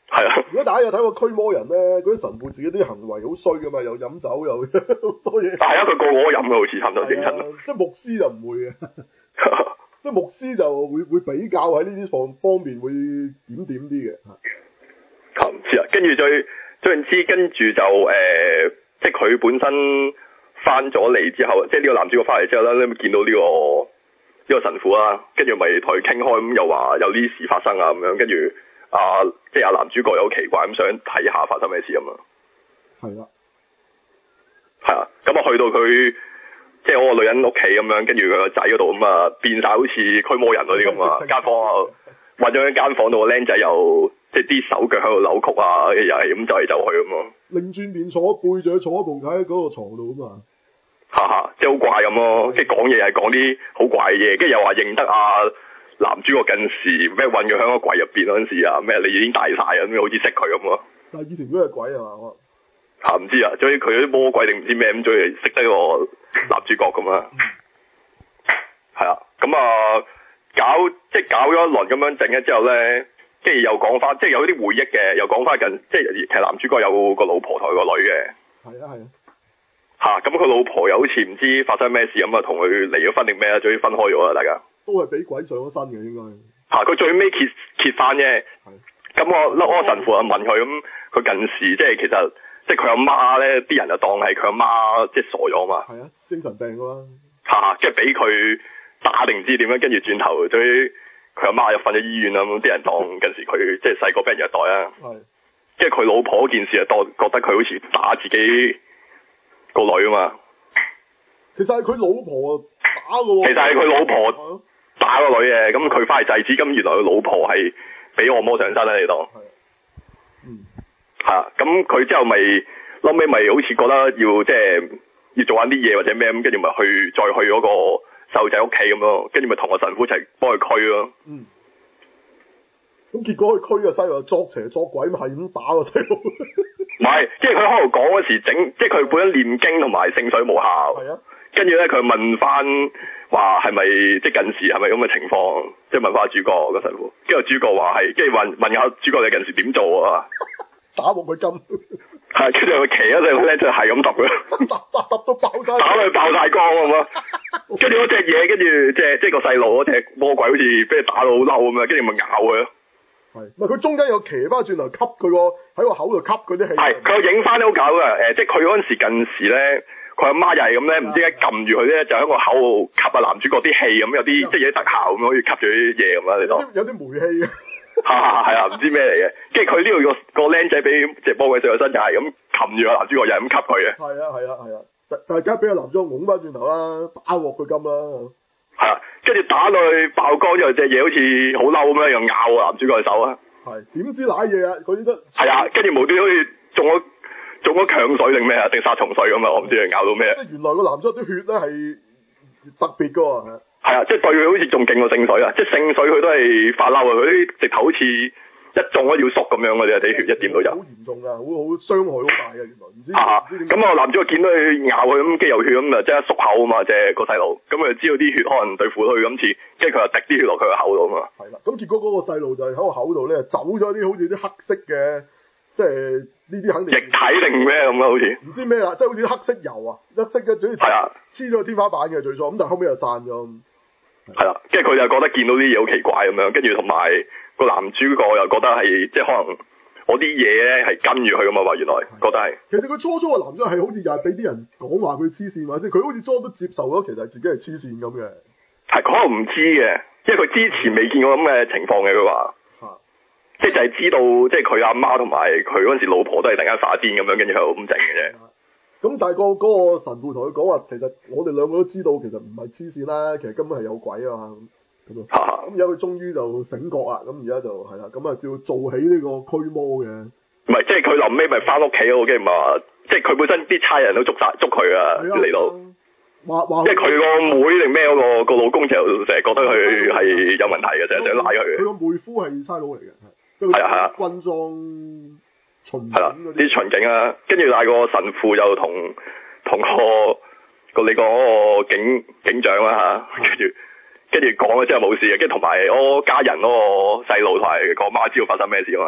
係啊。 如果大家有睇過驅魔人咧，嗰啲神父自己啲行為好衰噶嘛，又飲酒又好多嘢。 係啊，佢個個都飲嘅，好似差唔多整親。 即係牧師就唔會嘅，即係牧師就會會比較喺呢啲方方面會點點啲嘅。 嚇唔知啊，跟住最最唔知，跟住就誒、呃，即係佢本身翻咗嚟之後，即係呢個男主角翻嚟之後咧，你咪見到呢、呢個呢、呢個神父啊，跟住咪同佢傾開，咁又話有啲事發生啊咁樣，跟住啊，即係阿男主角有好奇怪咁想睇下發生咩事咁啊。 係啦。 係啊，咁啊去到佢即係嗰個女人屋企咁樣，跟住佢個仔嗰度咁啊變晒好似驅魔人嗰啲咁啊，間房啊混咗一間房度，個僆仔又即係啲手腳喺度扭曲啊，又係咁走嚟走去咁啊。 擰轉面坐背住佢坐喺部喺嗰個床度咁啊。 哈哈，即係好怪咁咯，即係講嘢係講啲好怪嘅嘢，跟住又話認得啊男主角近時咩混咗喺個櫃入邊嗰陣時啊，咩你已經大晒啊，咁好似識佢咁啊。 但係以前都係鬼啊嘛。 嚇唔知啊，所以佢啲魔鬼定唔知咩咁，所以識得個男主角咁啊。係啊，咁啊搞即係搞咗一輪咁樣整咗之後咧，跟住又講翻，即係有啲回憶嘅，又講翻緊，即係其實男主角有個老婆同佢個女嘅。 係啊係啊。 嚇，咁佢老婆又好似唔知發生咩事咁啊，同佢離咗婚定咩啊，終於分開咗啦，大家。 都係俾鬼上咗身嘅應該。 嚇，佢最尾揭揭翻啫。咁我嗰個神父啊問佢咁，佢近時即係其實。即係佢阿媽咧，啲人就當係佢阿媽即係傻咗嘛。 係啊，精神病㗎啦。 嚇！即係俾佢打定唔知點樣，跟住轉頭對佢阿媽又瞓咗醫院啦。咁啲人當近時佢即係細個俾人虐待啊。係。即係佢老婆嗰件事啊，當覺得佢好似打自己個女啊嘛。 其實係佢老婆打㗎喎。 其實係佢老婆打個女嘅，咁佢翻嚟制止，咁原來佢老婆係俾按摩上身啦，你當。係。嗯。係啊，咁佢之後咪後尾咪好似覺得要即係要做緊啲嘢或者咩咁，跟住咪去再去嗰個細路仔屋企咁咯，跟住咪同個神父一齊幫佢驅咯。嗯。 咁結果佢驅個細路作邪作鬼，咪係咁打個細路。 唔係，即係佢喺度講嗰時整，即係佢本身念經同埋聖水無效。係啊。跟住咧，佢問翻話係咪即係近時係咪咁嘅情況？即係問翻主角個神父，跟住主角話係，跟住問問下主角你近時點做啊？ 打落佢金， 係跟住佢騎嗰隻咧就係咁揼佢， 揼揼揼到爆晒， 打到佢爆晒光咁啊！跟住嗰隻嘢，跟住即係即係個細路嗰隻魔鬼好似俾佢打到好嬲咁樣，跟住咪咬佢咯。係，唔係佢中間有騎翻轉頭吸佢個喺個口度吸佢啲氣。係，佢有影翻都好搞㗎。誒，即係佢嗰陣時近時咧，佢阿媽又係咁咧，唔知點解撳住佢咧，就喺個口度吸啊男主角啲氣咁，有啲即係有啲特效咁，可以吸住啲嘢咁啊！你當有啲煤氣啊！係係啊，唔知咩嚟嘅，跟住佢呢度個個僆仔俾隻魔鬼上咗身，就係咁擒住個男主角，又係咁吸佢嘅。係啊係啊係啊，大家俾個男主角拱翻轉頭啦，打鑊佢金啦。係啊，跟住打到佢爆光之後，隻嘢好似好嬲咁樣，又咬個男主角嘅手啊。係，點知瀨嘢啊？嗰啲得。係啊，跟住無端好似中咗中咗強水定咩啊？定殺蟲水咁啊？我唔知佢咬到咩。即係原來個男主角啲血咧係特別噶喎。係啊，即係對佢好似仲勁過聖水啊！即係聖水佢都係發嬲啊！佢啲直頭好似一中咗要縮咁樣嘅啫，啲血一掂到就。好嚴重啊！好好傷害好大嘅原來，唔知。啊！咁啊，男主角見到佢咬佢咁，跟住有血咁啊，即刻縮口啊嘛，即係個細路。咁佢就知道啲血可能對付到佢今次，跟住佢就滴啲血落佢個口度啊嘛。係啦，咁結果嗰個細路就喺個口度咧，走咗啲好似啲黑色嘅，即係呢啲肯定。液體定咩咁啊？好似。唔知咩啦，即係好似黑色油啊，黑色嘅，總之黐黐咗天花板嘅最初，咁但係後尾又散咗。係啦，跟住佢就覺得見到啲嘢好奇怪咁樣，跟住同埋個男主角又覺得係即係可能我啲嘢咧係跟住佢咁啊嘛，原來覺得係。其實佢初初個男主角係好似又係俾啲人講話佢黐線，或者佢好似初都接受咗，其實自己係黐線咁嘅。係，可能唔知嘅，因為佢之前未見過咁嘅情況嘅，佢話。即係就係知道，即係佢阿媽同埋佢嗰陣時老婆都係突然間發癲咁樣，跟住喺度咁整嘅啫。咁但係個嗰個神父同佢講話，其實我哋兩個都知道，其實唔係黐線啦，其實根本係有鬼啊嘛咁。咁咁而家佢終於就醒覺啦，咁而家就係啦，咁啊要做起呢個驅魔嘅。唔係，即係佢臨尾咪翻屋企咯，跟住咪話，即係佢本身啲差人都捉晒捉佢啊嚟到。話話。即係佢個妹定咩嗰個個老公就成日覺得佢係有問題嘅，成日想拉佢。佢個妹夫係差佬嚟嘅，係啊係啊，軍裝。係啦，啲巡警啊，跟住但係個神父又同同個個你講嗰個警警長啦吓，跟住跟住講咗之後冇事嘅，跟住同埋我家人嗰個細路同埋個媽知道發生咩事啊嘛。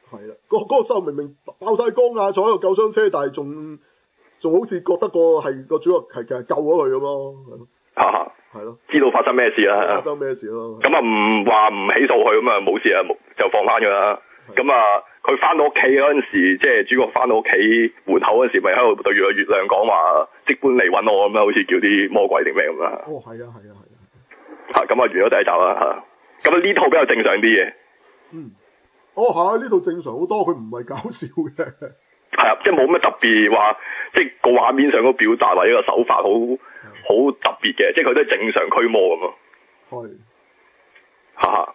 係啦，嗰嗰個細路明明爆晒光啊，坐喺個救傷車，但係仲仲好似覺得個係個主角係其實救咗佢咁咯。 啊， 係咯， 知道發生咩事啦， 發生咩事咯。 咁啊唔話唔起訴佢咁啊冇事啊，就放翻㗎啦。咁啊，佢翻到屋企嗰陣時，即係主角翻到屋企門口嗰陣時，咪喺度對住個月亮講話，即管嚟揾我咁樣，好似叫啲魔鬼定咩咁啦。 哦，係啊，係啊，係啊。 嚇，咁啊完咗第一集啦嚇。咁啊呢套比較正常啲嘅。 嗯。哦，係呢套正常好多，佢唔係搞笑嘅。 係啊，即係冇乜特別話，即係個畫面上個表達或者個手法好好特別嘅，即係佢都係正常驅魔咁咯。 係。 哈哈。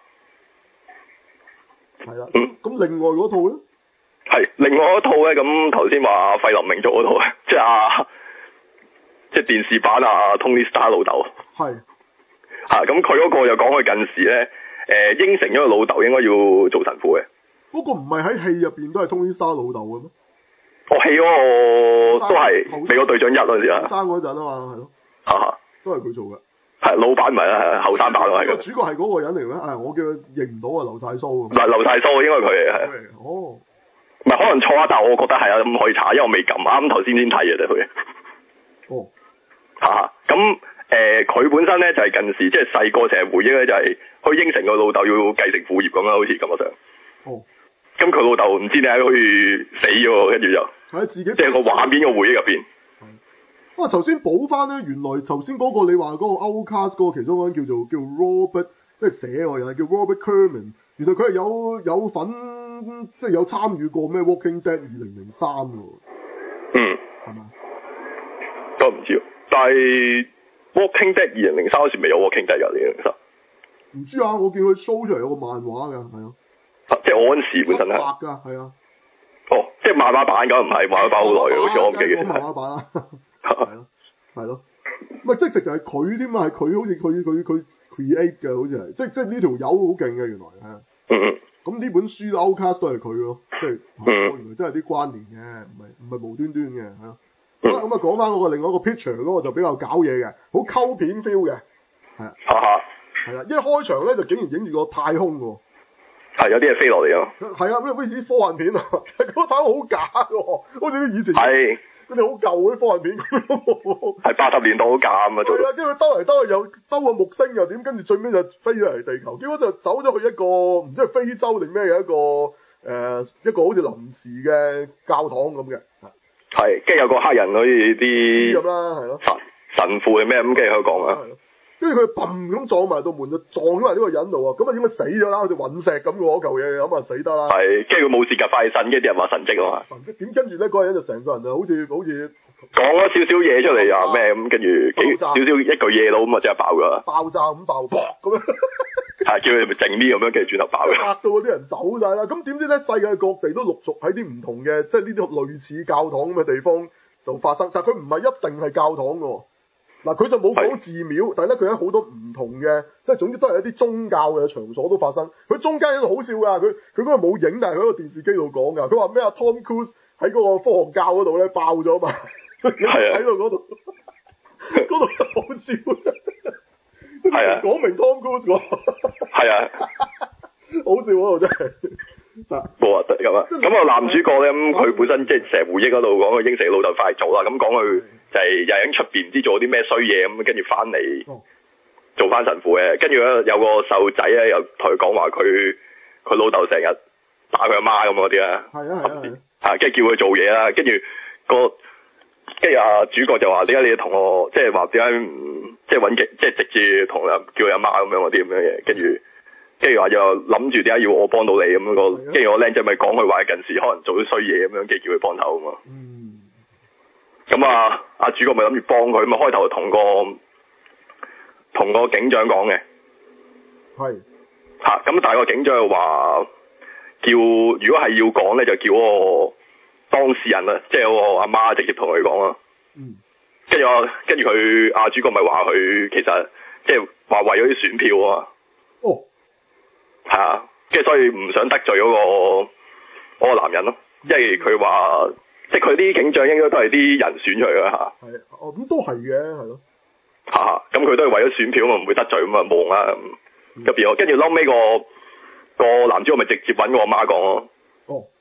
係啦，咁咁另外嗰套咧？ 係另外嗰套咧，咁頭先話費林明做嗰套咧，即係啊，即係電視版啊，Tony Stark 老豆。係。嚇、啊，咁佢嗰個就講佢近時咧，誒、呃、應承咗個老豆應該要做神父嘅。 嗰個唔係喺戲入邊都係 Tony Stark 老豆嘅咩？ 我戲嗰個都係美國隊長一嗰陣時啊。 生嗰陣啊嘛，係咯。 啊。都係佢做嘅。 係老闆唔係啦，後生版咯係。個主角係嗰個人嚟咩？誒，我叫佢認唔到啊，流晒鬚啊。 唔係流晒鬚，應該佢係。 哦。 唔係可能錯啊，但係我覺得係啊，咁可以查，因為我未撳，啱頭先先睇嘅啫佢。 哦。 嚇！咁誒，佢、呃、本身咧就係、是、近時即係細個成日回憶咧，就係佢應承個老豆要繼承父業咁啦，好似咁嘅上。哦。咁佢老豆唔知點解可以死咗，跟住就。係自己。即係個畫面個回憶入邊。 啊！頭先補翻咧，原來頭先嗰個你話嗰個 Outcast 嗰個其中一個人叫做叫 Robert，即係寫喎，又係叫 Robert Kerman。原來佢係有有份，即係有參與過咩 Walking Dead 二零零三喎。 嗯。 係嘛？ 都唔知，但係 Walking Dead 二零零三嗰時未有 Walking Dead 㗎，二零零三。唔知啊，我見佢 show 出嚟有個漫畫㗎，係啊。 即係我嗰陣時本身係。 畫㗎，係啊。 哦，即係漫畫版咁唔係漫畫版好耐嘅，好似我唔記得。 漫畫版啊。係咯，係咯，唔係即係就係佢添嘛，係佢好似佢佢佢 create 嘅，好似係，即即係呢條友好勁嘅原來係。 嗯嗯。 咁呢本書 Outcast 都係佢咯，即係我原來真係啲關聯嘅，唔係唔係無端端嘅，係咯。好啦，咁啊講翻嗰個另外一個 picture 嗰個就比較搞嘢嘅，好溝片 feel 嘅，係啊。哈哈。係啊，一開場咧就竟然影住個太空喎。 係有啲嘢飛落嚟啊。係啊，咩好似啲科幻片啊，嗰個太空好假喎，好似啲以前。係。佢哋好舊嗰啲科幻片， 係八十年代好假啊嘛，做。係啊， 跟住兜嚟兜去又兜個木星又點，跟住最尾就飛咗嚟地球，結果就走咗去一個唔知係非洲定咩嘅一個誒、呃、一個好似臨時嘅教堂咁嘅。 係，跟住有個黑人好似啲。咁啦，係咯。神父係咩咁？跟住佢講啊。跟住佢砰咁撞埋道門就撞咗埋呢個人度啊！咁啊應該死咗啦，好似隕石咁嘅喎，嚿嘢咁啊死得啦。係，跟住佢冇事㗎，快神嘅啲人話神蹟啊嘛。神蹟點？跟住咧嗰個人就成個人就好似好似講咗少少嘢出嚟啊咩咁，跟住幾少少一句嘢咯咁啊，即係爆㗎。爆炸咁爆爆咁樣。係叫佢咪靜啲咁樣，跟住轉頭爆嘅。嚇到嗰啲人走晒啦！咁點知咧世界各地都陸續喺啲唔同嘅即係呢啲類似教堂咁嘅地方就發生，但係佢唔係一定係教堂㗎。嗱，佢就冇講寺廟，但係咧佢喺好多唔同嘅，即係總之都係一啲宗教嘅場所都發生。佢中間有一個好笑㗎，佢佢嗰個冇影，但係佢喺個電視機度講㗎。佢話咩啊 Tom Cruise 喺嗰個科學教嗰度咧爆咗嘛，喺度嗰度，嗰度好笑。係啊，講明 Tom Cruise 喎。係啊，好笑嗰度真係。冇啊，咁啊，咁啊男主角咧，咁佢本身即係成日回憶嗰度講佢應承老豆快做啦，咁講佢就係又喺出邊唔知做啲咩衰嘢咁，跟住翻嚟做翻神父嘅，跟住咧有個細路仔咧又同佢講話佢佢老豆成日打佢阿媽咁嗰啲啊，係啊係啊，嚇跟住叫佢做嘢啦，跟住個跟住啊主角就話點解你同我即係話點解即係揾極即係直接同阿叫佢阿媽咁樣嗰啲咁樣嘢，跟住。跟住話又諗住點解要我幫到你咁樣個，跟住我靚仔咪講佢話近時可能做啲衰嘢咁樣，跟住叫佢幫手啊嘛。嗯。咁啊，阿主角咪諗住幫佢，咁啊開頭同個同個警長講嘅。係。嚇！咁但係個警長又話叫，如果係要講咧，就叫我當事人啊，即係我阿媽直接同佢講啊。嗯。跟住我，跟住佢阿主角咪話佢其實即係話為咗啲選票啊。哦。係啊，即係所以唔想得罪嗰、那個嗰、那個男人咯，因為佢話即係佢啲警長應該都係啲人選出嚟嘅吓。係，哦咁都係嘅，係咯。吓，咁佢都係為咗選票嘛，唔會得罪咁啊，冇啦咁。入邊我跟住撈尾個個男主角咪直接搵我阿媽講咯。哦。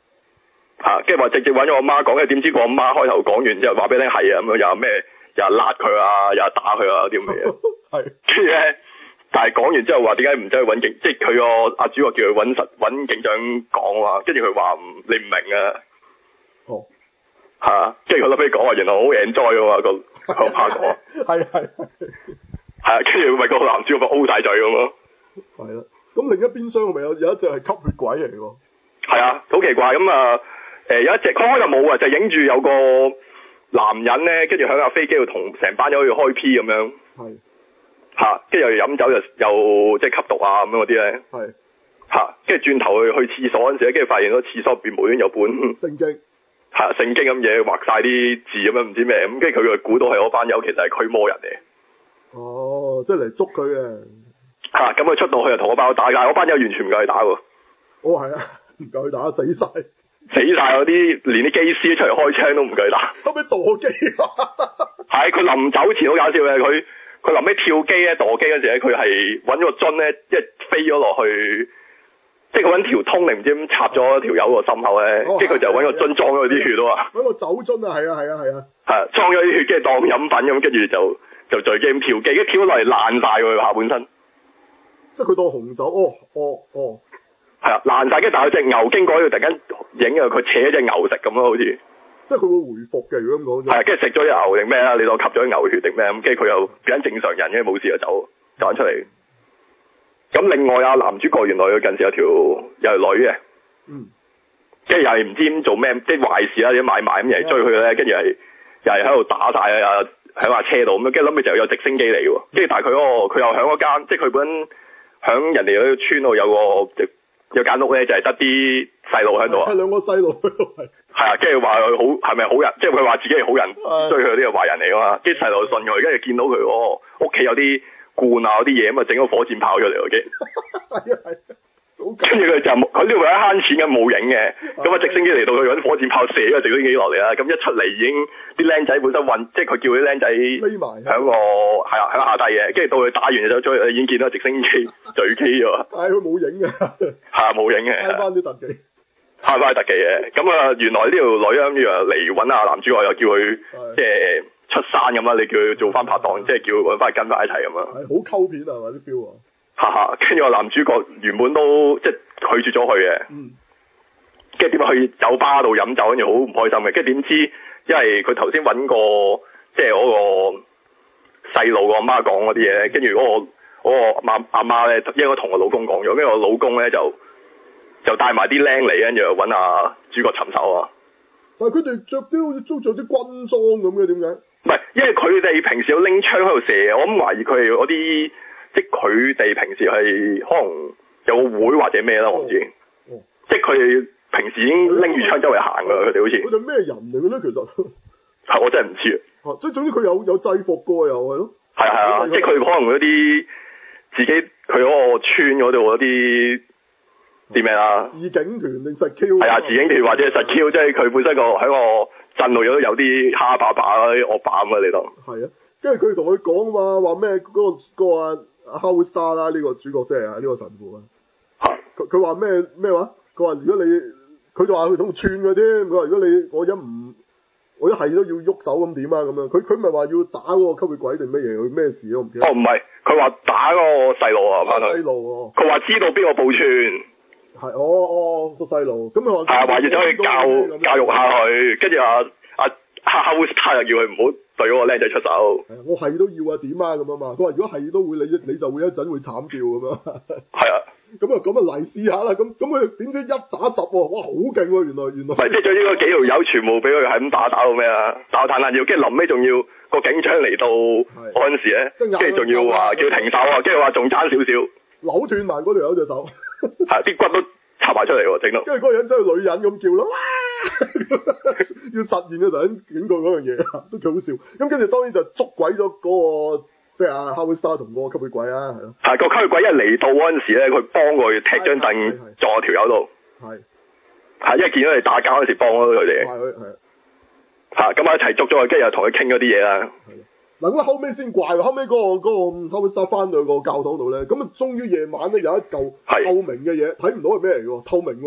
嚇，跟住話直接揾咗我媽講嘅，點知個阿媽開頭講完之後話俾你聽係啊，咁樣又咩又辣佢啊，又打佢啊啲咁嘅嘢。係。跟住咧，但係講完之後話點解唔走去揾警，即係佢個阿主角叫佢揾實揾警長講啊，跟住佢話唔你唔明啊。 哦。 嚇！跟住佢諗起講話，原來好 enjoy 㗎嘛個個拍講。係係係。係啊，跟住咪個男主角咪 O 大嘴咁咯。 係啦，咁另一邊廂咪有有一隻係吸血鬼嚟喎。 係啊，好奇怪咁啊！誒、呃、有一隻，佢開就冇啊，就影住有個男人咧，跟住喺架飛機度同成班友去開 P 咁樣。係。嚇！跟住又飲酒又又即係吸毒啊咁樣嗰啲咧。係。嚇！跟住轉頭去去廁所嗰陣時咧，跟住發現嗰廁所入邊無端有本聖經。係啊，聖經咁嘢畫晒啲字咁樣唔知咩咁，跟住佢就估到係嗰班友其實係驅魔人嚟。 哦，即係嚟捉佢嘅。 嚇！咁佢出到去就同嗰班友打，但係嗰班友完全唔夠佢打喎。哦，係啊。唔夠佢打，死晒，死晒嗰啲，連啲機師出嚟開槍都唔夠佢打。後尾墮機啊！係佢臨走前好搞笑嘅，佢佢臨尾跳機咧，墮機嗰時咧，佢係揾咗個樽咧，即係飛咗落去，即係佢揾條通靈唔知點插咗條友個心口咧，跟住佢就揾個樽裝咗啲血啊嘛。揾個酒樽啊，係啊係啊係啊。係裝咗啲血，跟住當飲品咁，跟住就就墜機咁跳機，跟住跳落嚟爛晒佢下半身。即係佢當紅酒，哦哦哦。係啊，爛晒嘅，但係隻牛經過喺度突然間影啊，佢扯隻牛食咁咯，好似。即係佢會回復嘅，如果咁講。係，跟住食咗隻牛定咩啦？你當吸咗牛血定咩咁？跟住佢又變緊正常人，因為冇事就走，走翻出嚟。咁另外啊，男主角原來佢近時有條又係女嘅。嗯。跟住又係唔知點做咩，即係壞事啦，啲買賣咁又係追佢咧，跟住係又係喺度打晒啊，喺架車度咁，跟住諗住就有直升機嚟喎。跟住但係佢嗰個佢又喺嗰間，即係佢本身喺人哋嗰個村度有個有間屋咧，就係得啲細路喺度啊。係兩個細路喺度係。係啊，跟住話佢好係咪好人？即係佢話自己係好人，追佢啲係壞人嚟㗎嘛。啲細路信佢，跟住見到佢哦，屋企有啲罐啊嗰啲嘢咁啊，整個火箭炮出嚟喎，機。係啊係。跟住佢就佢呢度為咗慳錢嘅冇影嘅，咁啊直升機嚟到佢揾火箭炮射咗直升機落嚟啦，咁一出嚟已經啲僆仔本身運，即係佢叫啲僆仔匿埋喺個係啊喺下低嘅，跟住到佢打完就追，已經見到直升機墜機咗。係佢冇影嘅，係冇影嘅，慳翻啲特技，慳翻啲特技嘅。咁啊原來呢條女啊咁樣嚟揾下男主角，又叫佢即係出山咁啦，你叫佢做翻拍檔，即係叫佢揾翻跟翻一齊咁啊。係好溝片啊嘛啲 feel 啊！哈哈，跟住個男主角原本都即係拒絕咗佢嘅，跟住點解去酒吧度飲酒，跟住好唔開心嘅，跟住點知因為佢頭先揾個即係嗰個細路個阿媽講嗰啲嘢，跟住嗰個嗰個阿阿媽咧應該同個老公講咗，跟住個老公咧就就帶埋啲僆嚟，跟住揾阿主角尋仇啊！但係佢哋着啲好似都着啲軍裝咁嘅，點解？唔係，因為佢哋平時有拎槍喺度射，我諗懷疑佢係嗰啲。即係佢哋平時係可能有個會或者咩啦，我唔知。哦哦、即係佢哋平時已經拎住槍周圍行噶，佢哋好似。佢哋咩人嚟嘅咧？其實係我真係唔知啊。即係總之佢有有制服過又係咯。係係啊，即係佢可能嗰啲自己佢嗰個村嗰度嗰啲啲咩啦。自警團定實 Q？係啊，自警團或者實 Q，即係佢本身個喺個鎮度有有啲蝦霸霸嗰啲惡霸咁啊，你當。係啊，跟住佢同佢講嘛，話咩嗰個嗰個啊。Howard Star 啦，呢個主角即係啊，呢個神父啊。佢佢話咩咩話？佢話如果你，佢就話佢同串嘅添。佢話如果你我一唔，我一係都要喐手咁點啊咁樣。佢佢咪話要打嗰個吸血鬼定乜嘢？佢咩事都唔記得。哦，唔係，佢話打嗰個細路啊，翻去。細路。佢話知道邊個報串。係，哦哦，個細路。咁佢話。係啊，話要走去教教育下佢，跟住啊啊 Howard Star 又叫佢唔好。對嗰個僆仔出手，我係都要啊，點啊咁啊嘛。佢話如果係都會，你你就會一陣會慘叫咁樣。係啊，咁啊咁啊嚟試下啦。咁咁佢點知一打十喎？哇，好勁喎！原來原來。唔係，即係總之嗰幾條友全部俾佢係咁打打到咩啊？打到彈彈要，跟住臨尾仲要個警長嚟到嗰陣時咧，跟住仲要話叫停手啊，跟住話仲爭少少，扭斷埋嗰條友隻手，係啲骨都插埋出嚟喎，整到。跟住嗰個人真係女人咁叫咯。要實現嘅就喺警告嗰樣嘢，都幾好笑。咁跟住當然就捉鬼咗嗰、那個，即係阿 Howard Star 同嗰個吸血鬼啊，係咯。係個吸血鬼一嚟到嗰陣時咧，佢幫佢踢張凳撞條友度。係係，因為見到你打交嗰時幫咗佢哋。係佢係。嚇！咁啊一齊捉咗佢，跟住又同佢傾嗰啲嘢啦。嗱咁後尾先怪喎，後尾嗰、那個嗰、那個 Howard Star 翻到個教堂度咧，咁啊終於夜晚咧有一嚿透明嘅嘢，睇唔到係咩嚟嘅喎，透明喎。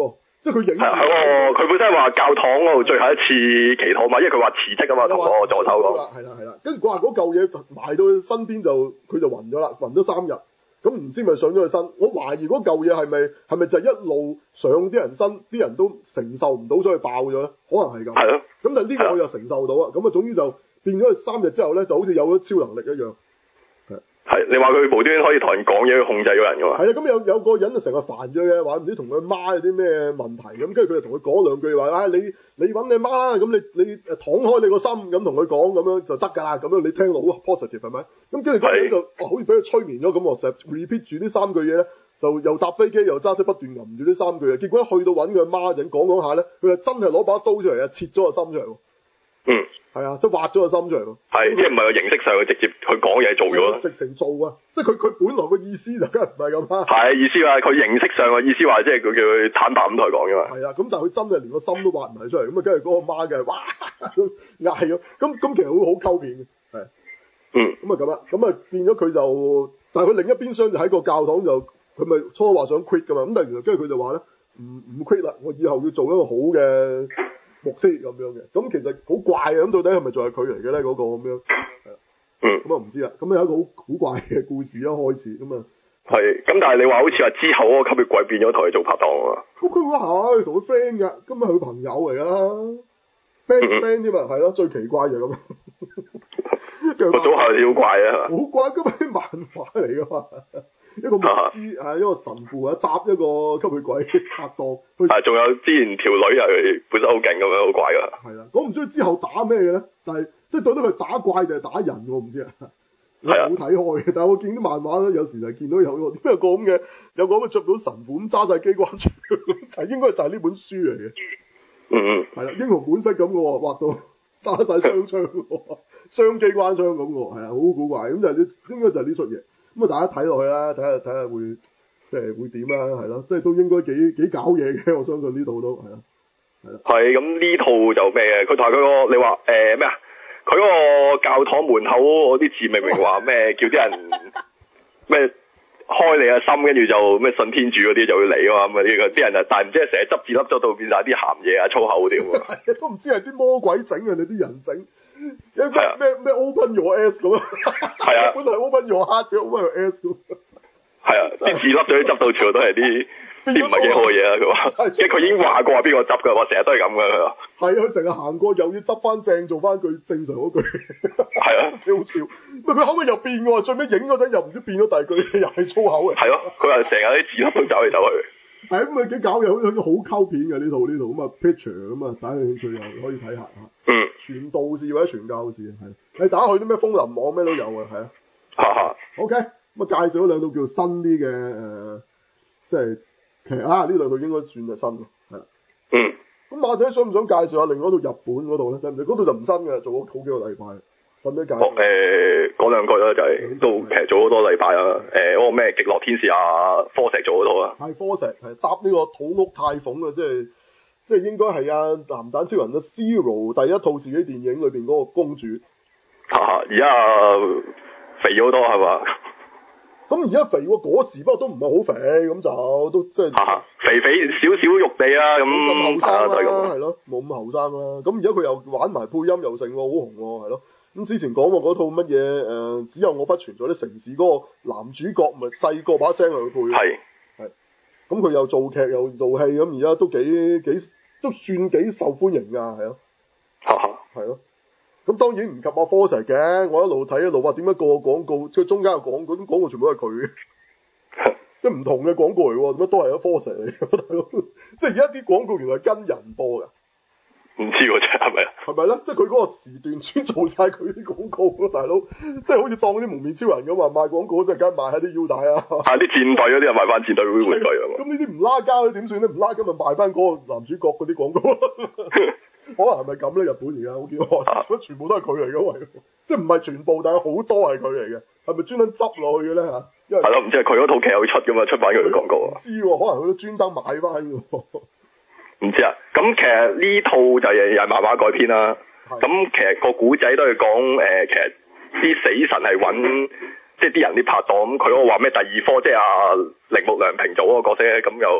即係佢影。 係喺個佢本身係話教堂嗰度最後一次祈禱嘛，因為佢話辭職啊嘛，同我助手講。 係啦係啦，跟住佢話嗰嚿嘢埋到佢身邊就佢就暈咗啦，暈咗三日。咁唔知咪上咗佢身？我懷疑嗰嚿嘢係咪係咪就一路上啲人身，啲人都承受唔到，所以爆咗咧？可能係咁。 係咯。 咁但係呢個我又承受到啊！咁啊，總之就變咗佢三日之後咧，就好似有咗超能力一樣。 係，你話佢無端可以同人講嘢，控制咗人噶嘛？ 係啊，咁有有個人就成日煩咗嘅，話唔知同佢媽有啲咩問題咁，跟住佢就同佢講兩句話，唉、哎，你你揾你媽啦，咁你你誒敞開你個心咁同佢講，咁樣就得㗎啦，咁樣你聽到好 positive 係咪？咁跟住嗰個人就哦，好似俾佢催眠咗咁喎，成日 repeat 住呢三句嘢咧，就又搭飛機又揸車不斷吟住呢三句嘢，結果一去到揾佢媽陣講講下咧，佢就真係攞把刀出嚟啊，切咗個心出嚟喎。嗯。係啊，即係挖咗個心出嚟咯。 係，即係唔係個形式上，佢直接佢講嘢做咗。 直情做啊！即係佢佢本來個意思就梗係唔係咁啦。係意思話佢形式上嘅意思話，即係佢叫佢坦白咁同佢講啫嘛。 係啊，咁但係佢真係連個心都挖唔埋出嚟，咁啊，跟住嗰個媽嘅哇嗌咗，咁咁其實會好溝片嘅，係。 嗯。 咁啊咁啦，咁啊變咗佢就，但係佢另一邊廂就喺個教堂就，佢咪初話想 quit 噶嘛，咁但係原來跟住佢就話咧，唔唔 quit 啦，我以後要做一個好嘅牧師咁樣嘅，咁其實好怪啊！咁到底係咪仲係佢嚟嘅咧？嗰、那個咁樣，係啊， 嗯， 咁啊唔知啦。咁有一個好古怪嘅故事一開始咁啊， 係，咁但係你話好似話之後嗰個吸血鬼變咗同佢做拍檔啊？ 咁佢話係同佢 friend 㗎，咁咪佢朋友嚟啦 ，best friend 添嘛，係咯，最奇怪就係咁。個組合係好怪啊！ 好怪，今日啲漫畫嚟㗎嘛。一個牧師啊，一個神父啊，搭一個吸血鬼拍檔。 係，仲有之前條女係本身好勁咁樣，好怪㗎。 係啦，我唔知佢之後打咩嘅咧，但係即係到底佢打怪定係打人，我唔知啊。我冇睇開嘅，但係我見啲漫畫咧，有時就見到有個點解有個咁嘅，有個咁嘅著到神父咁揸晒機關槍，就應該就係呢本書嚟嘅。 嗯嗯。 係啦，英雄本色咁嘅喎，畫到揸晒雙槍喎，雙機關槍咁喎，係啊，好古怪。咁就係呢，應該就係呢出嘢。咁啊，大家睇落去啦，睇下睇下會即係會點啦，係咯，即係都應該幾幾搞嘢嘅，我相信呢度都係咯，係咯。係咁呢套就咩嘅？佢同佢個你話誒咩啊？佢、呃、嗰個教堂門口嗰啲字明明話咩？叫啲人咩開你嘅心，跟住就咩信天主嗰啲就會嚟啊嘛。咁啊呢個啲人啊，但係唔知係成日執字粒咗到變晒啲鹹嘢啊、粗口嗰啲喎。 都唔知係啲魔鬼整啊，定啲人整？咩咩咩 open your ass 咁啊？係啊，本來 open your heart 嘅 open your ass 咁。 係啊，啲字粒咗啲執到全部都係啲啲唔係幾好嘅嘢啊！佢話，即係佢已經話過話邊個執㗎，話成日都係咁㗎佢話。係啊，佢成日行過又要執翻正，做翻句正常嗰句。係啊，幾好笑。唔係佢後尾又變喎，最尾影嗰陣又唔知變咗第二句，又係粗口嘅。係咯，佢話成日啲字粒都走嚟走去。係咁啊，幾搞嘢，好似好溝片嘅呢套呢套咁啊 picture 咁啊，大家有興趣又可以睇下嚇。嗯。傳道士或者傳教士係，你打去啲咩風林網咩都有嘅，係啊。哈哈。OK，咁啊介紹咗兩套叫新啲嘅誒，即係其實啊呢兩套應該算係新嘅，係啦。嗯。咁馬仔想唔想介紹下另外一套日本嗰度咧？使唔使？嗰套就唔新嘅，做咗好幾個禮拜。使唔使介紹？誒，嗰兩個咧就係都其實做好多禮拜啊。誒，嗰個咩極樂天使啊，科石做嗰套啊。係科石係搭呢個土屋太鳳啊，即係。即係應該係啊鹹蛋超人嘅 Zero 第一套自己電影裏邊嗰個公主。啊！而家肥咗好多係嘛？咁而家肥喎，嗰時不過都唔係好肥，咁就都即係。啊！肥肥少少肉地啊，咁咁後生啦，係咯，冇咁後生啦。咁而家佢又玩埋配音又成喎，好紅喎，係咯。咁之前講過嗰套乜嘢誒？只有我不存在啲城市嗰個男主角咪細個把聲嚟配。係。係。咁佢又做劇又做戲，咁而家都幾幾都算幾受歡迎㗎，係咯，係咯。咁當然唔及阿科石嘅，我一路睇一路話點解個個廣告，即係中間嘅廣告，啲廣告全部都係佢嘅，即係唔同嘅廣告嚟喎，點解都係阿科石嚟？大佬，即係而家啲廣告原來係跟人播㗎。唔知喎，真係咪啊？係咪咧？即係佢嗰個時段專做晒佢啲廣告咯，大佬，即係好似當啲蒙面超人咁話賣廣告，即係梗係賣下啲腰帶啊，係啲戰隊嗰啲又賣翻戰隊會會隊啊嘛。咁呢啲唔拉交點算咧？唔拉交咪賣翻嗰個男主角嗰啲廣告咯。可能係咪咁咧？日本而家我見到全部都係佢嚟嘅，喂，即係唔係全部，但係好多係佢嚟嘅，係咪專登執落去嘅咧嚇？係咯，唔知係佢嗰套劇有出㗎嘛？出版佢嘅廣告啊？唔知喎，可能佢都專登買翻㗎。唔知啊，咁其實呢套就係又係漫畫改編啦。咁其實個古仔都係講誒，其實啲死神係揾即係啲人啲拍檔。咁佢嗰個話咩第二科，即係阿鈴木良平做嗰個角色咧，咁又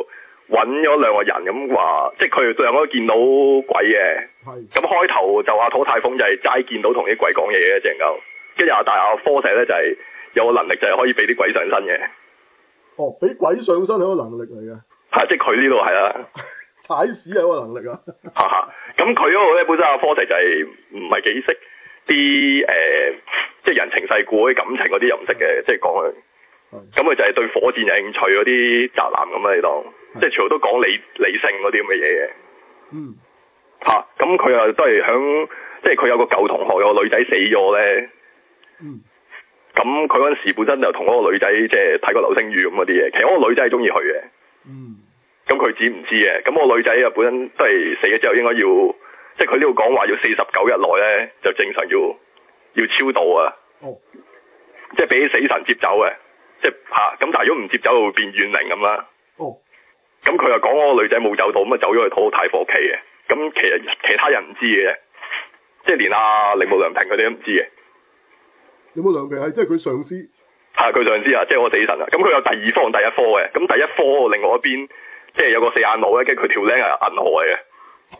揾咗兩個人咁話，即係佢哋兩個都見到鬼嘅。 係。 咁開頭就阿土太鳳就係齋見到同啲鬼講嘢嘅，只能夠。跟住阿大阿科石咧就係有個能力就係可以俾啲鬼上身嘅。 哦，俾鬼上身係一個能力嚟嘅。 係，即係佢呢度係啦。 踩屎係一個能力啊。 哈哈，咁佢嗰個咧本身阿科石就係唔係幾識啲誒，即係人情世故啲感情嗰啲又唔識嘅，即係講佢。咁佢就係對火箭有興趣嗰啲宅男咁啦，你當，即係全部都講理理性嗰啲咁嘅嘢嘅。 嗯。 吓，咁佢又都係響，即係佢有個舊同學有個女仔死咗咧。 嗯。 咁佢嗰陣時本身就同嗰個女仔即係睇過流星雨咁嗰啲嘢，其實嗰個女仔係中意佢嘅。 嗯。咁佢知唔知嘅？咁、嗰個女仔啊本身都係死咗之後應該要，即係佢呢度講話要四十九日內咧就正常要要超度啊。 哦。 即係俾死神接走嘅。即係吓，咁但係如果唔接走就會變怨靈咁啦。 哦。 咁佢又講嗰個女仔冇走到，咁啊走咗去土太火企嘅。咁其實其他人唔知嘅，即係連阿鈴木良平佢哋都唔知嘅。 鈴木良平係即係佢上司。 係佢上司啊，即係我死神啊。咁佢有第二科同第一科嘅。咁第一科另外一邊，即係有個四眼佬咧，跟住佢條僆係銀河嚟嘅。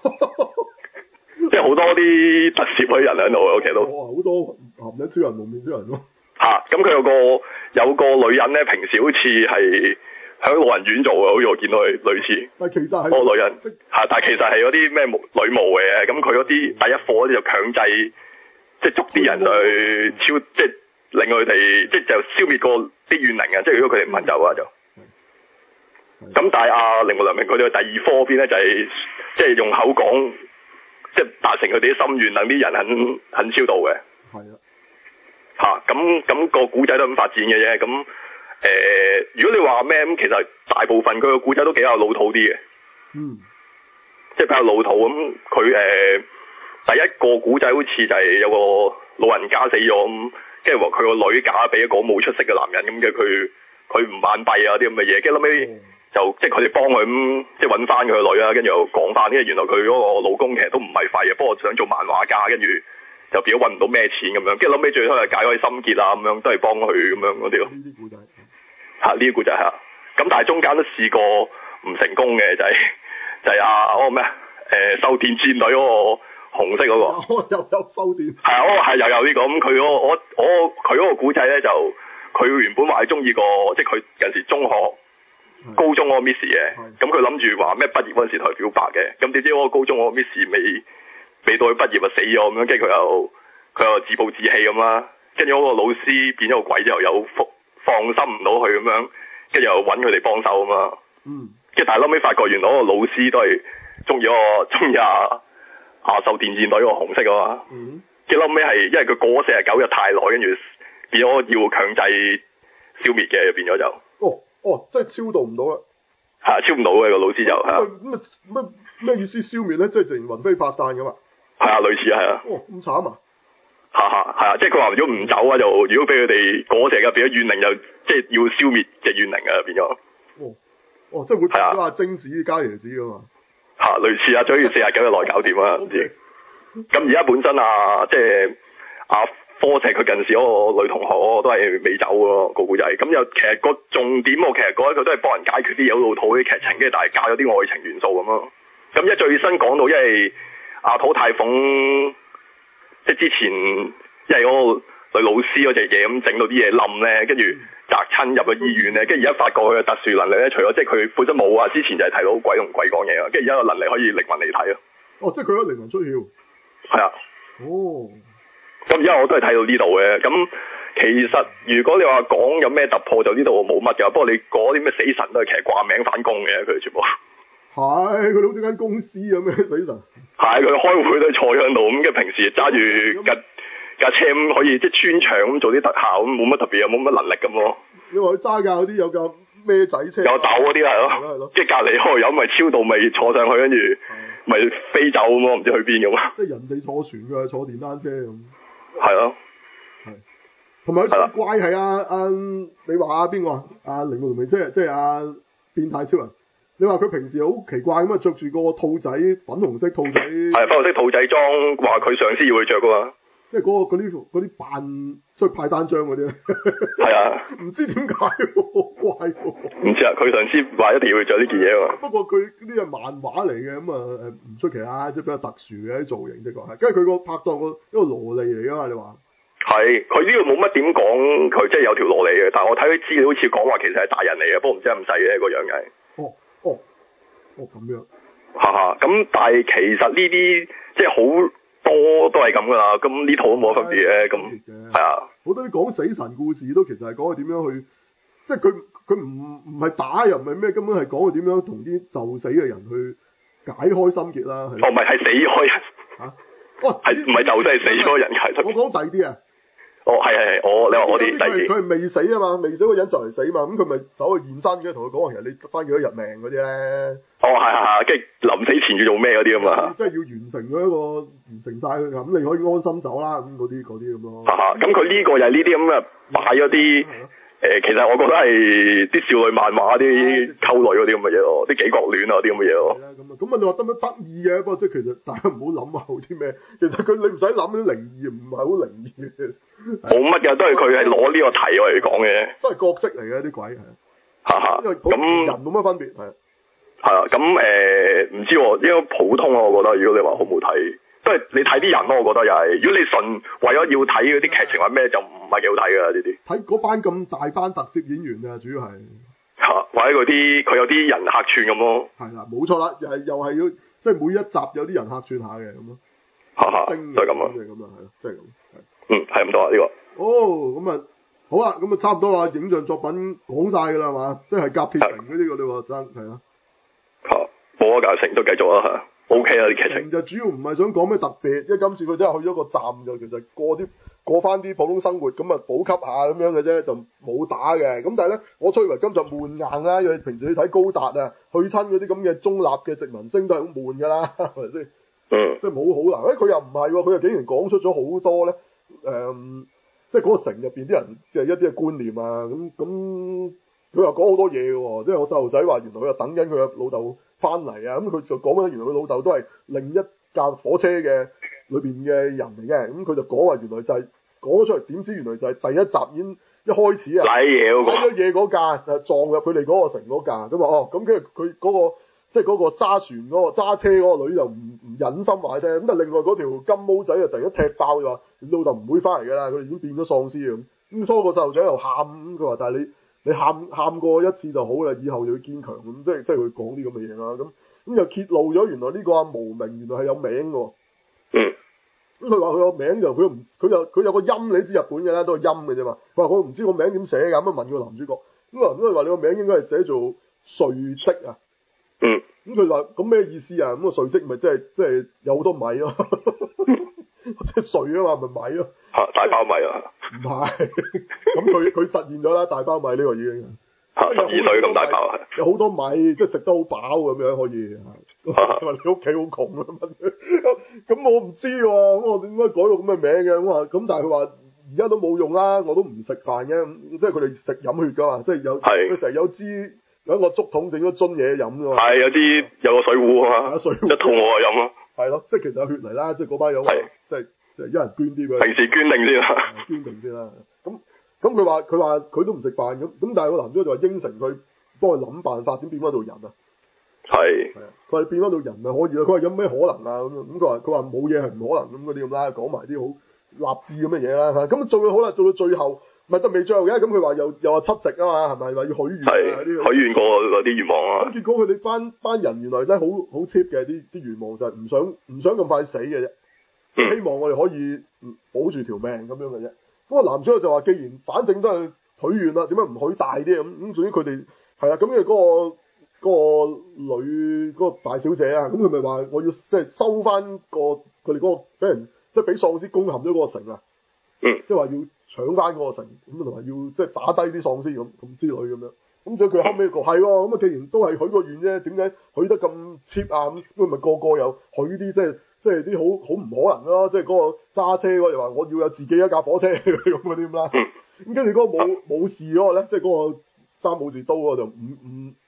即係好多啲特攝嗰啲人喺度嘅，其實都。 哇！好多鹹人超人、蒙面超人咯。 吓，咁佢有個有個女人咧，平時好似係喺老人院做嘅，好似我見到佢類似。 但其實係個女人吓，但係其實係嗰啲咩女巫嘅，咁佢嗰啲第一課嗰啲就強制，即係捉啲人去超，即係令佢哋即係就消滅個啲怨靈啊！即係如果佢哋唔肯走嘅話就。咁但係阿鈴木良平佢哋第二科邊咧就係即係用口講，即係達成佢哋啲心願，等啲人肯肯超度嘅。 係啊。 吓，咁咁個古仔都咁發展嘅啫，咁誒、呃，如果你話咩咁，其實大部分佢個古仔都比較老土啲嘅， 嗯， 即係比較老土咁，佢誒、呃、第一個古仔好似就係有個老人家死咗咁，跟住話佢個女嫁俾一個冇出息嘅男人咁嘅，佢佢唔萬閉啊啲咁嘅嘢，跟住後尾就即係佢哋幫佢咁，即係揾翻佢個女啊，跟住又講翻，因為原來佢嗰個老公其實都唔係廢嘅，不過想做漫畫家，跟住。就變咗揾唔到咩錢咁樣，跟住諗尾最後係解開心結啊咁樣，都係幫佢咁樣嗰啲咯。呢啲故仔嚇，呢啲故仔係啊。咁但係中間都試過唔成功嘅，就係、是、就係、是、啊嗰、那個咩誒秀電戰隊嗰個紅色嗰、那個。又有秀電。係啊，嗰個係又有呢、這個咁，佢嗰個我我佢嗰個古仔咧就佢原本話係中意個，即係佢近時中學、高中嗰個 Miss 嘅，咁佢諗住話咩畢業嗰陣時同佢表白嘅，咁點知嗰個高中嗰個 Miss 未。未到佢畢業就死咗咁樣，跟住佢又佢又自暴自棄咁啦，跟住嗰個老師變咗個鬼之後又放放心唔到佢咁樣，跟住又揾佢哋幫手咁嘛。嗯。跟住但係後尾發覺原來嗰個老師都係中意嗰個中意阿阿秀電戰隊個紅色啊嘛。嗯。跟住後尾係因為佢過咗四十九日太耐，跟住變咗要強制消滅嘅，變咗就。哦哦，即係超度唔到啦。係超唔到嘅個老師就係啊。咁啊咩咩意思消滅咧？即係直情魂飛魄散噶嘛？係啊，類似係啊。哦，咁慘啊！嚇嚇係啊，即係佢話如果唔走啊，就如果俾佢哋嗰隻嘅變咗怨靈，就即係要消滅隻怨靈啊，變咗。哦，哦，即係會變咗阿貞子加椰子噶嘛？嚇，類似啊，就好似四十九日內搞掂啊，唔知。咁而家本身啊，即係阿科石佢近時嗰個女同學都係未走喎個故仔。咁又其實個重點我其實覺得佢都係幫人解決啲有老土啲劇情，跟住但係加咗啲愛情元素咁咯。咁一最新講到因為。阿土太鳳即係之前，因為嗰個女老師嗰隻嘢咁整到啲嘢冧咧，跟住砸親入咗醫院咧，跟住而家發覺佢嘅特殊能力咧，除咗即係佢本身冇啊，之前就係睇到鬼同鬼講嘢啊，跟住而家個能力可以靈魂離體啊。哦，即係佢可以靈魂出竅。係啊。哦。咁而家我都係睇到呢度嘅，咁其實如果你話講有咩突破，就呢度冇乜㗎。不過你嗰啲咩死神都係其實掛名反攻嘅，佢哋全部。係，佢好似間公司咁嘅死神。係，佢開會都坐喺度咁，嘅平時揸住架架車咁可以即係穿牆咁做啲特效咁，冇乜特別又冇乜能力咁咯。你話佢揸架嗰啲有架咩仔車？有斗嗰啲係咯，即係隔離開有咪超度咪坐上去，跟住咪飛走咁咯，唔知去邊咁。即係人哋坐船㗎，坐電單車咁。係咯。係。同埋有怪係啊啊！你話啊邊個啊？阿鈴木良平即係即係阿變態超人。你話佢平時好奇怪咁啊，着住個兔仔粉紅色兔仔，係粉紅色兔仔裝，話佢上司要佢着噶嘛。 即係嗰個嗰啲嗰啲扮出去派單張嗰啲咧。 係啊。 唔知點解喎，好怪喎。 唔知啊，佢上次話一定要着呢件嘢啊嘛。 不過佢呢啲係漫畫嚟嘅，咁啊誒唔出奇啊，即係比較特殊嘅啲造型，的確係。跟住佢個拍檔個一個蘿莉嚟㗎嘛，你話？係， 佢呢度冇乜點講，佢即係有條蘿莉嘅，但係我睇佢資料好似講話其實係大人嚟嘅，不過唔知係咁細嘅個樣係。 哦哦哦咁樣。 哈哈，咁但係其實呢啲即係好多都係咁噶啦，咁呢套都冇乜分別嘅，咁係啊。 好多啲講死神故事都其實係講佢點樣去，即係佢佢唔唔係打又唔係咩，根本係講佢點樣同啲就死嘅人去解開心結啦。哦， 唔係係死開人。 嚇、啊？哦，係唔係就真係死開人解？ 我講第二啲啊。 哦，係係係，我你話我啲第二啲。 佢係未死啊嘛，未死個人就嚟死嘛，咁佢咪走去現身嘅，同佢講話其實你得翻幾多日命嗰啲咧。 哦，係係係，跟住臨死前要做咩嗰啲啊嘛。 即係要完成咗一個完成晒佢咁，你可以安心走啦，咁嗰啲嗰啲咁咯。 咁佢呢個又係呢啲咁嘅擺咗啲誒，其實我覺得係啲少女漫畫啲溝女嗰啲咁嘅嘢咯，啲幾角戀啊啲咁嘅嘢咯。 咁啊，咁啊，你話得唔得得意嘅？不過即係其實大家唔好諗啊，好啲咩？其實佢你唔使諗啲靈異，唔係好靈異嘅。 冇乜嘅，都係佢係攞呢個題嚟講嘅。 都係角色嚟嘅啲鬼係。 嚇嚇。咁人冇乜分別係。 係啊，咁誒唔知喎，應該普通咯，我覺得。如果你話好唔好睇，都係你睇啲人咯，我覺得又係。如果你純為咗要睇嗰啲劇情或咩，就唔係幾好睇㗎呢啲。睇嗰班咁大班特色演員啊，主要係。 嚇，或者嗰啲佢有啲人客串咁咯。 係啦，冇錯啦，又係又係要即係每一集有啲人客串下嘅咁咯。 嚇嚇，就係咁啊。 即係咁啊，係咯，即係咁。 嗯，係咁多啊呢個。 哦，咁啊，好啦，咁啊差唔多啦，影像作品講晒㗎啦，係嘛？即係甲鐵城嗰啲我哋話真係啊。 嚇，冇啊，甲鐵城都繼續啊嚇。O K 啊啲劇情。 就主要唔係想講咩特別，因為今次佢真係去咗個站就其實過啲過翻啲普通生活咁啊補給下咁樣嘅啫，就冇打嘅。咁但係咧，我吹為今集悶硬啦，因為平時你睇高達啊，去親嗰啲咁嘅中立嘅殖民星都係好悶㗎啦，係咪先？嗯。即係冇好難，誒佢又唔係喎，佢又竟然講出咗好多咧，誒、嗯，即係嗰個城入邊啲人嘅一啲嘅觀念啊，咁咁佢又講好多嘢嘅喎，即係我細路仔話原來佢又等緊佢嘅老豆翻嚟啊，咁佢就講緊原來佢老豆都係另一架火車嘅裏邊嘅人嚟嘅，咁佢就講話原來就係講咗出嚟，點知原來就係第一集已經一開始啊，瀨嘢嗰個，瀨咗嘢嗰架就撞入佢哋嗰個城嗰架，咁啊哦，咁跟住佢嗰個即係嗰個揸船嗰個揸車嗰個女就唔唔忍心話聽，咁但係另外嗰條金毛仔啊突然間踢爆就話老豆唔會翻嚟㗎啦，佢哋已經變咗喪屍咁，咁所以個細路仔又喊，咁佢話但係你。你喊喊過一次就好啦，以後就要堅強咁，即係即係佢講啲咁嘅嘢啦。咁咁又揭露咗原來呢個阿無名原來係有名嘅。嗯。咁佢話佢個名就佢唔佢有佢有個音，你知日本嘅啦，都係音嘅啫嘛。佢話我唔知個名點寫㗎，咁啊問個男主角。咁啊男主角話你個名應該係寫做瑞色啊。嗯。咁佢話咁咩意思啊？咁個瑞色咪即係即係有好多米咯。即係瑞啊嘛，咪米咯。嚇！大包米啊！唔係，咁佢佢實現咗啦，大包米呢個已經嚇，十二歲咁大包啊！有好多米，即係食得好飽咁樣可以嚇。話你屋企好窮啊？咁我唔知喎，咁我點解改到咁嘅名嘅？咁話咁，但係佢話而家都冇用啦，我都唔食飯嘅，即係佢哋食飲血㗎嘛，即係有佢成日有支有一個竹筒整咗樽嘢飲㗎嘛。係有啲有個水壺啊嘛，水壺一肚餓就飲咯。係咯，即係其實有血嚟啦，即係嗰班友即係。即係一人捐啲俾佢，平時捐定先啦，捐定先啦。咁咁佢話佢話佢都唔食飯咁，咁但係個男主角就話應承佢幫佢諗辦法點變翻到人啊。係係啊，佢話變翻到人咪可以啦。佢話有咩可能啊咁咁佢話佢話冇嘢係唔可能咁嗰啲咁啦，講埋啲好立志咁嘅嘢啦。咁做到好啦，做到最後咪都未最後嘅。咁佢話又又話七夕啊嘛，係咪話要許願啊？啲許願過嗰啲願望啊。咁結果佢哋班班人原來真係好好 cheap 嘅啲啲願望就係唔想唔想咁快死嘅啫。希望我哋可以保住條命咁樣嘅啫。咁個男主角就話：既然反正都係許願啦，點解唔許大啲咁？咁總之佢哋係啦。咁嘅嗰個嗰、嗰個女嗰、嗰個大小姐啊，咁佢咪話我要即係收翻個佢哋嗰個俾人即係俾喪屍攻陷咗嗰個城啊。嗯。即係話要搶翻嗰個城，咁同埋要即係打低啲喪屍咁咁之類咁樣。咁所以佢後尾個係喎，咁啊既然都係許個願啫，點解許得咁 cheap 啊？咁咁咪個個又許啲即係。即係啲好好唔可能咯，即係嗰個揸車嗰又話我要有自己一架火車咁嗰啲啦。咁跟住嗰個冇冇事嗰個咧，即係嗰個揸武士刀嗰個就唔唔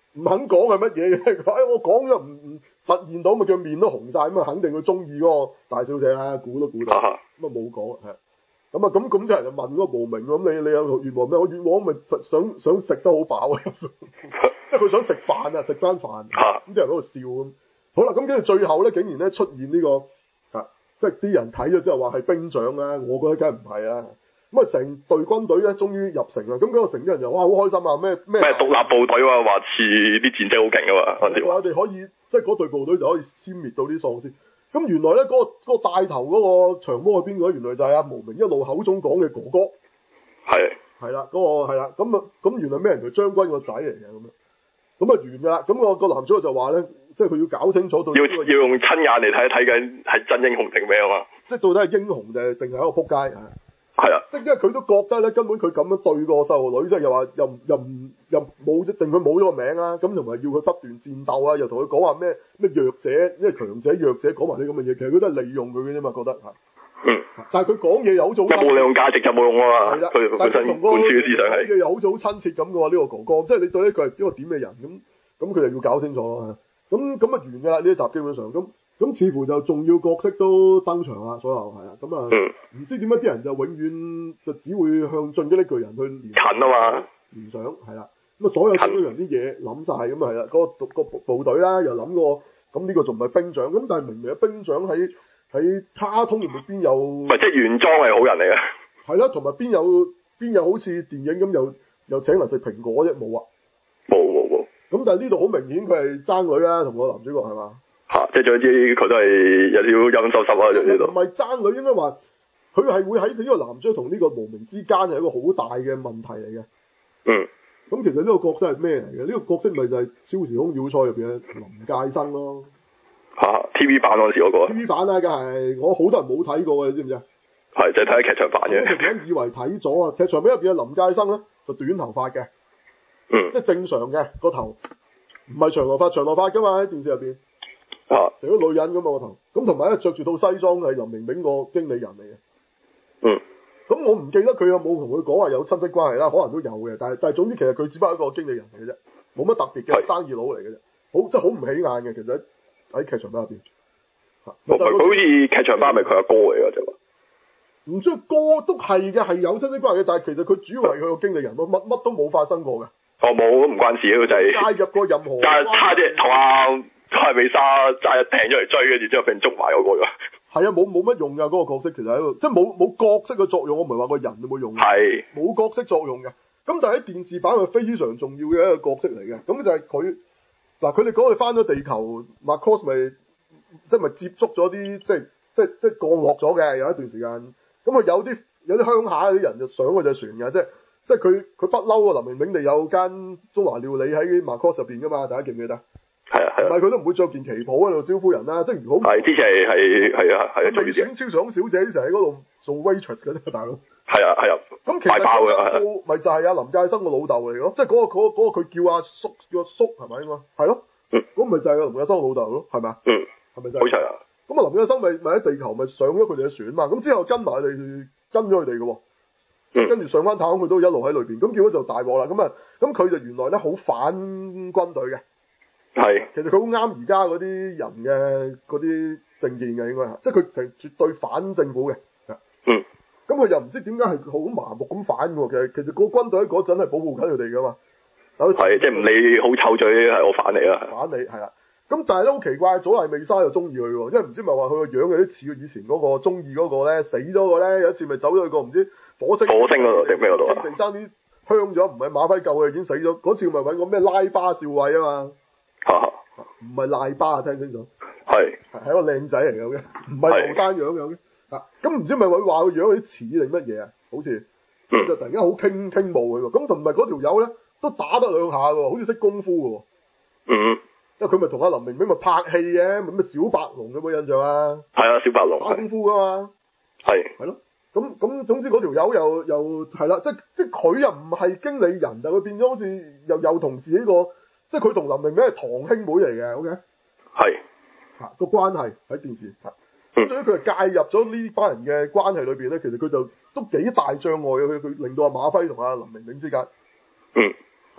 唔肯講係乜嘢嘅，佢、哎、我講咗唔唔實現到，咪佢面都紅晒，咁啊肯定佢中意嗰個大小姐啦，估都估到，咁啊冇講係。咁啊，咁咁啲人就問嗰個無名，咁你你有願望咩？我願望咪想想食得好飽啊，即係佢想食飯啊，食翻飯。咁啲人喺度笑咁。好啦，咁跟住最後咧，竟然咧出現呢、這個啊，即係啲人睇咗之後話係兵長啦，我覺得梗係唔係啦。咁啊，成隊軍隊咧終於入城啦。咁嗰個城啲人就哇好開心啊！咩咩咩獨立部隊喎，話似啲戰績好勁啊嘛。 我哋可以即係嗰隊部隊就可以殲滅到啲喪屍。咁原來咧嗰、那個嗰、那個帶頭嗰個長毛係邊個？原來就係阿無名一路口中講嘅哥哥。 係。係啦，嗰、那個係啦，咁啊咁原來咩人？佢將軍個仔嚟嘅咁樣。咁啊完㗎啦。咁、那個、那個男主角就話咧，即係佢要搞清楚到、這個。要要用親眼嚟睇一睇緊係真英雄定咩啊嘛？即係到底係英雄定係定係一個撲街啊？係啊，即係因為佢都覺得咧，根本佢咁樣對個細路女，即係又話又又唔又冇即定佢冇咗個名啦，咁同埋要佢不斷戰鬥啊，又同佢講話咩咩弱者，因為強者弱者講埋啲咁嘅嘢，其實佢都係利用佢嘅啫嘛，覺得嚇。嗯。但係佢講嘢又好似好親切。有冇利用價值就冇用啊嘛。係啦。佢本身灌輸嘅思想係。講嘢又好似好親切咁嘅喎，呢個哥哥，即係你對呢佢係一個點嘅人咁，咁佢就要搞清楚咯。咁咁啊完㗎啦，呢一集基本上咁。咁似乎就重要角色都登場啦，所有係啊，咁啊，唔知點解啲人就永遠就只會向進擊的巨人去聯近啊嘛，聯想係啦，咁啊所有進擊人啲嘢諗晒咁啊係啦，嗰、嗰個、嗰個部隊啦又諗過，咁呢個仲唔係兵長？咁但係明明嘅兵長喺喺卡通入面邊有？唔係即係原裝係好人嚟嘅。係啦，同埋邊有邊有好似電影咁又又請嚟食蘋果啫？冇啊，冇冇冇。咁但係呢度好明顯佢係爭女啦，同個男主角係嘛？吓、啊，即係總之佢都係有啲陰濕濕啊，就呢度。唔係爭女，應該話佢係會喺呢個男主角同呢個無名之間係一個好大嘅問題嚟嘅。嗯。咁其實呢個角色係咩嚟嘅？呢、這個角色咪就係超時空要塞入邊嘅林介生咯。吓、啊、T V 版嗰陣時嗰個。T V 版啊，梗係我好多人冇睇過嘅，你知唔知啊？係，就係睇下劇場版嘅。我突以為睇咗啊！劇場版入邊嘅林介生咧，就短頭髮嘅。嗯。即係正常嘅個頭，唔係長頭髮，長頭髮噶嘛喺電視入邊。啊，成個女人咁啊個頭，咁同埋咧着住套西裝係林明明個經理人嚟嘅。嗯。咁我唔記得佢有冇同佢講話有親戚關係啦，可能都有嘅，但係但係總之其實佢只不過係一個經理人嚟嘅啫，冇乜特別嘅生意佬嚟嘅啫，好即係好唔起眼嘅，其實喺喺劇場版入邊。嚇、嗯，佢好似劇場版咪佢阿哥嚟嘅啫嘛。唔知哥都係嘅，係有親戚關係嘅，但係其實佢主要係佢個經理人咯，乜乜都冇發生過嘅。哦，冇，唔關事嘅，佢就係介入過任何。但係差啲同阿。係美沙揸一艇咗嚟追嘅，然之後俾人捉埋嗰個㗎。係啊，冇冇乜用㗎嗰、嗰個角色，其實喺度，即係冇冇角色嘅作用。我唔係話個人有冇用。係。冇角色作用嘅。咁但係喺電視版係非常重要嘅一個角色嚟嘅。咁就係佢嗱，佢哋講佢翻咗地球，Macross 咪即係咪接觸咗啲即係即係即係降落咗嘅有一段時間。咁啊有啲有啲鄉下啲人就上嗰隻船嘅，即係即係佢佢不嬲啊！林明明地有間中華料理喺 Macross 入邊㗎嘛，大家記唔記得？係啊係啊，唔係佢都唔會着件旗袍喺度招呼人啦，即係如果係之前係係係啊係啊，未請超常小姐成日喺嗰度做 waitress 嘅啫，大佬。係啊係啊，咁其實嗰個咪就係阿林介生個老豆嚟咯，即係嗰個嗰個嗰個佢叫阿叔叫阿叔係咪應該？係咯，嗯，咁咪就係阿林介生個老豆咯，係咪啊？嗯，係咪真係？好齊啊！咁啊林介生咪咪喺地球咪上咗佢哋嘅船嘛，咁之後跟埋佢哋跟咗佢哋嘅喎，跟住上翻太空佢都一路喺裏邊，咁結果就大鑊啦，咁啊咁佢就原來咧好反軍隊嘅。係，其實佢好啱而家嗰啲人嘅嗰啲政見嘅應該係，即係佢係絕對反政府嘅。嗯。咁佢又唔知點解係好麻木咁反喎，其實其實個軍隊嗰陣係保護緊佢哋噶嘛。係，即係唔理好臭嘴係我反你啦。反你係啦。咁但係咧好奇怪，佐麗美莎又中意佢喎，因為唔知咪話佢個樣有啲似佢以前嗰個中意嗰個咧死咗個咧，有一次咪走咗去個唔知火星。火星嗰度定咩嗰度啊？地爭啲香咗，唔係馬輝救佢已經死咗，嗰次咪揾個咩拉巴少尉啊嘛。唔係賴巴啊，聽清楚。係係一個靚仔嚟嘅，唔係後生樣嘅。啊，咁唔知咪佢話個樣有啲似定乜嘢啊？好似，嗯、就突然間好傾傾慕佢喎。咁同埋嗰條友咧都打得兩下嘅，好似識功夫嘅。嗯，因為佢咪同阿林明明咪拍戲嘅，咪咩小白龍有冇印象啊？係啊，小白龍打功夫噶嘛。係係咯，咁咁總之嗰條友又又係啦，即即佢又唔係經理人，但佢變咗好似又又同自己個。即係佢同林明明係堂兄妹嚟嘅 ，OK？係，嚇個關係喺電視，咁所以佢係介入咗呢班人嘅關係裏邊咧，其實佢就都幾大障礙嘅，佢佢令到阿馬輝同阿林明明之間，嗯，係啊，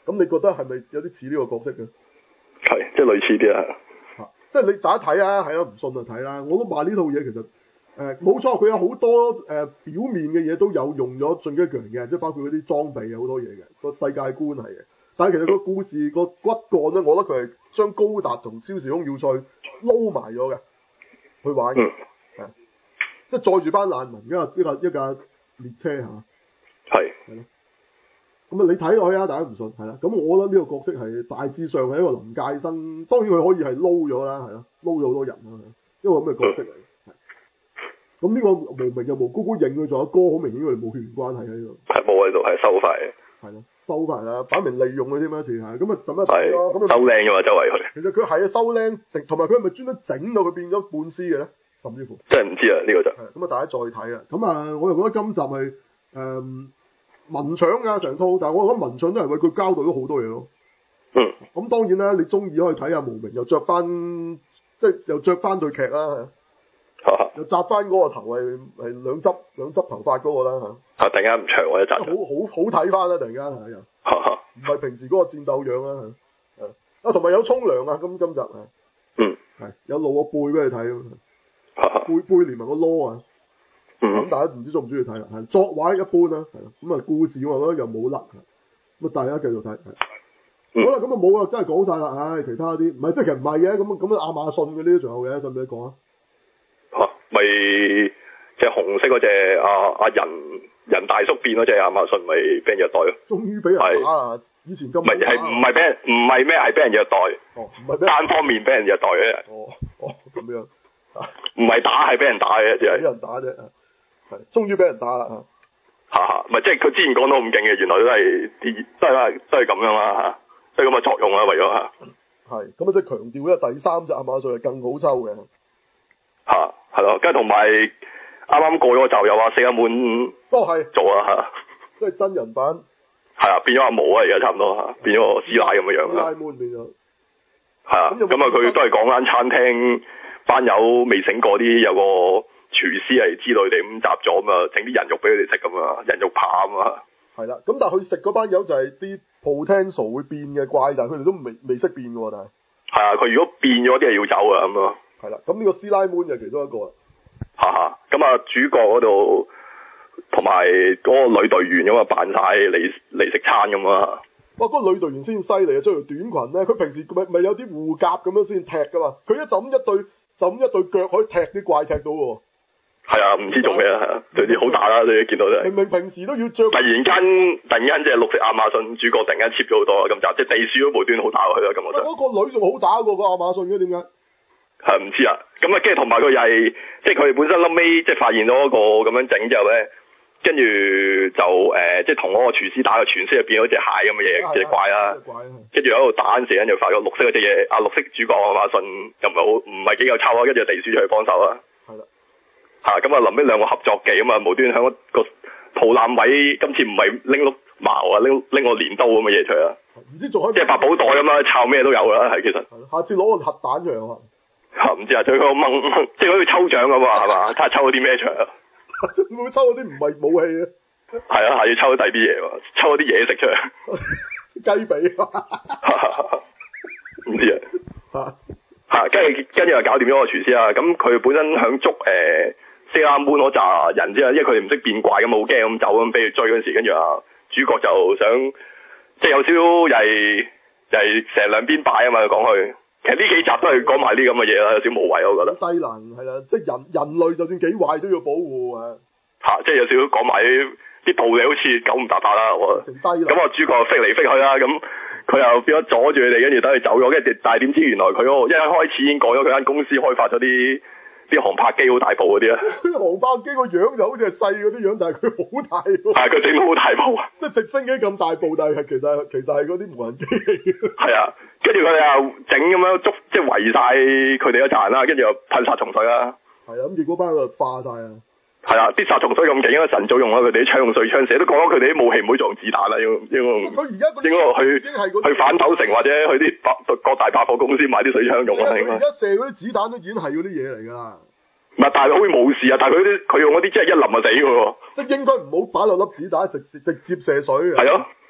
咁你覺得係咪有啲似呢個角色嘅？ 係，即係類似啲啊。 嚇！即係你大家睇啊，係啊，唔信就睇啦。我都話呢套嘢其實誒冇錯，佢有好多誒、呃、表面嘅嘢都有用咗進擊巨人嘅，即係包括嗰啲裝備啊好多嘢嘅，個世界觀係嘅。但係其實個故事個骨幹咧，我覺得佢係將高達同超時空要塞撈埋咗嘅，去玩嘅，係、嗯，即係載住班難民，一架一架一架列車嚇，係，係咯。咁啊，你睇落去啊，大家唔信係啦。咁我覺得呢個角色係大致上係一個臨界生，當然佢可以係撈咗啦，係咯，撈咗好多人啦，因為咁嘅角色嚟。咁呢、嗯、個無名又無辜辜認佢做阿哥，好明顯佢哋冇血緣關係喺呢度。係冇喺度，係收翻嘅。係咯，收翻啦，擺明利用佢添啦，似係。咁啊，咁啊睇咯，咁啊收靚嘅嘛，周圍佢。其實佢係啊收靚，同埋佢係咪專登整到佢變咗半屍嘅咧？甚至乎。真係唔知啊，呢、這個就。係咁啊，大家再睇啊。咁啊，我又覺得今集係誒。嗯文搶啊成套，但係我覺得文搶都係為佢交代咗好多嘢咯。嗯。咁當然啦，你中意可以睇下無名，又着翻，即係又着翻對劇啦。嚇。又紮翻嗰個頭係係兩執兩執頭髮嗰個啦嚇。啊！突然間唔長喎一紮。好好好睇翻啦！突然間係又。嚇唔係平時嗰個戰鬥樣啦嚇。啊，同埋有沖涼啊！今今集啊。嗯。係有露個背俾你睇啊。背背連埋個籮啊！咁、嗯、大家唔知中唔中意睇啦，係作畫一般啦，係啦，咁啊故事我覺得又冇甩，咁啊大家繼續睇，嗯、好啦，咁啊冇啦，真係講晒啦，唉，其他啲唔係，即係其實唔係嘅，咁咁亞馬遜嗰啲仲有嘅，使唔使講啊？吓，咪隻紅色嗰隻阿阿人人大叔變嗰隻亞馬遜咪俾人虐待咯？終於俾人打啦，以前咁唔係係唔係俾人唔係咩係俾人虐待？哦，唔係單方面俾人虐待嘅。哦哦，咁樣，唔係打係俾人打嘅，只係俾人打啫。係，終於俾人打啦嚇！嚇嚇，唔係即係佢之前講到咁勁嘅，原來都係啲都係都係咁樣啦嚇，都係咁嘅作用啦，為咗嚇。係，咁啊即係強調咧第三隻亞馬遜係更好抽嘅。嚇，係咯，跟住同埋啱啱過咗就有話四阿滿都係做啊嚇，即係真人版。係啊，變咗阿毛啊，而家差唔多嚇，變咗個師奶咁嘅樣啦。師奶滿變咗。係啊，咁啊佢都係講間餐廳班友未醒過啲有個。廚師係知道佢哋咁雜咗嘛，整啲人肉俾佢哋食咁啊，人肉扒啊嘛。係啦，咁但係佢食嗰班友就係啲 potential 會變嘅怪，但係佢哋都未未識變嘅喎，但係。係啊，佢如果變咗啲係要走啊咁咯。係啦，咁呢個師奶 moon 就其中一個啦。嚇嚇，咁啊主角嗰度同埋嗰個女隊員咁啊扮晒嚟嚟食餐咁啊。哇！嗰、那個女隊員先犀利啊，着條短裙咧，佢平時咪咪有啲護甲咁樣先踢噶嘛，佢一枕一對枕一對腳可以踢啲怪踢到喎。係啊，唔知做咩啊，對啲好打啦，你見到都係。明明平時都要着。突然間，突然間即係綠色亞馬遜主角突然間 cheap 咗好多啊！咁就即係地鼠都無端好打落去啦，咁我覺得。嗰個女仲好打過個亞馬遜嘅，點解？係唔知啊，咁啊，跟住同埋佢又係，即係佢哋本身臨尾即係發現到一個咁樣整之後咧，跟住就誒、呃，即係同嗰個廚師打個傳說入變咗隻蟹咁嘅嘢，隻怪啦。跟住喺度打緊時間就發覺綠色嗰隻嘢，啊綠色主角亞馬遜又唔係好，唔係幾夠抽啊，跟住地鼠就去幫手啦。係啦。嚇咁啊！臨尾兩個合作技咁啊，無端喺個肚腩位，今次唔係拎碌矛啊，拎拎個鐮刀咁嘅嘢出嚟啊！唔知仲可以即係百寶袋咁啦，抄咩都有啦，係其實。下次攞個核彈出嚟啊！嚇唔知啊，最後掹即係好似抽獎咁啊，係嘛？睇下抽到啲咩出嚟啊！會唔會抽到啲唔係武器啊？係啊，下次抽到第啲嘢喎，抽到啲嘢食出嚟。雞髀啊！唔知啊嚇嚇，跟住跟住又搞掂咗個廚師啊！咁佢本身響捉誒。四阿 moon 嗰扎人啫，因為佢哋唔識變怪咁，好驚咁走咁，俾佢追嗰陣時，跟住啊主角就想即係有少少又係又係成兩邊擺啊嘛，講佢其實呢幾集都係講埋啲咁嘅嘢啦，有少無謂我覺得。低能係啦，即係人人類就算幾壞都要保護啊！嚇，即係有少少講埋啲道理，好似九唔搭八啦，我咁啊主角飛嚟飛去啦，咁佢又變咗阻住佢哋，跟住等佢走咗，跟住但係點知原來佢嗰個一開始已經講咗佢間公司開發咗啲。啲航拍機好大部嗰啲啊！啲航拍機個樣就好似係細嗰啲樣，但係佢好大喎。係佢整到好大部啊！即係直升機咁大部，但係其實其實係嗰啲無人機嚟嘅。係啊，跟住佢哋又整咁樣捉，即係圍晒佢哋一陣啦，跟住又噴殺蟲水啦。係啊，咁結果班就化晒啊！係啊，啲殺蟲水咁勁，應該神早用啦，佢哋啲槍用水槍，成日都講咗佢哋啲武器唔會撞子彈啦，要要佢而家應該去去反斗城或者去啲百各大百貨公司買啲水槍用啦，應該。而家射嗰啲子彈都已經係嗰啲嘢嚟㗎啦。唔係，但係好似冇事啊！但係佢啲佢用嗰啲真係一淋就死㗎喎。即係應該唔好擺落粒子彈，直直接射水。係咯，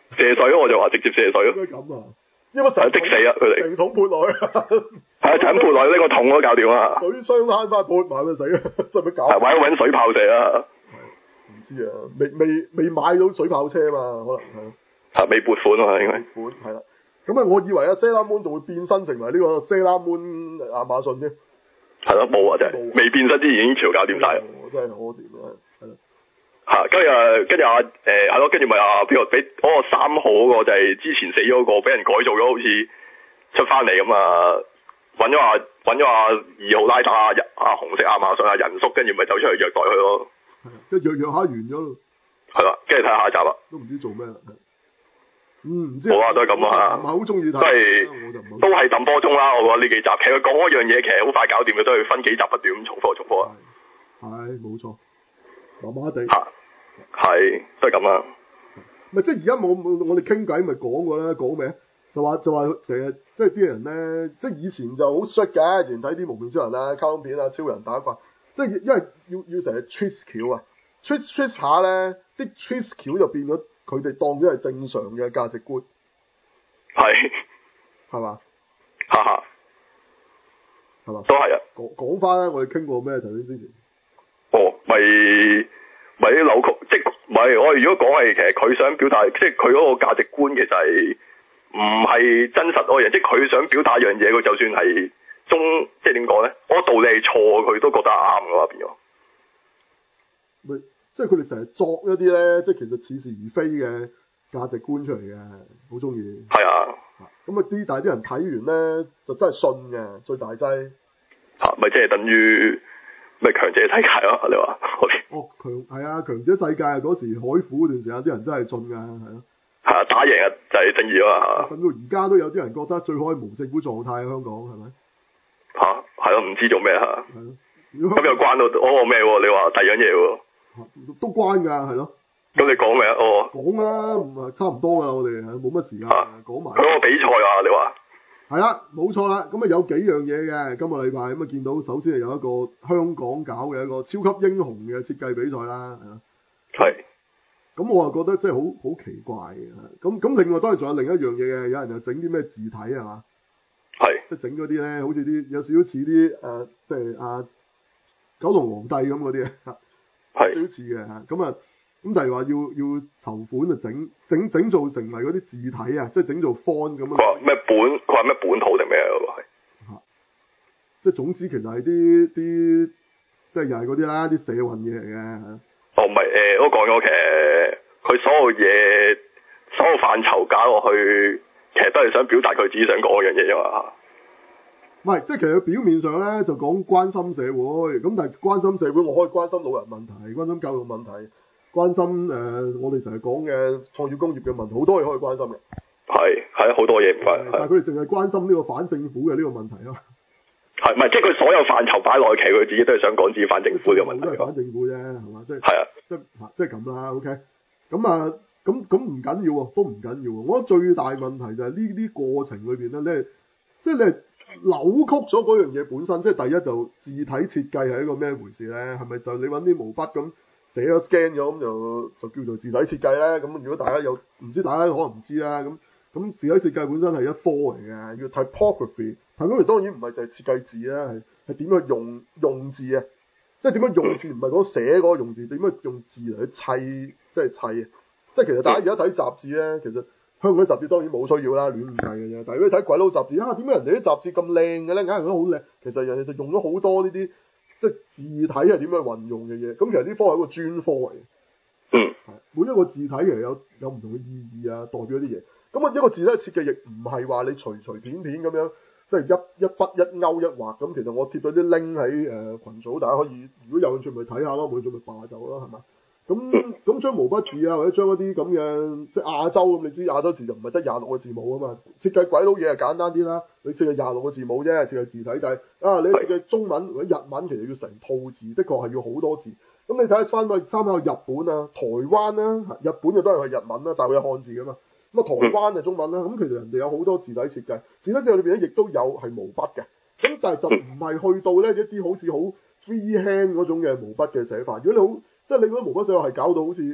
射水我就話直接射水咯。 應該咁啊，因為成即死啊佢哋。 成桶潑落去。 係啊，就咁潑落去呢個桶都搞掂啊。 水箱慳翻潑埋咪死啊！使乜搞？ 係或者揾水炮射啊。 唔知啊，未未未買到水炮車嘛，可能係。 係未撥款啊嘛，應該。 撥款係啦。咁啊，我以為啊 Sailor Moon 仲會變身成為呢個 Sailor Moon 亞馬遜啫。 係咯，冇啊，真係未變身之前已經全部搞掂晒。 我真係可掂啊，係咯。 嚇，跟住啊，跟住啊，誒係咯，跟住咪啊，譬如俾嗰個三號嗰個就係之前死咗嗰個，俾人改造咗，好似出翻嚟咁啊，揾咗啊揾咗啊二號拉打啊啊紅色亞馬遜啊人叔，跟住咪走出嚟虐待佢咯。 係啊，跟住虐虐下完咗咯。 係啦，跟住睇下一集啦。 都唔知做咩啦。嗯，唔知。 好啊，都係咁啊。 唔係好中意睇。 都係都係揼波鐘啦，我覺得呢幾集。其實講嗰樣嘢其實好快搞掂嘅，都係分幾集不斷咁重複重複啊。 係，冇錯。麻麻地。 嚇，係都係咁啊。 咪即係而家冇冇我哋傾偈咪講過啦，講咩？就話就話成日即係啲人咧，即係以前就好衰嘅，以前睇啲無面超人啊、卡通片啊、超人打怪，即係因為要要成日 twist 橋啊 ，twist twist 下咧，啲 twist 橋就變咗佢哋當咗係正常嘅價值觀。係。係嘛？ 哈哈。 係嘛？ 都係啊。 講講翻咧，我哋傾過咩頭先之前？ 哦，咪咪啲扭曲，即係唔係我哋如果講係其實佢想表達，即係佢嗰個價值觀其實係唔係真實嗰樣，即係佢想表達一樣嘢，佢就算係中，即係點講咧？嗰個道理係錯，佢都覺得啱嘅話變咗。 咪即係佢哋成日作一啲咧，即係其實似是而非嘅價值觀出嚟嘅，好中意。 係啊。 咁啊啲，但係啲人睇完咧，就真係信嘅，最大劑。 嚇，咪即係等於咪強者世界咯？你話？ 哦，強係啊，強者世界啊！嗰時海虎嗰段時間，啲人真係信㗎，係咯。係啊，打贏啊就係正義啊嘛。 甚至到而家都有啲人覺得最好係無政府狀態啊，香港係咪？ 嚇，係咯，唔知做咩嚇。係咯。 咁又關到嗰個咩喎？你話第二樣嘢喎？ 都關㗎，係咯。 咁你講咩啊？哦。 講啦，唔係差唔多㗎啦，我哋係冇乜時間講埋。 嗰個比賽啊，你話？ 係啦，冇錯啦，咁啊有幾樣嘢嘅，今個禮拜咁啊見到，首先係有一個香港搞嘅一個超級英雄嘅設計比賽啦，係啊。係。咁我啊覺得真係好好奇怪嘅，咁咁另外當然仲有另一樣嘢嘅，有人就整啲咩字體係嘛？係。即係整嗰啲咧，好似啲有少少似啲誒，即係啊九龍皇帝咁嗰啲啊，係。少少似嘅嚇，咁啊。咁但係話要要籌款啊，整整整做成為嗰啲字體啊，即係整做 font 咁樣。佢話咩本？佢話咩本土定咩啊？嗰個係。嚇！即係總之其實係啲啲，即係又係嗰啲啦，啲社運嘢嚟嘅。哦，唔係誒，我講咗其實佢所有嘢，所有範疇搞落去，其實都係想表達佢自己想講嗰樣嘢啫嘛。唔係，即係其實表面上咧就講關心社會，咁但係關心社會，我可以關心老人問題，關心教育問題。關心誒、呃，我哋成日講嘅創業工業嘅問題，好多嘢可以關心嘅。係係好多嘢唔關。但係佢哋淨係關心呢個反政府嘅呢個問題咯。係，唔係即係佢所有範疇擺落去，佢自己都係想講自己反政府嘅問題。都係反政府啫，係嘛？即係。係啊。即係即係咁啦，OK。咁啊，咁咁唔緊要喎，都唔緊要喎。我覺得最大問題就係呢啲過程裏邊咧，你即係你係扭曲咗嗰樣嘢本身。即係第一就字體設計係一個咩回事咧？係咪就你揾啲毛筆咁？寫咗 scan 咗咁就就叫做字體設計咧。咁如果大家有唔知，大家可能唔知啦。咁咁字體設計本身係一科嚟嘅，要 typography。typography 當然唔係就係設計字啦，係係點樣用用字啊？即係點樣用字，唔係講寫嗰個用字，點樣用字嚟去砌，即係砌。即係其實大家而家睇雜誌咧，其實香港啲雜誌當然冇需要啦，亂咁計嘅啫。但係如果你睇鬼佬雜誌啊，點解人哋啲雜誌咁靚嘅咧？硬係覺得好靚。其實人哋就用咗好多呢啲。即係字體係點樣運用嘅嘢，咁其實呢科係一個專科嚟嘅。嗯。係，每一個字體其實有有唔同嘅意義啊，代表啲嘢。咁啊，一個字體設計亦唔係話你隨隨便便咁樣，即係一一筆一勾一畫咁。其實我貼咗啲 link 喺誒羣組，大家可以如果有興趣咪睇下咯，冇興趣咪霸走咯，係嘛？咁咁將毛筆字啊，或者將一啲咁嘅即係亞洲咁，你知亞洲字就唔係得廿六個字母啊嘛。設計鬼佬嘢係簡單啲啦，你設計廿六個字母啫，設計字體，但係啊你設計中文或者日文，其實要成套字，的確係要好多字。咁你睇下翻去參考日本啊、台灣啦，日本就當然係日文啦，但係佢有漢字噶嘛。咁啊台灣係中文啦，咁其實人哋有好多字體設計，字體設計裏邊咧亦都有係毛筆嘅。咁但係就唔係去到咧一啲好似好 freehand 嗰種嘅毛筆嘅寫法。如果你好即係你嗰啲毛筆寫法係搞到好似即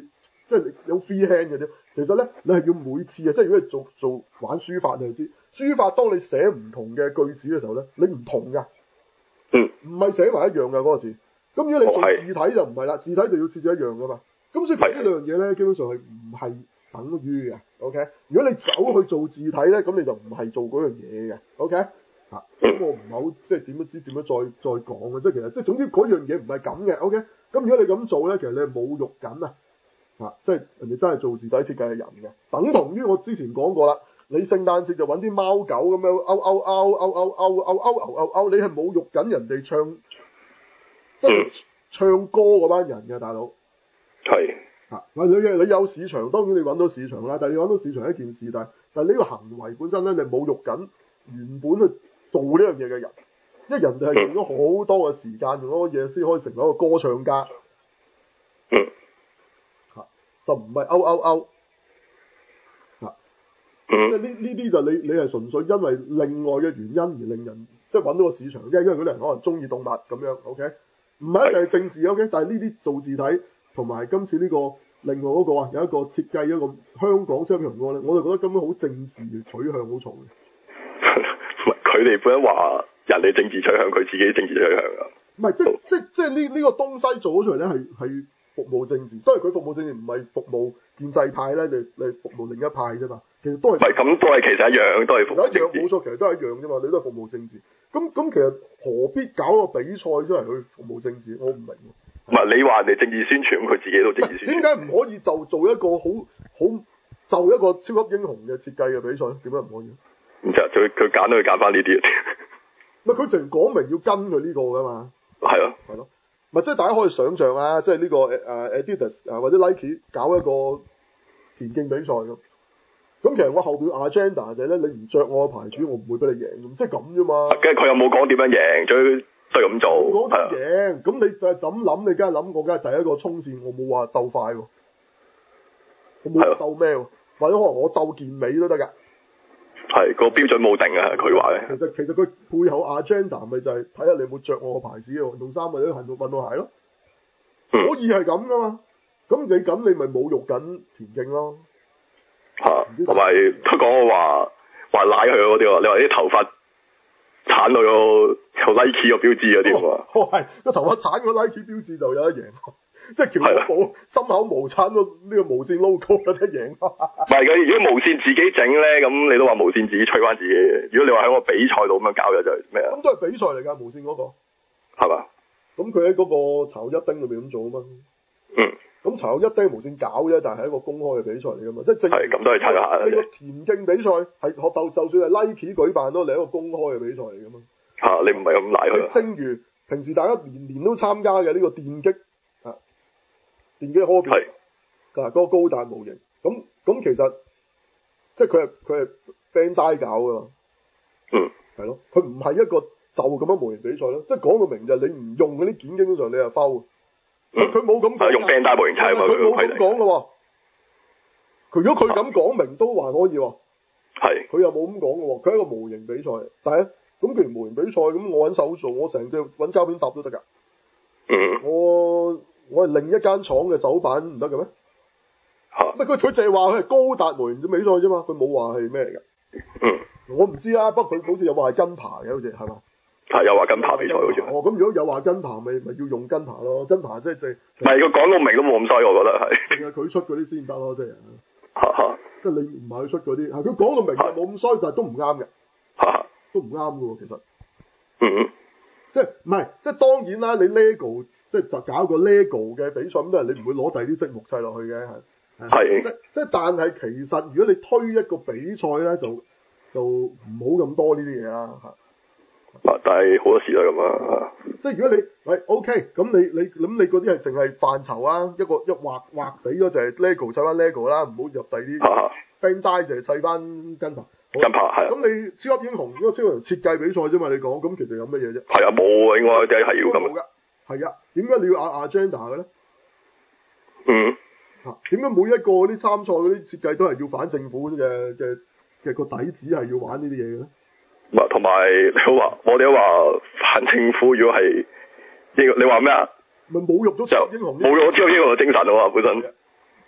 即係你有 free hand 嘅啫。其實咧，你係要每次啊，即係如果你做做玩書法，你就知書法當你寫唔同嘅句子嘅時候咧，你唔同㗎， 嗯， 唔係寫埋一樣㗎嗰個字。咁如果你做字體就唔係啦，字體就要設置一樣㗎嘛。咁所以其實呢兩樣嘢咧，基本上係唔係等於嘅。OK，如果你走去做字體咧，咁你就唔係做嗰樣嘢嘅。OK，嚇、啊，咁我唔係好即係點樣知點樣再再講嘅，即係其實即係總之嗰樣嘢唔係咁嘅。OK，咁如果你咁做咧，其實你係侮辱緊啊！啊，即係人哋真係做字體設計嘅人嘅，等同於我之前講過啦。你聖誕節就揾啲貓狗咁樣勾勾勾勾勾勾勾勾牛勾勾，你係侮辱緊人哋唱即係唱歌嗰班人嘅大佬。 係。 啊，你你有市場，當然你揾到市場啦。但係你揾到市場係一件事，但係但係呢個行為本身咧，你侮辱緊原本去做呢樣嘢嘅人，因為人哋係用咗好多嘅時間，用嗰個嘢先可以成為一個歌唱家。 嗯。 嚇、啊，就唔係勾勾勾。嚇、啊。 嗯。 即係呢呢啲就你你係純粹因為另外嘅原因而令人即係揾到個市場，因為因為嗰啲人可能中意動物咁樣 ，OK？ 唔係一定係政治 OK， 但係呢啲做字體。同埋今次呢、這個另外嗰個啊，有一個設計一個香港商標歌咧，我就覺得根本好政治取向好重嘅。 佢哋本身話人哋政治取向，佢自己政治取向啊。唔係即即即係呢呢個東西做咗出嚟咧，係係服務政治。當然佢服務政治唔係服務建制派咧，你你服務另一派啫嘛。其實都係。唔係咁都係其實一樣，都係服務政治。一樣冇錯，其實都係一樣啫嘛。你都係服務政治。咁咁其實何必搞個比賽出嚟去服務政治？我唔明。 唔係你話人哋政治宣傳，咁佢自己都政治宣傳。點解唔可以就做一個好好就一個超級英雄嘅設計嘅比賽咧？點解唔可以？ 唔知啊，佢佢揀都係揀翻呢啲。 唔係佢淨講明要跟佢呢個噶嘛？ 係啊， 係咯。咪即係大家可以想象啊，即係呢個誒誒 Adidas 啊或者 Nike 搞一個田徑比賽咁。咁其實我後邊 agenda 就係咧，你唔着我嘅牌子，我唔會俾你贏咁，即係咁啫嘛。跟住佢又冇講點樣贏，最。都係咁做， 講啲嘢，咁你就係咁諗，你梗係諗我梗係第一個衝線，我冇話鬥快喎，我冇鬥咩喎，或者可能我鬥健美都得㗎。 係、個標準冇定啊，佢話嘅。 其實其實佢背後 agenda 咪就係睇下你有冇着我個牌子嘅運動衫或者運動運動鞋咯，可以係咁噶嘛？咁你咁你咪侮辱緊田徑咯。 嚇、啊，同埋佢講我話話拉佢嗰啲喎，你話啲頭髮。鏟到有有 Nike 個標誌嗰啲喎， 哦係個頭髮鏟個 Nike 標誌就有得贏，即係喬寶寶心口無鏟到呢個無線 logo 有得贏。唔係嘅，如果無線自己整咧，咁你都話無線自己吹翻自己嘅。如果你話喺個比賽度咁樣搞嘅就係咩啊？ 咁都係比賽嚟㗎，無線嗰、嗰個係嘛？ 咁佢喺嗰個巢一丁裏邊咁做啊嘛。嗯。咁巢一丁無線搞啫，但係一個公開嘅比賽嚟㗎嘛，即係正。係咁都係睇下。呢個田徑比賽係學鬥，就算係 Nike 舉辦都係一個公開嘅比賽嚟㗎嘛。 嚇、啊！你唔係咁賴佢。正如平時大家年年都參加嘅呢個電擊啊，電擊科比係嗱嗰個高達模型，咁咁其實即係佢係佢係 Bandai 搞㗎嘛。嗯。係咯，佢唔係一個就咁樣模型比賽咯，即係講到明就係你唔用嗰啲件，基本上你係 foul。佢冇咁講， 用 Bandai 模型砌嘛， 佢冇咁講嘅喎。佢如果佢咁講明都還可以喎。係。佢又冇咁講嘅喎，佢係一個模型比賽，但係咁既然模型比賽，咁我揾手做，我成隻揾膠片搭都得㗎。嗯。我我係另一間廠嘅手板唔得嘅咩？嚇。唔係佢佢淨係話佢係高達模型嘅比賽啫嘛，佢冇話係咩嚟㗎。嗯。我唔知啊，不過佢好似有話係跟爬嘅，好似係嘛？係有話跟爬比賽好似。哦，咁如果有話跟爬，咪咪要用跟爬咯，跟爬即係即係。唔係佢講到明都冇咁衰，我覺得係。淨係佢出嗰啲先得咯，即係。嚇嚇。即係你唔係佢出嗰啲，佢講到明就冇咁衰，但係都唔啱嘅。嚇。都唔啱嘅喎，其實。嗯。即係唔係？即係當然啦，你 LEGO 即係就搞個 LEGO 嘅比賽咁，都係你唔會攞第二啲積木砌落去嘅係。係。即即係但係其實如果你推一個比賽咧，就就唔好咁多呢啲嘢啦嚇。啊！但係好多時都係咁啊！即係如果你喂 OK，咁你你咁你嗰啲係淨係範疇啊，一個一畫畫死咗就係 LEGO 砌翻 LEGO 啦，唔好入第啲 Bandai 就係砌翻跟爬。跟爬係。咁你超級英雄嗰個超級英雄設計比賽啫嘛？你講咁其實有乜嘢啫？係啊，冇啊，應該即係係要咁。冇㗎。係啊，點解你要阿 agenda 嘅咧？嗯。嚇？點解每一個嗰啲參賽嗰啲設計都係要反政府嘅嘅嘅個底子係要玩呢啲嘢嘅咧？同埋你話，我哋都話反政府，如果係呢個，你話咩啊？咪侮辱咗超級英雄，侮辱咗超級英雄嘅精神啊嘛，本身。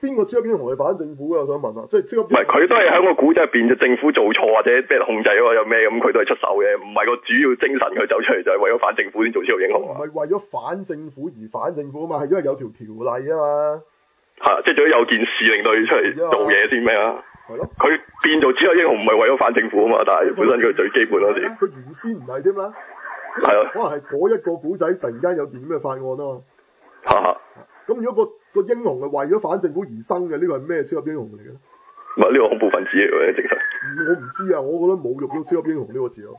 邊個超級英雄係反政府嘅？我想問下，即係超級英雄。 唔係佢都係喺個古仔入邊，就政府做錯或者俾人控制咗有咩咁，佢都係出手嘅，唔係個主要精神佢走出嚟就係為咗反政府先做超級英雄。 唔係為咗反政府而反政府啊嘛，係因為有條條例啊嘛。 係，即係最緊有件事令到佢出嚟做嘢先咩啊？ 係咯。 佢變做超級英雄唔係為咗反政府啊嘛，但係本身佢最基本嗰啲。 佢原先唔係添啦。 係啊。 可能係嗰一個古仔突然間有件咩法案啊嘛。 嚇嚇。 咁如果個個英雄係為咗反政府而生嘅，呢個係咩超級英雄嚟嘅咧？ 唔係呢個恐怖分子嚟嘅，正常。 我唔知啊，我覺得侮辱咗超級英雄呢個字咯。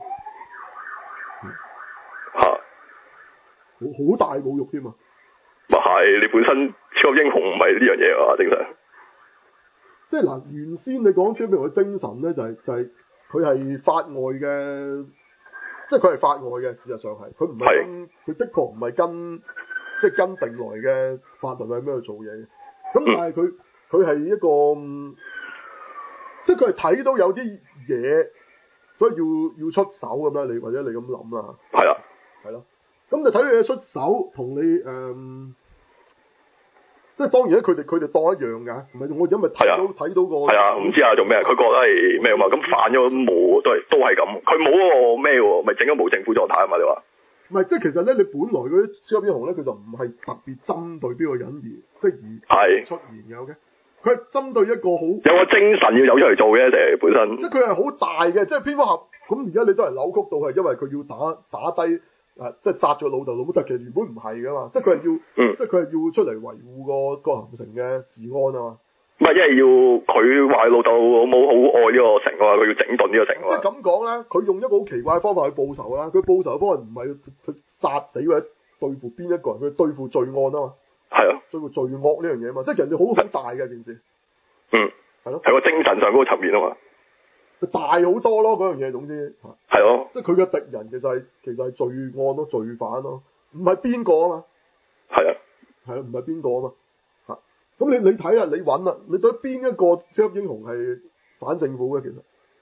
嚇、啊！ 好好大侮辱添啊！ 咪係你本身超級英雄唔係呢樣嘢啊，正常。 即係嗱，原先你講超級英雄嘅精神咧，就係、是、就係佢係法外嘅，即係佢係法外嘅。事實上係，佢唔係跟，佢的確唔係跟。即係跟定來嘅法律係咩去做嘢？咁但係佢佢係一個，即係佢係睇到有啲嘢，所以要要出手咁啦。你或者你咁諗啦。 係啊， 係咯。咁就睇到嘢出手，同你誒、嗯，即係當然咧，佢哋佢哋當一樣㗎。唔係我因為睇到睇、啊、到個係啊，唔知啊做咩？佢覺得係咩嘛？咁犯咗冇都係都係咁。佢冇嗰個咩喎？咪整咗冇政府狀態啊嘛？你話？唔係，即係其實咧，你本來嗰啲超級英雄咧，佢就唔係特別針對邊個人而即係而出現嘅，OK？佢係針對一個好有個精神要走出嚟做嘅，定係本身。 即係佢係好大嘅，即係蝙蝠俠咁而家你都係扭曲到係因為佢要打打低啊，即係殺咗老豆老母，但其實原本唔係噶嘛，即係佢係要，嗯、即係佢係要出嚟維護個個行城嘅治安啊嘛。 唔係，因為要佢話老豆老母好愛呢個城啊嘛，佢要整頓呢個城啊嘛。即係咁講啦，佢用一個好奇怪嘅方法去報仇啦。佢報仇嘅方法唔係佢殺死或者對付邊一個人，佢對付罪案啊嘛。係啊，對付罪惡呢樣嘢啊嘛，即係人哋好好大嘅件事。 嗯，係咯，係個精神上嗰個層面啊嘛。 大好多咯，嗰樣嘢，總之係咯， 即係佢嘅敵人其實係其實係罪案咯，罪犯咯，唔係邊個啊嘛。係啊，係啊，唔係邊個啊嘛。咁你你睇下，你揾啦，你對邊一個超級英雄係反政府嘅？其實，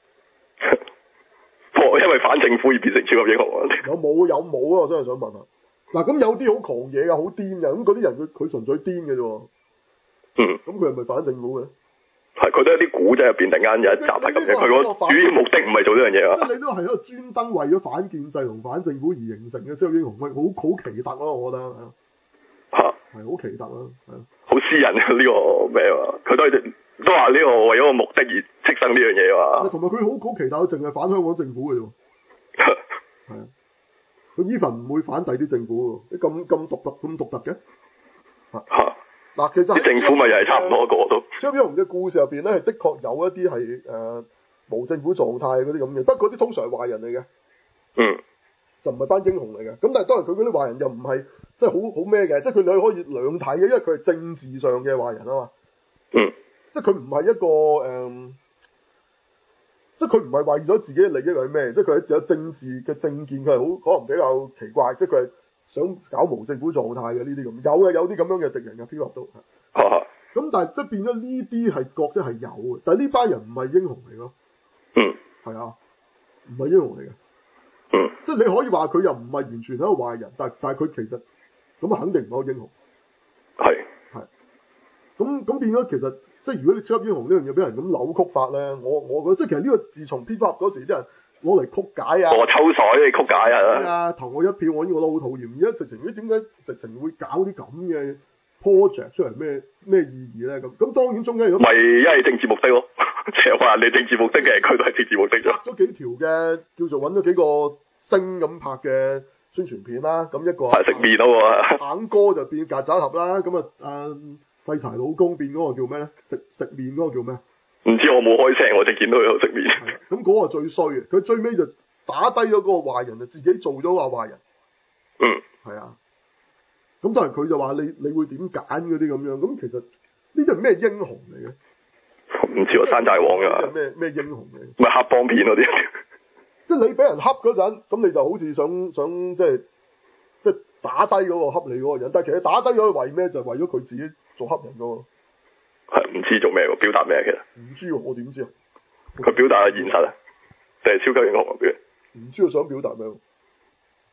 哦，因為反政府而變成超級英雄啊？ 有冇有冇啊？我真係想問下。嗱，咁有啲好狂野啊，好癲嘅，咁嗰啲人佢佢純粹癲嘅啫。嗯。咁佢係咪反政府嘅？ 係，佢都有啲古仔入邊突然間有一集係咁嘅，佢個主要目的唔係做呢樣嘢啊。 即係你都係一個專登為咗反建制同反政府而形成嘅超級英雄，喂，好好奇特咯，我覺得。 嚇。係好奇特啦，係啊。 好私人啊！呢、這個咩啊？佢都係都話呢個為咗個目的而產生呢樣嘢嘛。同埋佢好好奇特，佢淨係反香港政府嘅啫。係啊，佢 even 唔會反第啲政府喎。咁咁獨特咁獨特嘅。嚇！嗱，其實啲政府咪又係差唔多個都。 超級英雄嘅故事入邊咧，係的確有一啲係誒無政府狀態嗰啲咁嘅，不過嗰啲通常係壞人嚟嘅。嗯。就唔係班英雄嚟嘅，咁但係當然佢嗰啲壞人又唔係即係好好咩嘅，即係佢哋可以兩睇嘅，因為佢係政治上嘅壞人啊嘛。嗯。即係佢唔係一個誒、嗯，即係佢唔係為咗自己嘅利益係咩？即係佢係有政治嘅政見，佢係好可能比較奇怪，即係佢係想搞無政府狀態嘅呢啲咁，有嘅有啲咁樣嘅敵人嘅飄落到。咁、嗯、但係即係變咗呢啲係角色係有嘅，但係呢班人唔係英雄嚟咯。嗯。係啊，唔係英雄嚟嘅。嗯、即係你可以話佢又唔係完全係一個壞人，但係但係佢其實咁啊，肯定唔係個英雄。係係，咁咁變咗其實即係如果你超級英雄呢樣嘢俾人咁扭曲法咧，我我覺得即係其實呢個自從 P 發嗰時啲人攞嚟曲解啊， 我抽水你曲解啊， 啊投我一票，我已經覺得好討厭。而家直情啲點解直情會搞啲咁嘅 project 出嚟，咩咩意義咧？咁咁當然中間有咪因為政治目的咯，成日話人哋政治目的嘅，佢都係政治目的咗。 咗幾條嘅叫做揾咗幾個星咁拍嘅宣傳片啦，咁一個係食麵啊嘛， 橙哥就變曱甴俠啦，咁啊啊廢柴老公變嗰個叫咩咧？食食麵嗰個叫咩？ 唔知，我冇開聲，我淨見到佢喺度食麵。 咁嗰個最衰嘅，佢最尾就打低咗嗰個壞人，就自己做咗個壞人。嗯，係啊。咁當然佢就話你你會點揀嗰啲咁樣，咁其實呢啲係咩英雄嚟嘅？ 唔知喎，山寨王㗎。 咩咩英雄嚟？ 咪黑幫片嗰啲。 即係你俾人恰嗰陣，咁你就好似想想即係即係打低嗰個恰你嗰個人，但係其實打低咗佢為咩？就係為咗佢自己做恰人㗎喎。 係唔知做咩喎？表達咩其實？ 唔知喎，我點知啊？ 佢表達嘅現實啊，定係超級英雄嘅表？ 唔知佢想表達咩？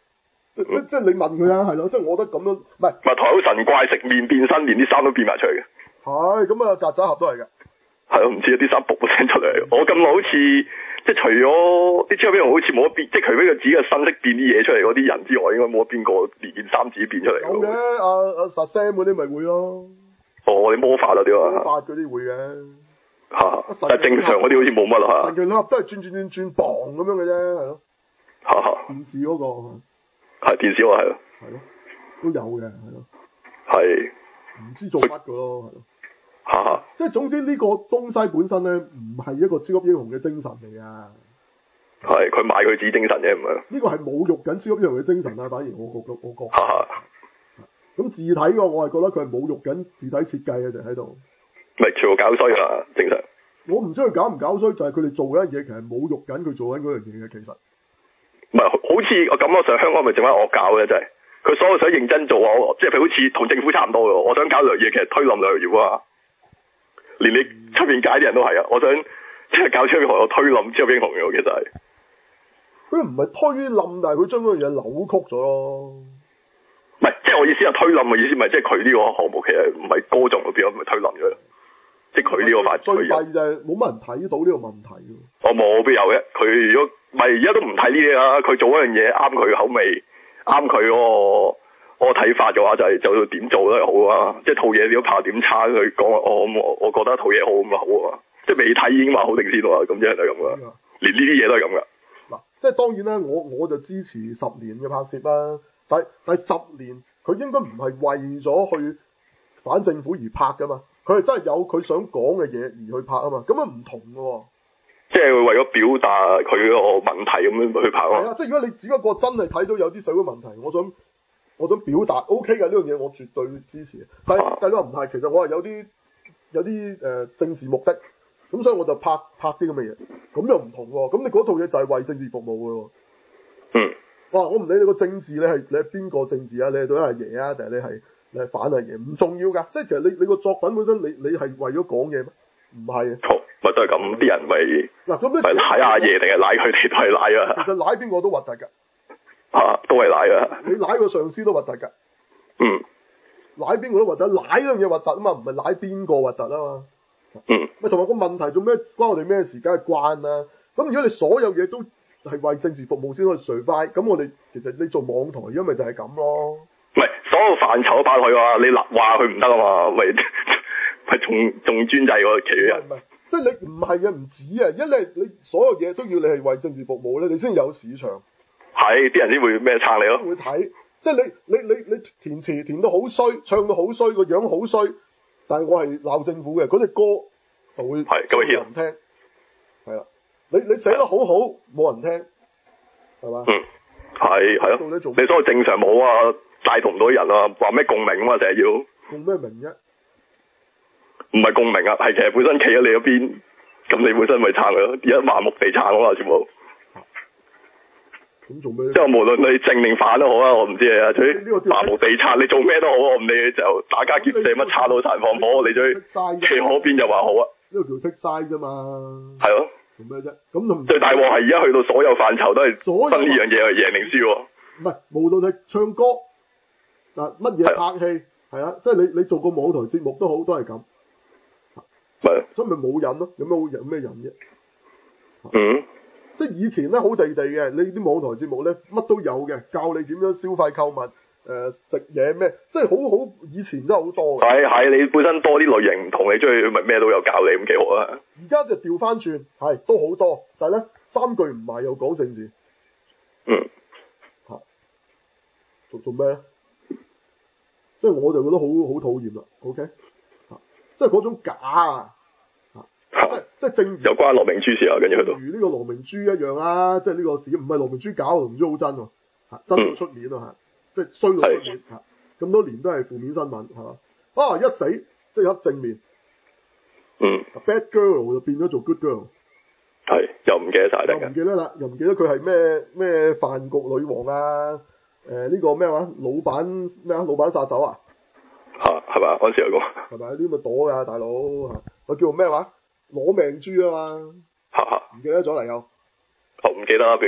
即即係你問佢啊，係咯，即係我覺得咁樣唔係。 咪台好神怪，食麵變身，連啲衫都變埋出嚟嘅。 係，咁啊曱甴俠都係嘅。係咯，唔知有啲衫卜卜聲出嚟。我咁耐好似即係除咗啲超級英雄好似冇得變，即係除非佢自己嘅身識變啲嘢出嚟嗰啲人之外，應該冇得邊個連件衫自己變出嚟。 有嘅，阿阿殺 Sam 嗰啲咪會咯。 哦，你魔法啊啲啊。 魔法嗰啲會嘅。 嚇、啊！但係正常嗰啲好似冇乜啊。 神奇女俠都係轉轉轉轉磅咁樣嘅啫，係咯。 嚇嚇。 電視嗰、嗰個。 係電視嗰個係咯。 係咯，都有嘅，係咯。 係。 唔知做乜嘅咯，係咯。 嚇嚇。 即係總之呢個東西本身咧，唔係一個超級英雄嘅精神嚟㗎。 係，佢買佢自己精神啫，唔係。呢個係侮辱緊超級英雄嘅精神啊！反而我覺得，我覺。 嚇嚇。 咁字體個我係覺得佢係侮辱緊字體設計嘅，就喺度。 咪全部搞衰啦，正常。 我唔知佢搞唔搞衰，就係佢哋做嘅嘢，其實侮辱緊佢做緊嗰樣嘢嘅，其實。 唔係，好似我感覺上香港咪剩翻惡搞嘅，真係。佢所有想認真做啊，即係譬如好似同政府差唔多嘅，我想搞兩樣嘢，其實推冧兩樣嘢啊。連你出面街啲人都係啊，我想即係搞超級英雄，我推冧超級英雄嘅，其實係。 佢唔係推冧，但係佢將嗰樣嘢扭曲咗咯。 唔係，即係我意思係推冧嘅意思，咪即係佢呢個項目其實唔係歌頌嗰邊，唔係推冧咗。即係佢呢個發最弊就係冇乜人睇到呢個問題。 我冇必有嘅，佢如果咪而家都唔睇呢啲啦，佢做嗰樣嘢啱佢口味，啱佢嗰個我睇法嘅話就係、是、就要點做都係好啊！即係套嘢你都怕點差，佢講我我我覺得套嘢好咁啊好啊！即係未睇已經話好定先喎，咁即係就係咁噶，連呢啲嘢都係咁噶。 嗱，即係當然啦，我我就支持十年嘅拍攝啦，但係但係十年佢應該唔係為咗去反政府而拍噶嘛，佢係真係有佢想講嘅嘢而去拍啊嘛，咁啊唔同嘅喎。 即係為咗表達佢個問題咁樣去拍啊。係啊，即係如果你只不過真係睇到有啲社會問題，我想。我想表達 OK 嘅呢樣嘢，我絕對支持。但係、啊、但係話唔係，其實我係有啲有啲誒、呃、政治目的，咁所以我就拍拍啲咁嘅嘢，咁又唔同喎。咁你嗰套嘢就係為政治服務嘅喎。 嗯。 哇！我唔理你個政治，你係你係邊個政治啊？你係對阿爺啊，定係你係你係反阿爺？唔重要㗎。即係其實你你個作品本身，你你係為咗講嘢咩？唔係啊。好， 咪都係咁，啲人咪嗱咁咧， 係賴阿爺定係賴佢哋都係賴啊。 其實賴邊個都核突㗎。 啊，都係賴啊！ 你賴個上司都核突㗎。 嗯。 賴邊個都核突，賴嗰樣嘢核突啊嘛，唔係賴邊個核突啊嘛。 嗯。 咪同埋個問題做咩關我哋咩事？梗係關啦。咁如果你所有嘢都係為政治服務先可以 survive，咁我哋其實你做網台，因為就係咁咯。 唔係所有範疇都包佢啊！你立話佢唔得啊嘛，咪咪仲仲專制嗰期嘅人。唔係，即係你唔係啊，唔止啊，因為你所有嘢都要你係為政治服務咧，你先有市場。係，啲人先會咩撐你咯？會睇，即係你你你你填詞填到好衰，唱到好衰，個樣好衰，但係我係鬧政府嘅，嗰隻歌就會係咁冇人聽，係啦，你你寫得好好，冇人聽，係嘛？嗯，係係咯，你所謂正常冇啊，帶動唔到人啊，話咩共鳴啊嘛，成日要共咩鳴啫？唔係共鳴啊，係其實本身企喺你嗰邊，咁你本身咪撐佢咯，而家盲目地撐啊嘛，全部。咁做咩？即係無論你正定反都好啊，我唔知啊。最麻木地撐，你做咩都好，我唔理，就打家劫舍乜叉到殘放火，你最企嗰邊就話好啊。呢個叫剔晒啫嘛。係咯。做咩啫？咁同最大鑊係而家去到所有範疇都係分呢樣嘢係贏定輸。唔係，無論係唱歌嗱，乜嘢拍戲係啊，即係你你做個網台節目都好，都係咁。係。所以咪冇癮咯？有咩好有咩癮啫？嗯。即係以前咧好地地嘅，你啲網台節目咧乜都有嘅，教你點樣消費購物，誒食嘢咩，即係好好以前真係好多嘅。係係，你本身多啲類型唔同，你中意咪咩都有教你，咁幾好啊！而家就調翻轉，係都好多，但係咧三句唔埋又講政治。嗯。嚇、啊。做做咩咧？即係我就覺得好好討厭啦。OK。嚇、啊。即係嗰種假啊！即係正如有關羅明珠事啊，跟住去到，如呢個羅明珠一樣啊，即係呢個事唔係羅明珠搞，羅明珠好真喎，嚇真到出面啊嚇，即係衰到出面嚇，咁多年都係負面新聞係嘛，啊一死即刻正面，嗯 ，bad girl 就變咗做 good girl，係又唔記得晒又唔記得啦，又唔記得佢係咩咩飯局女王啊，誒、呃、呢、這個咩話老闆咩啊老闆殺手啊，嚇係咪嗰陣時有個係咪呢啲咪躲㗎大佬嚇，佢叫做咩話？攞命豬啊嘛，唔記得咗嚟又，哦唔記得啦，俾佢記得。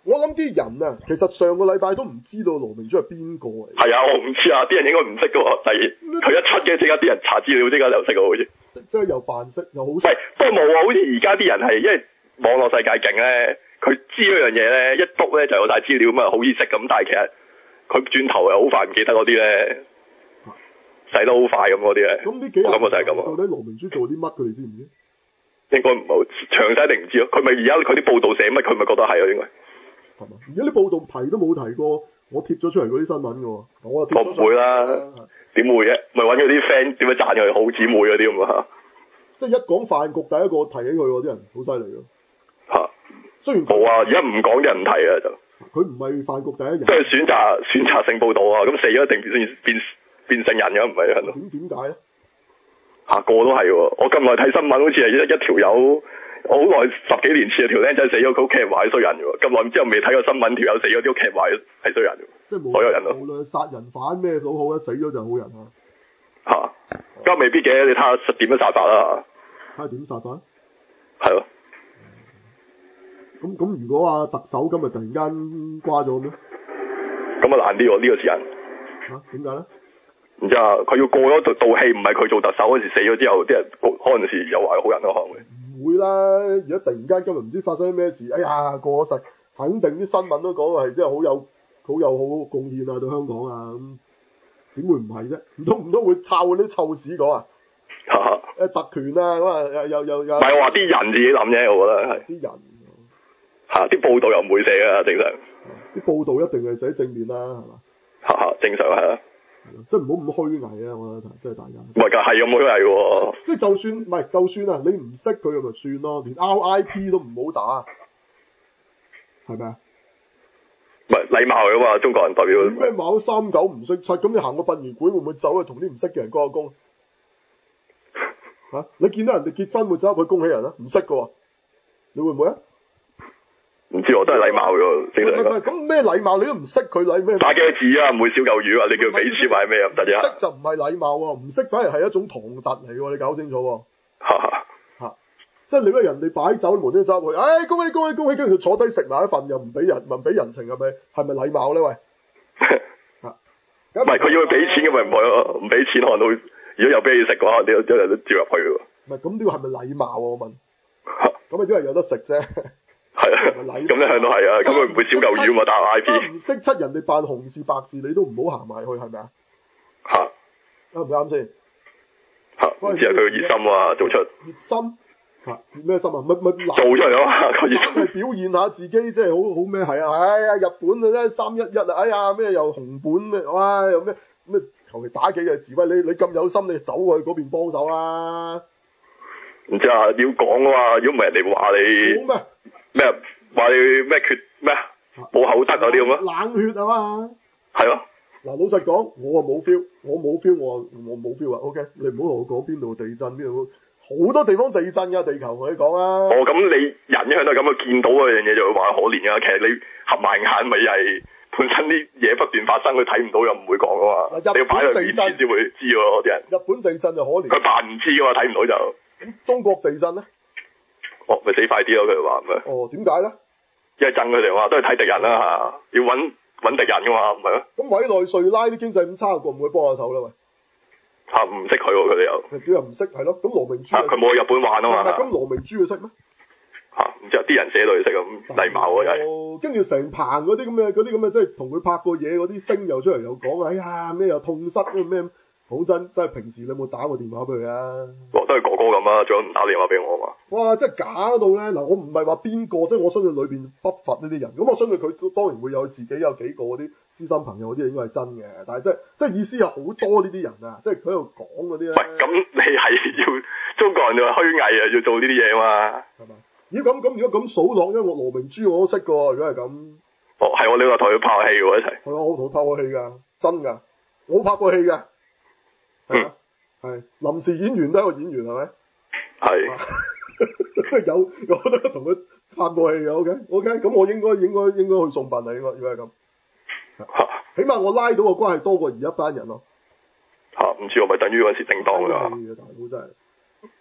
我諗啲人啊，其實上個禮拜都唔知道羅明珠係邊個嚟。 係啊，我唔知啊，啲人應該唔識噶喎。第二，佢一出嘅即刻啲人查資料，即刻就識喎，好似。 即係又扮識又好識。 喂，不過冇啊，好似而家啲人係因為網絡世界勁咧，佢知嗰樣嘢咧，一篤咧就有晒資料咁啊，好易識咁。但係其實佢轉頭又好快唔記得嗰啲咧，使得好快咁嗰啲咧。咁呢幾日我感覺就係咁啊。 到底羅明珠做啲乜？佢哋知唔知？ 應該唔好詳細定唔知咯。佢咪而家佢啲報道寫乜，佢咪覺得係啊，應該。 係嘛？而家啲報道提都冇提過，我貼咗出嚟嗰啲新聞嘅喎。我貼我唔會啦，點會啫？咪揾嗰啲 friend 點樣讚佢好姊妹嗰啲咁啊？即係一講飯局，第一個提起佢喎，啲人好犀利咯。嚇！雖然冇啊，而家唔講啲人唔提啊就。佢唔係飯局第一人。即係選擇選擇性報導啊！咁死咗一定變變變成人嘅唔係啊？點點解咧？嚇個都係喎！我咁耐睇新聞，好似係一一條友，我好耐十幾年前條僆仔死咗，佢屋企人話係衰人嘅喎。咁耐之後未睇過新聞，條友死咗，啲屋企人話係衰人嘅。即係所有人咯。無論殺人犯咩都好啊，死咗就好人啊。嚇！咁未必嘅，你睇下點樣殺法啦。睇下點殺法？係咯。咁咁，如果啊特首今日突然間瓜咗咩？咁啊難啲喎，呢個時間。嚇？點解咧？唔知啊，佢要過咗道戲，唔係佢做特首嗰時死咗之後，啲人可能時又話好人咯，可能會。唔會啦，而家突然間今日唔知發生啲咩事，哎呀過咗世，肯定啲新聞都講係真係好有好有好貢獻啊對香港啊咁，點會唔係啫？唔通唔通會抄嗰啲臭屎講啊？誒特權啊咁啊又又又又。唔係我話啲人自己諗啫，我覺得係。啲人。嚇！啲報道又唔會寫啊，正常。啲報道一定係寫正面啦，係嘛？嚇嚇，正常係啊。即係唔好咁虛偽啊！我覺得即係大家。唔係㗎，係咁虛偽喎。即係就算唔係，就算啊，你唔識佢咪算咯，連 R I P 都唔好打，係咪啊？唔係禮貌㗎嘛，中國人代表。咩卯三九唔識七，咁你行個殯儀館會唔會走去同啲唔識嘅人講下恭？嚇、啊！你見到人哋結婚會走入去恭喜人啊？唔識㗎喎，你會唔會啊？唔知我都係禮貌嘅，正常。咁咩禮貌？你都唔識佢禮咩？打幾個字啊？唔會小嚿魚啊？你叫俾錢買咩啊？唔得啫。識就唔係禮貌喎，唔識反而係一種唐突嚟喎，你搞清楚喎。嚇嚇！即係你嗰人哋擺酒無端端走入去，唉恭喜恭喜恭喜，跟住坐低食埋一份又唔俾人，唔俾人情係咪係咪禮貌咧？喂嚇！唔係佢要佢俾錢嘅咪唔係咯？唔俾錢可能都如果有俾你食嘅話，你有啲人都照入去喎。唔係咁呢個係咪禮貌啊？我問。嚇！咁啊，因為有得食啫。係啊，咁一向都係啊，咁佢唔會小嚿魚嘛，打 I P。唔識七人哋扮紅事白事，你都唔好行埋去，係咪啊？嚇，啱唔啱先？嚇，唔知係佢嘅熱心啊，做出。熱心嚇，熱咩心啊？乜乜做出嚟啊嘛，個熱心。係表現下自己，即係好好咩？係啊，哎呀，日本啊，咧三一一啊，哎呀咩又紅本咩？哇，又咩咩求其打幾個字，喂你你咁有心，你走去嗰邊幫手啦。唔知啊，要講啊嘛，如果唔係人哋話你。講咩？咩話你咩缺咩冇口德嗰啲咁啊？冷血啊嘛，係咯。嗱老實講，我啊冇 feel，我冇 feel，我我冇 feel 啊。OK，你唔好同我講邊度地震邊度，好多地方地震㗎地球，同你講啊。哦，咁你人一向都係咁啊，見到嗰樣嘢就會話可憐㗎。其實你合埋眼咪係本身啲嘢不斷發生，佢睇唔到又唔會講㗎嘛。你要擺喺面前先會知喎啲人。日本地震就可憐。佢扮唔知㗎嘛，睇唔到就。咁中國地震咧？哦，咪死快啲咯！佢哋話咁啊。哦，點解咧？因為震佢哋話都係睇敵人啦嚇，要揾揾敵人噶嘛，唔係咩？咁委內瑞拉啲經濟咁差，會唔會幫下手咧？喂，嚇唔識佢喎，佢哋又。佢又唔識係咯，咁羅明珠。佢冇去日本玩啊嘛。咁羅明珠佢識咩？嚇，唔知啲人寫到佢識咁禮貌喎，又係。哦，跟住成棚嗰啲咁嘅嗰啲咁嘅，即係同佢拍過嘢嗰啲星又出嚟又講，哎呀咩又痛失咩？好真，真係平時你有冇打過電話俾佢啊？哦，都係哥哥咁啊，仲有唔打電話俾我啊嘛？哇！真係假到咧嗱，我唔係話邊個，即係我相信裏邊不乏呢啲人。咁我相信佢都當然會有自己有幾個嗰啲知心朋友嗰啲應該係真嘅，但係即係即係意思有好多呢啲人啊，即係佢喺度講嗰啲咧。喂，咁你係要中國人就話虛偽啊，要做呢啲嘢嘛？係嘛？咦咁咁如果咁數落，因為我羅明珠我都識噶喎，如果係咁。哦，係我你話同佢拍戲喎一齊。係啊，我同佢拍過戲㗎，真㗎，我拍過戲㗎。係啊，係臨時演員都係個演員係咪？係，即係有有得同佢拍過戲嘅 ，OK OK，咁我應該應該應該去送殯啊，應該如果係咁，起碼我拉到個關係多過而一班人咯。嚇，唔知我咪等於嗰時叮當㗎。大佬真係，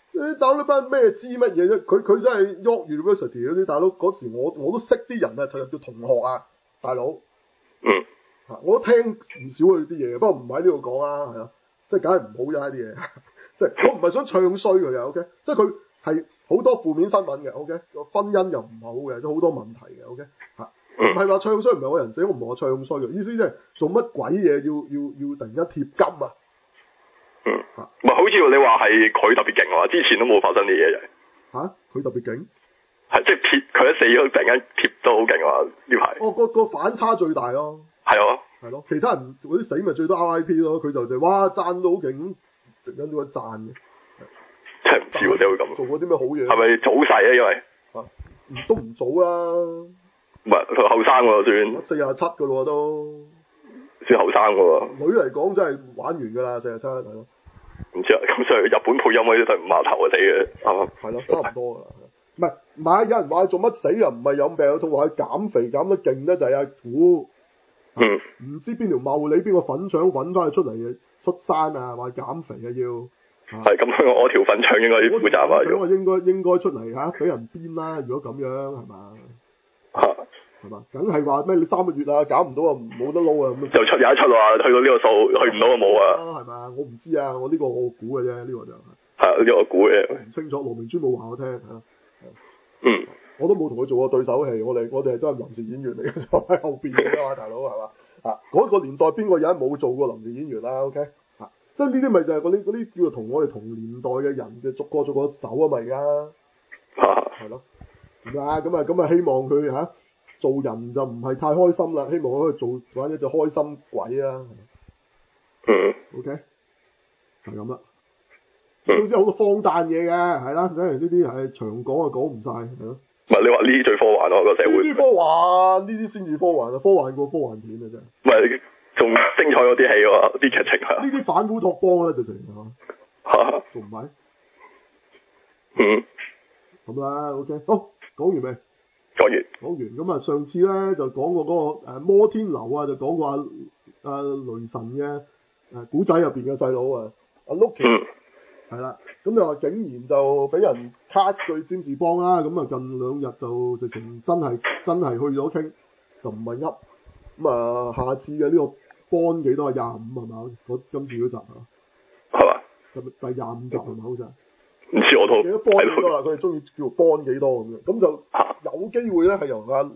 誒大佬呢班咩知乜嘢啫？佢佢真係 York University 嗰啲大佬嗰時我我都識啲人啊，佢叫同學啊，大佬。 嗯。 我都聽唔少佢啲嘢，不過唔喺呢度講啦，係啊，即係梗係唔好啫啲嘢，即係我唔係想唱衰佢嘅 ，OK，即係佢係好多負面新聞嘅 ，OK，個婚姻又唔好嘅，都好多問題嘅 ，OK，嚇，唔係話唱衰，唔係我人死，我唔係話唱衰嘅，意思即係做乜鬼嘢要要要突然間貼金啊？ 嗯，唔係好似你話係佢特別勁喎，之前都冇發生啲嘢嘅。 嚇，佢特別勁？係即係貼佢一死咗，突然間貼到好勁喎呢排。 哦，個個反差最大咯。係啊， 係咯，其他人嗰啲死咪最多 R I P 咯，佢就就哇讚到好勁，突然間點解讚嘅？ 真係唔知喎，點會咁？ 做過啲咩好嘢？ 係咪早逝啊？因為啊，都唔早啦。 唔係佢後生喎，算四廿七噶咯都， 算後生喎。 女嚟講真係玩完噶啦，四廿七係咯。 唔知啊，咁所以日本配音嗰啲都係五碼頭啊死嘅，啱啱？ 係咯，差唔多噶啦。唔係唔係，有人話做乜死啊？唔係有病有痛，話佢減肥減得勁咧，就係阿古。 嗯， 唔知邊條茂利邊個粉腸揾翻佢出嚟嘅出山啊，話減肥啊要。 係咁，我條粉腸應該要負責啊。 我應該應該出嚟嚇，俾人鞭啦！如果咁樣係嘛？ 嚇係嘛？梗係話咩？你三個月啊，搞唔到啊，冇得撈啊咁。 就出有一出啊，去到呢個數，去唔到就冇啊。 係嘛？我唔知啊，我呢個我估嘅啫，呢、呢個就係。 係呢個我估嘅。唔清楚，羅明珠冇話我聽嚇。 嗯。我都冇同佢做過對手戲，我哋我哋都係臨時演員嚟嘅，坐喺後邊嘅嘛，大佬係嘛？啊，嗰、嗰個年代邊個人冇做過臨時演員啦 ？OK，啊，即係呢啲咪就係嗰啲嗰啲叫做同我哋同年代嘅人嘅逐個逐個走啊嘛而家，係咯，啊咁啊咁啊希望佢嚇、啊、做人就唔係太開心啦，希望佢可以做玩一隻開心鬼啦。 嗯。OK， 係咁啦。總之好多荒誕嘢嘅，係啦，因為呢啲係長講啊講唔晒，係咯。 唔係你話呢啲最科幻咯個社會。呢啲科幻，呢啲先至科幻啊，科幻過科幻片啊真係。 唔係仲精彩嗰啲戲喎，啲劇情啊。 呢啲反烏托邦咧，直情係嘛？ 嚇。 仲唔係？ 嗯。 咁啦 ，OK，好，講完未？ 講完。 講完，咁啊，上次咧就講過嗰、那個、呃、摩天樓啊，就講過阿、啊、阿、啊、雷神嘅誒古仔入邊嘅細佬啊，阿 Loki。嗯。係啦，咁你話竟然就俾人 cast 佢占士邦啦，咁啊近兩日就直情真係真係去咗傾，就唔係噏，咁啊下次嘅呢個邦幾多啊？廿五係嘛？我今次嗰集啊， 係嘛？ 係咪第廿五集係咪好似？ 唔知我都幾多邦幾多啦？佢哋中意叫做邦幾多咁樣，咁就有機會咧係由阿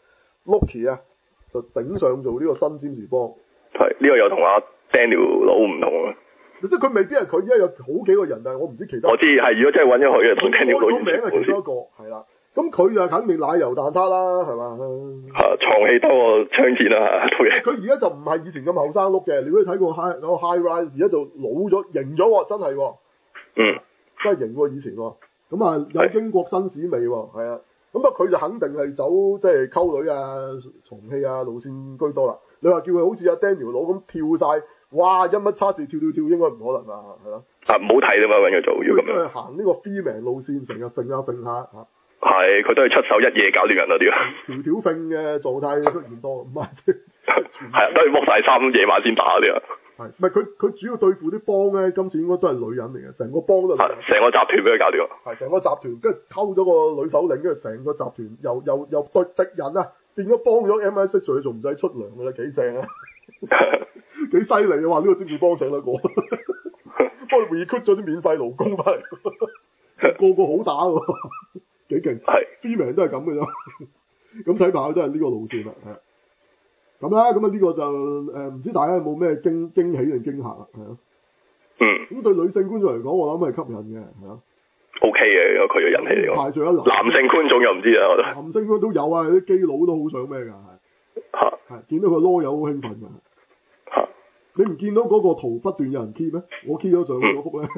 Loki 啊就頂上做呢個新占士邦。 係呢、呢個又同阿 Daniel 佬唔同啊。 即係佢未必係佢，而家有好幾個人，但係我唔知其他。 我知係，如果真係揾咗佢嘅，同聽條女。 個名係其中一個，係啦。咁佢就肯定奶油蛋撻啦，係嘛？ 嚇，藏氣多過槍戰啦套嘢。 佢而家就唔係以前咁後生碌嘅，你如果睇過 High 嗰個 High Rise，而家就老咗，型咗喎，真係喎。 嗯。 真係型喎，以前喎。咁啊，有英國紳士味喎，係啊。咁啊，佢就肯定係走即係溝女啊、藏氣啊路線居多啦。你話叫佢好似阿 Daniel 佬咁跳晒。哇！一乜叉字跳跳跳應該唔可能啊，係咯。啊，唔好睇啫嘛，揾佢做要咁樣。因為行呢個 female 路線，成日揈下揈下嚇。係，佢都係出手一夜搞掂人啊啲啊。條條揈嘅狀態出現多，唔係即係。係啊，都係剝晒衫，夜晚先打啲啊。係，唔係佢佢主要對付啲幫咧，今次應該都係女人嚟嘅，成個幫都係。係，成個集團俾佢搞掂。係，成個集團跟住溝咗個女首領，跟住成個集團又又又對敵人啊，變咗幫咗 M I six 佢仲唔使出糧㗎啦，幾正啊！幾犀利啊！話呢個占士邦請得過，幫佢 recruit 咗啲免費勞工翻嚟，個個好打喎，幾勁。係 Freeman 都係咁嘅啫，咁睇怕都係呢個路線啦，係咁啦。咁啊呢個就誒唔、呃、知大家有冇咩驚驚喜定驚嚇啦，係啊。嗯。咁對女性觀眾嚟講，我諗係吸引嘅，係啊。O K 嘅，因為佢嘅人氣嚟講。排除咗男男性觀眾又唔知啊，我覺得。男性觀眾都有啊，啲基佬都好想咩㗎，係。嚇。係見到個囉柚好興奮㗎。嚇！你唔見到嗰個圖不斷有人 key 咩？我 key 咗上去嗰幅咧，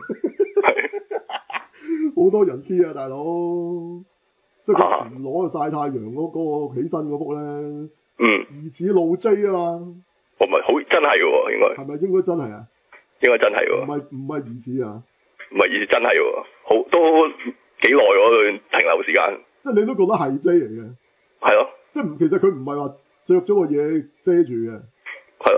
好多人 key 啊，大佬！即係佢全裸去曬太陽嗰嗰個起身嗰幅咧，嗯，疑似露 J 啊嘛。哦，唔係好真係嘅喎，應該。係咪應該真係啊？應該真係喎。唔係唔係疑似啊？唔係疑似真係喎，好都幾耐嗰段停留時間。即係你都覺得係 J 嚟嘅。係咯。即係唔其實佢唔係話着咗個嘢遮住嘅。係咯。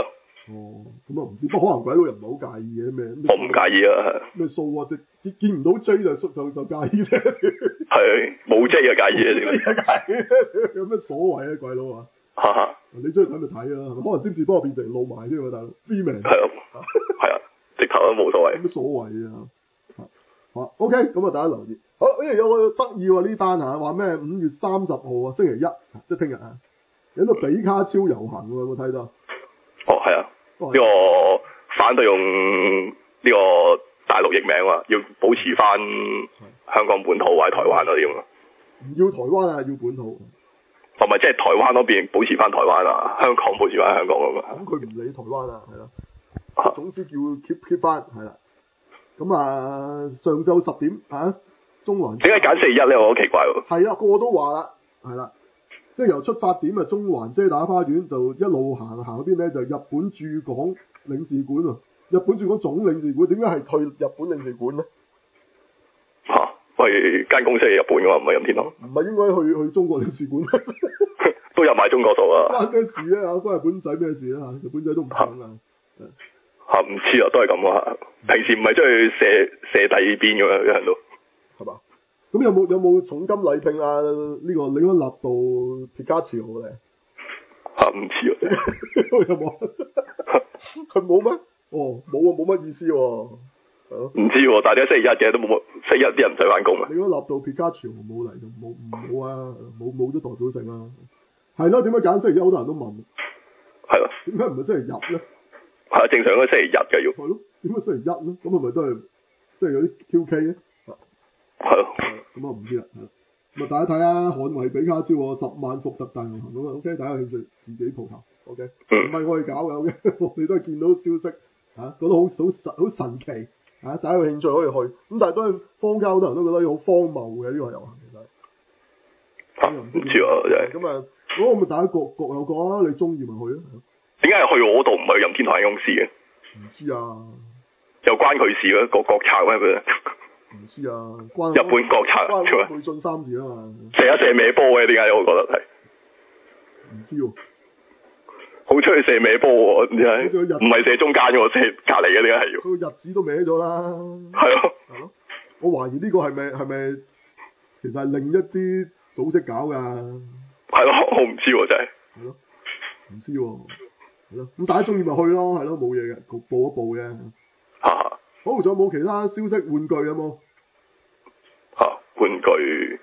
哦，咁啊唔知，不過可能鬼佬又唔係好介意嘅咩？ 我唔介意啊。 咩數啊？即見見唔到 J 就就就介意啫。 係冇 J 就介意啊！ J 就介意，有咩所謂啊？鬼佬啊！ 哈哈， 你中意睇咪睇啦，可能占士幫我變成露埋添喎，大佬 Freeman 係啊，係啊，直頭都冇所謂。 有乜所謂啊？好 OK，咁啊大家留意。好，因為有個得意喎呢單嚇，話咩五月三十號啊，星期一，即係聽日啊，有個比卡超遊行喎，有冇睇到？ 哦，係啊，呢、哦、個反對用呢個大陸譯名啊，要保持翻香港本土或者台灣嗰啲咁啊。 唔要台灣啊，要本土。 同埋即係台灣嗰邊保持翻台灣啊，香港保持翻香港啊嘛。 咁佢唔理台灣啊，係啦。總之叫 keep keep 翻，係啦。咁啊，上晝十點啊，中環。點解揀星期一咧？我好奇怪喎。係啊，個個都話啦，係啦。即係由出發點啊，中環遮打花園就一路行行嗰邊咧，就日本駐港領事館啊。日本駐港總領事館點解係去日本領事館咧？嚇、啊！喂，間公司係日本嘅嘛，唔係任天堂。唔係應該去去中國領事館？都有埋中國度啊！關咩事咧？嚇，關日本仔咩事咧？嚇，日本仔都唔想啊！嚇，唔知啊，都係咁啊！平時唔係中意射射第二邊嘅嘛，啲人都係嘛？咁有冇有冇重金禮聘啊？呢、這個李安納度皮卡丘咧？嚇，唔知啊！有冇？佢冇咩？哦，冇啊，冇乜意思喎、啊。唔知喎、啊，但係你星期一嘅都冇乜，星期一啲人唔使翻工啊。你嗰立到皮卡丘冇嚟就冇唔好啊，冇冇咗代表性啊。係咯，點解揀星期一？好多人都問。係咯。點解唔係星期日咧？係正常都星期日嘅要。係咯，點解星期一咧？咁係咪都係即係有啲 Q K 咧？係咯。咁啊唔知啦。咁啊大家睇下捍衛比卡丘十萬伏特大遊行咁啊 ，OK， 大家有興趣自己蒲頭 ，OK。唔係我哋搞嘅 ，OK， 我哋都係見到消息嚇、啊，覺得好好神好神奇。啊！大家有興趣可以去，咁但係都係坊間好多人都覺得好荒謬嘅呢個遊行，其實。唔知啊，真係。咁啊，咁我咪大家各各有各啊！你中意咪去啊？點解係去我度唔係任天堂公司嘅？唔知啊。又關佢事嘅，國國策咩佢？唔知啊，關。日本國策。關貝信三字啊嘛。射一射歪波嘅，點解我覺得係？唔知喎、啊。好出去射歪波喎，點解？唔係射中間嘅喎，射隔離嘅點解係要？佢個日子都歪咗啦。係咯。係咯。我懷疑呢個係咪係咪其實係另一啲組織搞㗎？係咯，我唔知喎真係。係咯。唔知喎。係咯。咁大家中意咪去咯，係咯，冇嘢嘅，報一報嘅。嚇、啊。好，仲有冇其他消息？玩具有冇？嚇、啊，玩具。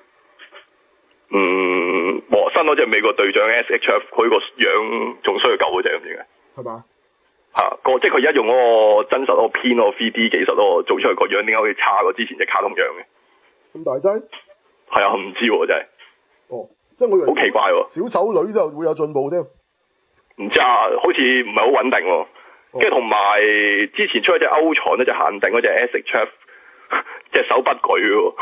嗯，哇！新嗰隻美國隊長 S H F， 佢個樣仲衰過舊嗰隻咁點解？係嘛？嚇、啊，個即係佢而家用嗰個真實嗰個編嗰個 三 D 技術咯，做出嚟個樣點解會差過之前隻卡通樣嘅？咁大劑？係啊，唔知喎真係。哦，即係我以為好奇怪喎。小丑女就會有進步添。唔知啊，好似唔係好穩定喎。跟住同埋之前出一隻歐藏一隻限定嗰隻 S H F， 隻手不舉喎。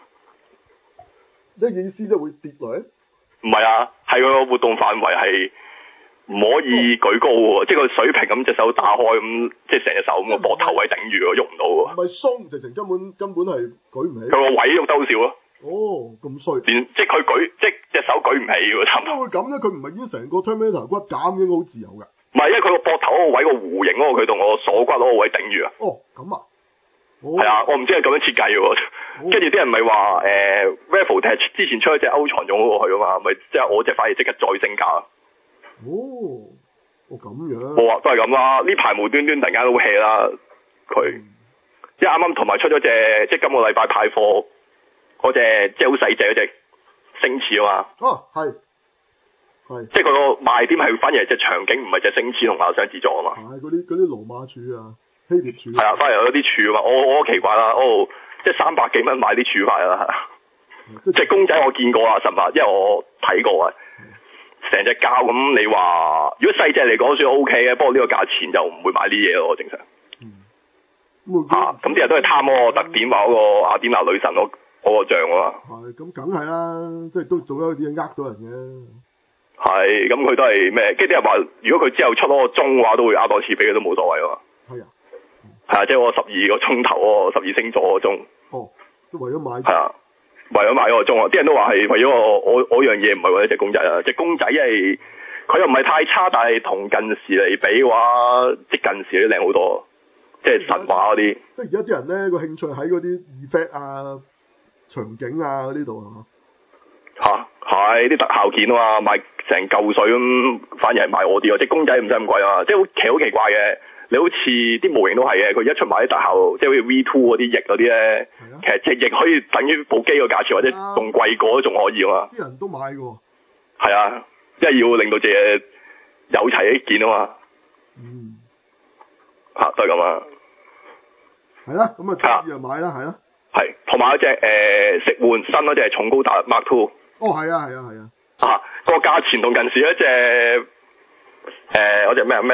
即係意思即係會跌落嚟？唔係啊，係個活動範圍係唔可以舉高喎、哦，即係個水平咁隻手打開咁，即係成隻手咁個膊頭位頂住喎，喐唔到喎。唔係鬆，直情根本根本係舉唔起。佢個位喐得好少咯。哦，咁衰。連即係佢舉，即係隻手舉唔起喎，差唔多。點解會咁咧？佢唔係已經成個 Terminator 骨架應該好自由㗎。唔係，因為佢個膊頭嗰個位個弧形嗰個，佢同我鎖骨嗰個位頂住啊。哦，咁啊。係、哦、啊，我唔知係咁樣設計嘅喎。跟住啲人咪話誒 Revoltech 之前出一隻歐藏用嗰個去啊嘛，咪即係我隻反而即刻再升價。哦，哦咁樣。冇啊，都係咁啦。呢排無端端突然間都 hea 啦，佢、嗯、即係啱啱同埋出咗隻，即係今個禮拜派貨嗰隻，即係好細隻嗰隻星矢啊嘛。哦，係。係。即係佢個賣點係反而係隻場景，唔係隻星矢同亞雙自作啊嘛。係嗰啲嗰啲羅馬柱啊。係啊，翻嚟有啲柱啊嘛，我我好奇怪啦，哦，即係三百幾蚊買啲柱翻嚟啦，即係公仔我見過啊，神馬，因為我睇過啊，成隻膠咁，你話如果細隻嚟講算 O K 嘅，不過呢個價錢就唔會買呢嘢咯，正常。嗯。嚇、啊，咁啲人都係貪嗰個特點，話嗰個雅典娜女神嗰嗰個像啊嘛。係，咁梗係啦，即係都做咗啲嘢呃到人嘅。係，咁佢都係咩？跟住啲人話，如果佢之後出嗰個鐘嘅話，都會呃多次俾佢都冇所謂啊嘛。係啊。係啊，即係我十二個鐘頭喎，十二星座個鐘。哦，都為咗買。係啊，為咗買嗰個鐘啊！啲人都話係為咗我我我樣嘢，唔係為咗隻公仔啊！隻公仔係佢佢又唔係太差，但係同近時嚟比嘅話，即係近時嗰啲靚好多，即係神話嗰啲。 即係而家啲人咧個興趣喺嗰啲 effect 啊、場景啊嗰啲度啊。 吓，係啲特效件啊嘛，賣成嚿水咁，反而係賣我啲啊！即係公仔唔使咁貴啊，即係好奇好奇怪嘅。你好似啲模型都係嘅，佢一出埋啲特效，即係好似 V 二 嗰啲翼嗰啲咧，啊、其實隻翼可以等於部機個價錢，或者仲貴過都仲可以啊嘛。 啲人都買嘅。 係啊，即係要令到隻嘢有齊一件啊嘛。 嗯。 吓、啊，都係咁啊。 係啦，咁啊，就買啦，係啦。 係，同埋嗰隻誒食玩新嗰隻重高達 Mark Two。哦， 係啊，係啊，係啊。 啊，個價錢同近時嗰隻誒嗰隻咩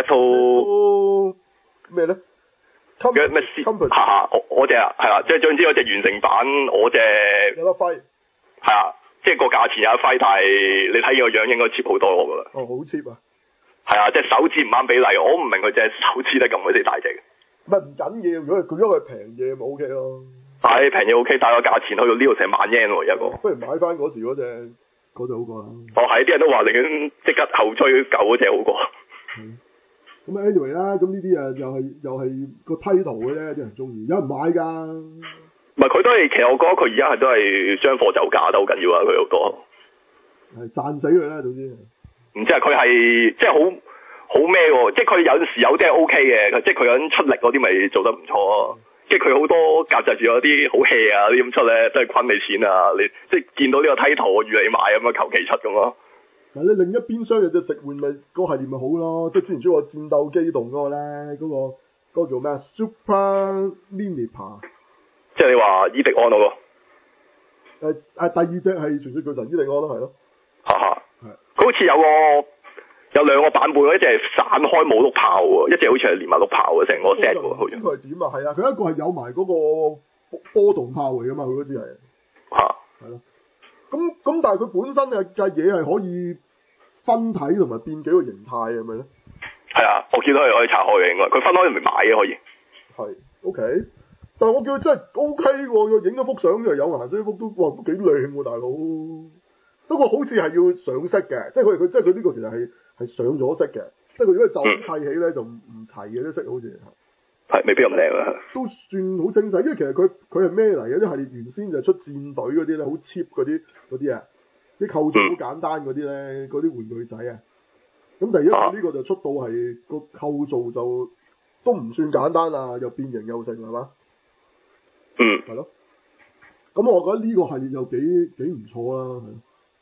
Metal 咩咧？ 嘅咩 C？ 嚇嚇，我我隻啊，係啦，即係總之嗰隻完成版，我隻有得揮。係啊，即係個價錢有得揮，但係你睇個樣應該 cheap 好多我覺得。 哦，好 cheap 啊！ 係啊，隻手指唔啱比例，我唔明佢隻手指得咁鬼死大隻。 唔係唔緊要，如果佢因為平嘢咪 OK 咯。 係平嘢 OK，但係個價錢去到呢度成萬 yen 喎，一個。 不如買翻嗰時嗰隻嗰隻好過啦。 哦，係啲人都話寧願即刻後追舊嗰隻好過。 咁 anyway 啦，咁呢啲啊又係又係個 title 嘅咧，啲人中意，有人買㗎。 唔係佢都係，其實我覺得佢而家係都係將貨就價都好緊要啊！佢好多。 係賺死佢啦，總之。 唔知啊，佢係即係好好咩喎？即係佢有陣時有啲係 O K 嘅，即係佢有啲出力嗰啲咪做得唔錯。即係佢好多夾雜住有啲好 hea 啊啲咁出咧，都係坤你錢啊！你即係見到呢個 title 我預你買咁啊，求其出咁咯。 但係你另一邊廂有隻食玩咪嗰個系列咪好咯，即係之前出個戰鬥機動嗰個咧，嗰、嗰個嗰、嗰個叫咩啊 Super Minipa， 即係你話伊迪安嗰、嗰個。誒誒、呃，第二隻係傳說巨神伊迪安咯，係咯。 哈哈。係。佢好似有個。有兩個版本，一隻係散開冇碌炮喎，一隻好似係連埋碌炮嘅成個 set 喎，好似。佢係點啊？係啊，佢一個係有埋嗰個波動炮嚟噶嘛，佢嗰啲係。嚇。係咯。咁咁，但係佢本身嘅嘅嘢係可以分體同埋變幾個形態嘅，係咪咧？係啊，我見到佢可以拆開嘅應該，佢分開入面買嘅可以。係。O K。但係我叫佢真係 O K 喎，佢影咗幅相就有顏色，幅都哇都幾靚喎，大佬。不過好似係要上色嘅，即係佢佢即係佢呢個其實係。係上咗色嘅，即係佢如果就咁砌起咧，就唔唔齊嘅啲色，好似係未必咁靚啊。都算好精細，因為其實佢佢係咩嚟嘅？啲系列原先就係出戰隊嗰啲咧，好 cheap 嗰啲嗰啲啊，啲構造好簡單嗰啲咧，嗰啲玩具仔啊。咁第一個呢個就出到係個構造就都唔算簡單啊，又變形又成係嘛？嗯，係咯。咁我覺得呢個系列又幾幾唔錯啦，係。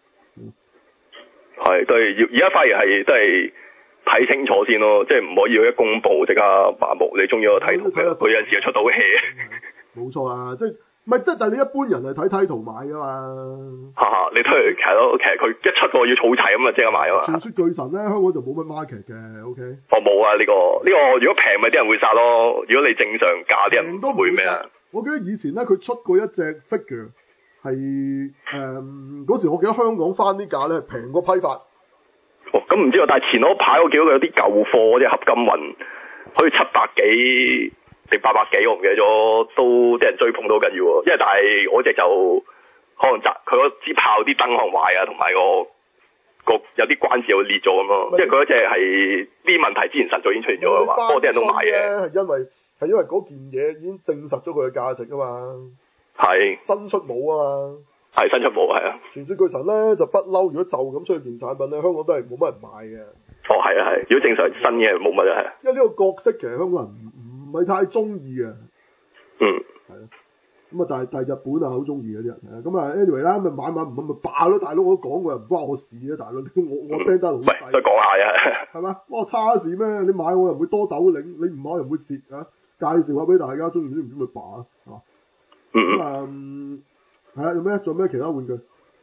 係，都係要而家反而係都係睇清楚先咯，即係唔可以一公佈即刻麻木。你中意個睇圖嘅，佢有陣時出到戲。冇錯啊，即係唔係即係？但係你一般人係睇睇圖買噶嘛。嚇嚇，你推係咯，其實佢一出個要儲齊咁啊，即刻買啊嘛。傳說巨神咧，香港就冇乜 market 嘅，OK。哦，冇啊，呢個呢個如果平咪啲人會殺咯，如果你正常價啲人都唔會咩啊。我記得以前咧，佢出過一隻 figure。係誒嗰時，我記得香港翻啲價咧平過批發。哦，咁唔知啊，但係前嗰排我見到佢有啲舊貨，即係合金雲，好似七百幾定八百幾，我唔記得咗，都啲人追捧都緊要喎。因為但係我隻就可能砸佢嗰支炮啲燈可能壞啊，同埋個個有啲關節會裂咗咁咯。因為佢嗰隻係啲問題之前實在已經出現咗嘅話，多啲人都買嘅。係因為係因為嗰件嘢已經證實咗佢嘅價值啊嘛。係新出冇啊嘛，係新出冇係啊。傳說巨神咧就不嬲，如果就咁出件產品咧，香港都係冇乜人買嘅。哦，係啊係，如果正常新嘅冇乜啊係。因為呢個角色其實香港人唔唔係太中意嘅。嗯，係咯。咁啊，但係但係日本啊好中意嘅啲人，咁啊 anyway 啦，咪買買唔咪爆咯，大佬我都講過又唔關我事啊，大佬我我 friend 得好細。喂，再講下啊。係嘛？哇差事咩？你買我又唔會多斗領，你唔買又唔會蝕啊！介紹下俾大家，中意唔中意咪把啊。嗯，係啊，有咩？仲有咩其他玩具？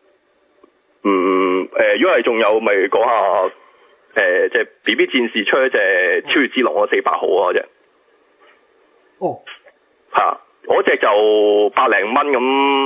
嗯，誒、呃，如果係仲有，咪講下誒，即係 B B 戰士出一隻超越之龍嗰四百號啊，隻。哦。係啊，嗰隻就百零蚊咁，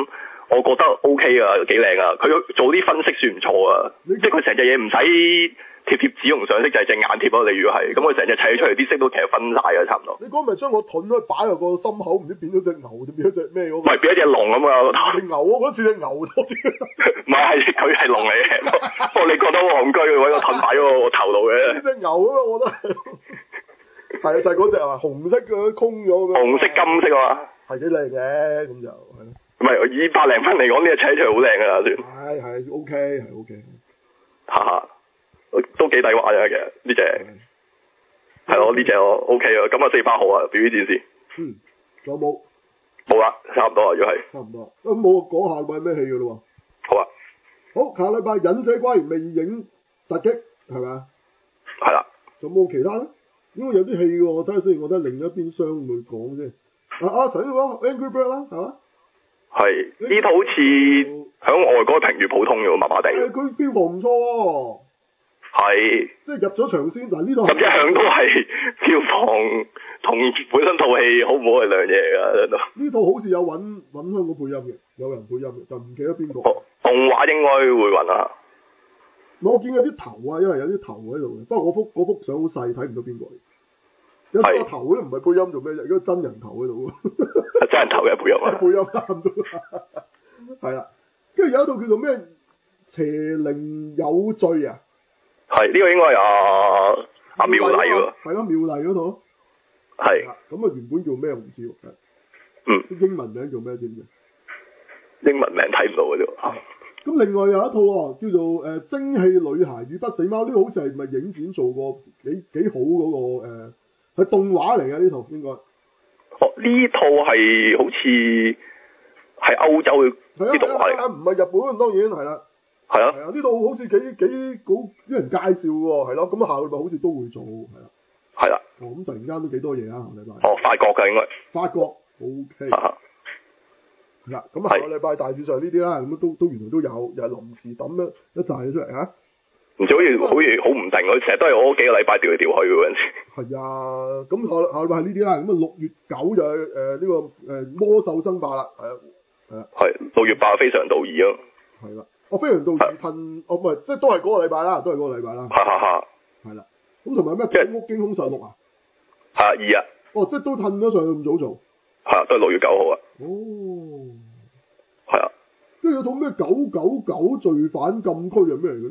我覺得 O K 啊，幾靚啊，佢做啲分析算唔錯啊，即係佢成隻嘢唔使貼貼紙同上色，就係隻眼貼咯。你如果係咁，佢成隻砌出嚟啲色都其實分晒啊，差唔多。 你講咪將個盾咧擺入個心口，唔知變咗隻牛定變咗隻咩嗰個？ 唔係變咗隻龍咁啊！ 隻牛啊，嗰似隻牛多啲。 唔係，係佢係龍嚟嘅，不過你覺得戇居，揾個盾擺咗個頭度嘅。 呢隻牛啊嘛，我覺得係啊，就係嗰隻啊，紅色嘅空咗咁樣。紅色金色啊嘛， 係幾靚嘅，咁就係咯。 唔係以百零分嚟講，呢隻砌出嚟好靚噶啦，算。 係係 OK 係 OK。 哈哈，都幾抵玩嘅，其實呢隻。係咯，呢隻我 OK 啊，咁啊四百號啊，表演戰士。 嗯，仲有冇？ 冇啦，差唔多啊，如果係。 差唔多。咁冇講下禮拜咩戲噶咯喎？ 好啊。 好，下禮拜忍者龜魅影突擊係咪啊？ 係啦。 仲有冇其他咧？應該有啲戲喎，我睇下先，我睇另一邊廂會講先。啊啊，除咗講 Angry Bird 啦，係嘛？係呢套好似響外國評語普通嘅，麻麻地。 誒，佢票房唔錯喎。 係。即係入咗場先，嗱呢套。 咁一向都係票房同本身套戲好唔好係兩嘢㗎。 呢套好似有揾揾香港配音嘅，有人配音嘅，就唔記得邊個。 動畫應該會揾啊。 我見有啲頭啊，因為有啲頭喺度嘅，不過我幅嗰幅相好細，睇唔到邊個嚟。有個頭都唔係配音做咩啫？有個真人頭喺度。 真人頭嘅配音啊！ 配音差唔多。係啦，跟住有一套叫做咩邪靈有罪啊。係呢、呢個應該係阿阿妙麗喎。 係咯，妙麗嗰套。係。咁啊，原本叫咩我唔知喎。 嗯。 英文名叫咩知唔知？ 英文名睇唔到嘅啫。 咁另外有一套喎，叫做誒、呃《蒸汽女孩與不死貓》，呢、呢個好似係咪影展做過幾幾好嗰、嗰個誒？係、呃、動畫嚟嘅呢套應該。 哦，呢套係好似係歐洲嘅啲動畫嚟， 唔係、啊啊、日本，當然係啦。係啊。係啊，呢套好似幾幾好啲人介紹喎，係咯。咁下個禮拜好似都會做，係啦。係啦。哦，咁突然間都幾多嘢啊，下個禮拜。哦，法國㗎應該。法國 ，OK。嗱，咁下個禮拜大致上呢啲啦，咁都都原來都有，又係臨時抌咗一紮嘢出嚟嚇。唔知好似好似好唔定，佢成日都係我幾個禮拜調嚟調去嗰陣時。係啊，咁下下禮拜係呢啲啦，咁啊六月九就係誒呢個誒、呃、魔獸爭霸啦，係啊，係啊。係六月八非常道義咯。係啦，我非常道義褪，哦唔係，即係都係嗰個禮拜啦，都係嗰個禮拜啦。哈哈哈。係啦，咁同埋咩《鬼屋驚凶實錄》啊？係啊，二啊。哦，即係都褪咗上去咁早做。係啊，都係六月九號啊。哦。係啊。跟住有套咩九九九罪犯禁區係咩嚟嘅？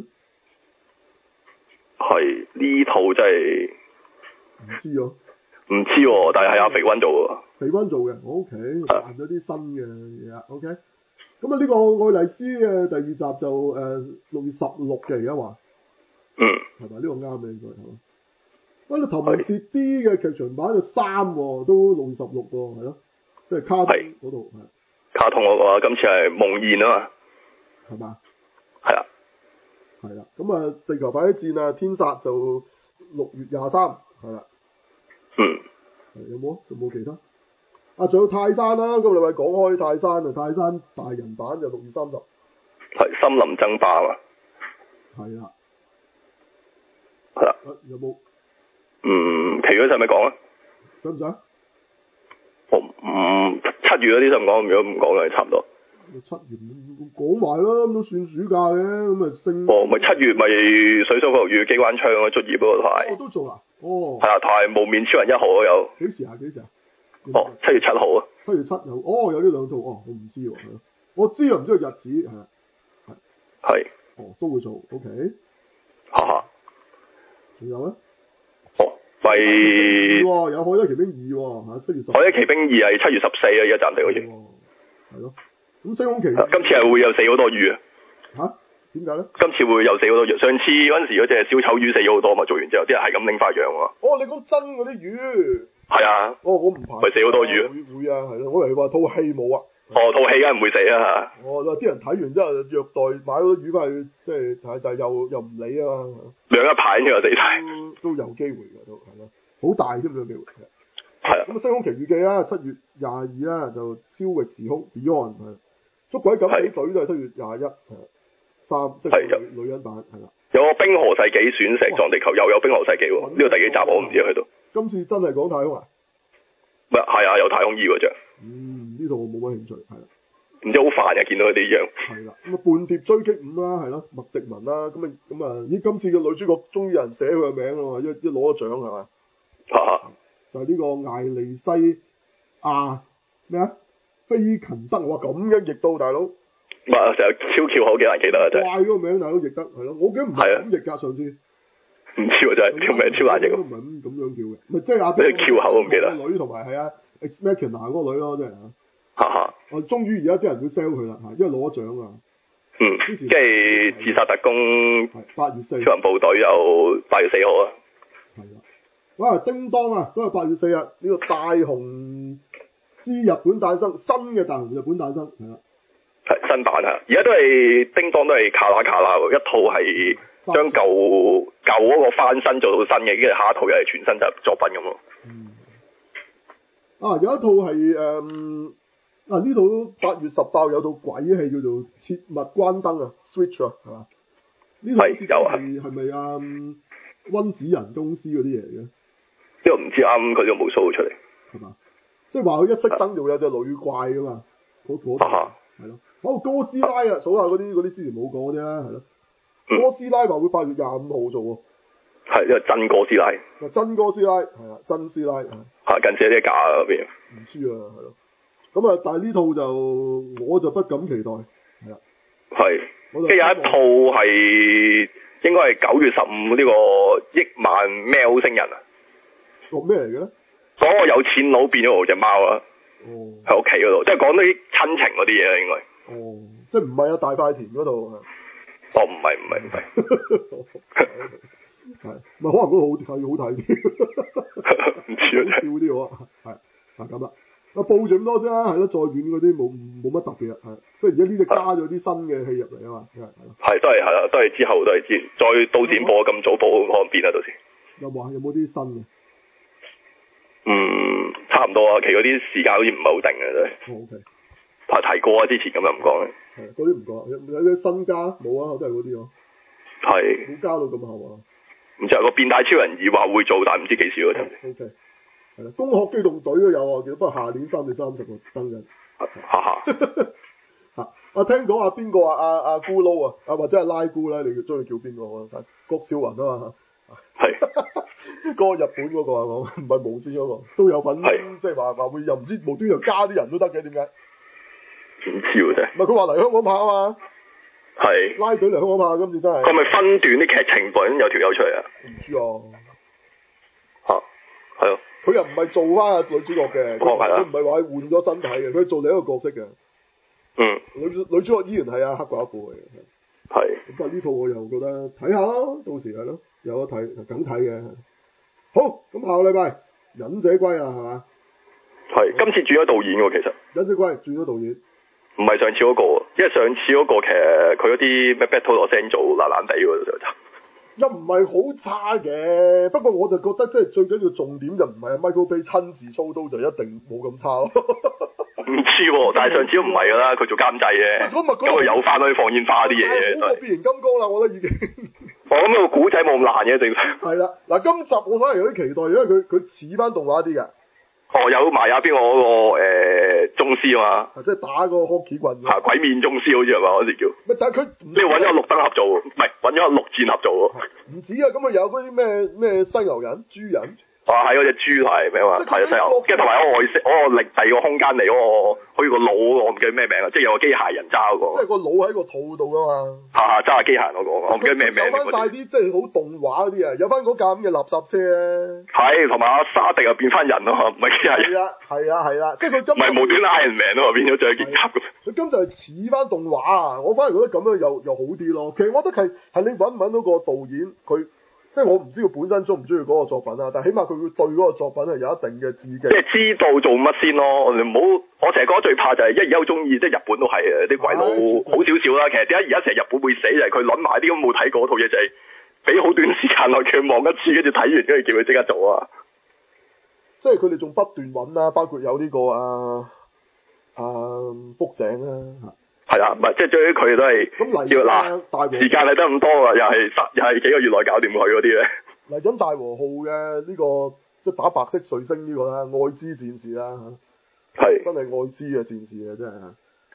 係呢套真係唔知啊，唔知喎，但係係阿肥溫做嘅。肥溫做嘅 ，O K，賺咗啲新嘅嘢啊 ，O K。咁啊，呢個愛麗絲嘅第二集就誒六月十六嘅，而家話，嗯，係咪呢個啱嘅應該係嘛？咁你頭文字 D 嘅劇場版就三，都六月十六喎，係咯，即係卡通嗰度係。卡通嗰個今次係夢魘啊嘛，係嘛？係啊。係啦，咁啊，地球版一戰啊，天煞就六月廿三，係啦。嗯。係有冇？有冇其他？啊，仲有泰山啦，今日禮拜講開泰山啊，泰山大人版就六月三十。係森林爭霸啊嘛。係啦。係啦。有冇？嗯，其餘嗰啲使咪講啊？使唔使？我唔七月嗰啲使唔講，如果唔講嘅差唔多。七月講埋啦，咁都算暑假嘅，咁咪升。哦，咪七月咪水手服與機關槍啊，卒業嗰個台。哦，都做啦。哦。係啊，台無面超人一號啊有。幾時啊？幾時啊？哦，七月七號啊。七月七號，哦，有呢兩套，哦，我唔知喎，係咯。我知啊，唔知個日子係啊。係。係。哦，都會做 ，OK。哈哈。仲有咧？哦，咪。有海底奇兵二喎，嚇七月十。海底奇兵二係七月十四啊，而家暫定好似。哦。係咯。咁星空奇、啊，今次係會有死好多魚啊！吓？點解咧？今次會有死好多魚。上次嗰陣時嗰隻小丑魚死咗好多嘛，做完之後啲人係咁拎翻樣喎。哦，你講真嗰啲魚？係啊。哦，我唔怕。咪死好多魚。會會啊，係咯。我以為話套戲冇啊。哦，套戲梗係唔會死啊。哦，啲人睇完之後虐待買好多魚翻去，即係但係又又唔理啊嘛。兩一排嘅死晒。都有機會嘅都係咯，好大添嘅機會。係啊。咁啊，星空奇遇記啦，七月廿二啦，就超域時空 Beyond 係。捉鬼敢死隊都係七月廿一，係三即係女女人版係啦。有個冰河世紀選石撞地球，又有冰河世紀喎。呢個第幾集我唔知去到。今次真係講太空啊？唔係係啊，有太空衣嗰隻。嗯，呢度我冇乜興趣，係啦。 唔知好煩嘅，見到佢哋樣。 係啦，咁啊叛諜追擊五啦，係咯，麥迪文啦，咁啊咁啊，咦今次嘅女主角終於有人寫佢嘅名啦嘛，一一攞咗獎係嘛？ 啊！ 就係呢個艾莉西亞咩啊？菲勤德，哇咁樣譯到大佬。 唔係，成日超翹口幾難記得啊真係。 怪嗰個名大佬譯得係咯，我記得唔係咁譯㗎上次。唔知喎真係，條名超難譯。 都唔係咁咁樣叫嘅，咪即係阿。 你翹口我唔記得。 女同埋係啊 Ex Machina 嗰個女咯，真係啊。 哈哈。 我終於而家啲人會 sell 佢啦，嚇，因為攞咗獎啊。 嗯。即係自殺特工。 八月四。 超人部隊又八月四號啊。 係啊。哇！叮當啊，都係八月四日呢個大雄之日本誕生，新嘅大雄日本誕生係啦。 係新版啊！而家都係叮當都係卡拉卡拉喎，一套係將舊舊嗰個翻新做到新嘅，跟住下一套又係全新嘅作品咁咯。 嗯。啊，有一套係誒、嗯、啊呢套八月十八有套鬼戲叫做《切勿關燈》啊 ，Switch 啊，係嘛？呢套係有啊。係咪啊？温子仁公司嗰啲嘢嘅？ 呢個唔知啱，佢都冇 show 出嚟。係嘛？ 即係話佢一熄燈就會有隻女怪噶嘛？嗰嗰套係咯。好哥斯拉啊，數下嗰啲嗰啲之前冇講嗰啲啦，係咯。嗯、哥斯拉話會八月廿五號做喎。係，因為真哥斯拉。真哥斯拉係啊，真斯拉。嚇，近時有啲假啊嗰邊。唔知啊，係咯。咁啊，但係呢套就我就不敢期待，係啦。係。即係有一套係應該係九月十五呢個億萬喵星人啊。講咩嚟嘅咧？講個有錢佬變咗我隻貓啊！哦。喺屋企嗰度，即係講啲親情嗰啲嘢啦，應該。哦，即係唔係啊大塊田嗰度啊？哦，唔係唔係唔係。係，咪可能嗰度好睇好睇啲。唔知啊，笑啲喎，係係咁啦。啊，報住咁多先啦，係咯，再遠嗰啲冇冇乜特別啊，係。即係而家呢隻加咗啲新嘅戲入嚟啊嘛，係係咯。係都係係啦，都係之後都係知，再到展播咁早播可能變啊到時。有冇有冇啲新嘅？嗯，差唔多啊，其實嗰啲時間好似唔係好定嘅真係。O K。提提過啊，之前咁又唔講嘅。係，嗰啲唔講，有有啲新加冇啊，都係嗰啲咯。係。冇加到咁後啊。唔知啊，個變態超人二話會做，但係唔知幾時咯。O K。係啦，攻殼機動隊都有啊，記得不過下年三月三十號登緊。哈哈。嚇！啊，聽講啊，邊個啊？阿阿咕嚕啊，啊或者係拉姑啦，你中意叫邊個啊？郭少雲啊嘛。係。嗰個日本嗰個啊，我唔係無線嗰個，都有份，即係話話會又唔知無端又加啲人都得嘅，點解？唔知喎真係。唔係佢話嚟香港拍啊嘛。係。拉隊嚟香港拍，今次真係。佢咪分段啲劇情本有條友出嚟啊？唔知啊。嚇，係咯。佢又唔係做翻女主角嘅，佢唔係話換咗身體嘅，佢做另一個角色嘅。嗯。女女主角依然係阿黑寡婦嚟嘅。係。咁但係呢套我又覺得睇下咯，到時係咯，有得睇，梗睇嘅。好，咁下個禮拜忍者龜啊，係嘛？係，今次轉咗導演喎，其實。忍者龜轉咗導演。唔係上次嗰、那個，因為上次嗰個其實佢嗰啲咩 Battle of San 做爛爛地喎就就。又唔係好差嘅，不過我就覺得即係最緊要重點就唔係 Michael Bay 親自操刀就一定冇咁差咯。唔知喎，但係上次都唔係㗎啦，佢做監製嘅，咁佢有翻可以放煙花啲嘢嘅。好過變形金剛啦，我覺得已經。我諗個古仔冇咁爛嘅正常。係啦，嗱今集我反而有啲期待，因為佢佢似翻動畫啲㗎。哦，有埋阿邊個嗰個誒宗師啊嘛。即係打個 hockey 棍。係鬼面宗師好似係嘛嗰時叫。咪但係佢。你揾咗個綠燈俠做，唔係揾咗個綠箭俠做喎。唔止啊，咁啊有嗰啲咩咩犀牛人、豬人。啊，係嗰隻豬係咩話？係啊，犀牛。跟住同埋嗰個外星嗰個另第二個空間嚟嗰個，好似個腦嗰個，我唔記得咩名啦，即係有個機械人揸嗰個。即係個腦喺個肚度㗎嘛。嚇嚇，揸下機械人嗰個，我唔記得咩名。有翻晒啲即係好動畫嗰啲啊，有翻嗰架咁嘅垃圾車咧。係，同埋阿沙迪又變翻人咯，唔係機械人。係啊，係啊，係啦，即係佢今。唔係無端 Iron Man 咯，變咗著件甲咁。佢今就係似翻動畫啊！我反而覺得咁樣又又好啲咯。其實我覺得係係你揾唔揾到個導演佢。即係我唔知佢本身中唔中意嗰個作品啊，但係起碼佢會對嗰個作品係有一定嘅致敬。即係知道做乜先咯，你唔好，我成日覺得最怕就係一而家好中意，即係日本都係啊，啲鬼佬好少少啦。其實點解而家成日日本會死就係佢諗埋啲咁冇睇過套嘢，就係俾好短時間內佢望一次，跟住睇完跟住叫佢即刻做啊。即係佢哋仲不斷揾啦，包括有呢、這個啊啊福井啦。係啊，唔係即係對於佢都係要嗱，時間係得咁多啊，又係又係幾個月內搞掂佢嗰啲咧。嚟緊大和號嘅呢、這個即係打白色彗星呢、這個啦，愛之戰士啦嚇，係真係愛之嘅戰士啊，真係嚇。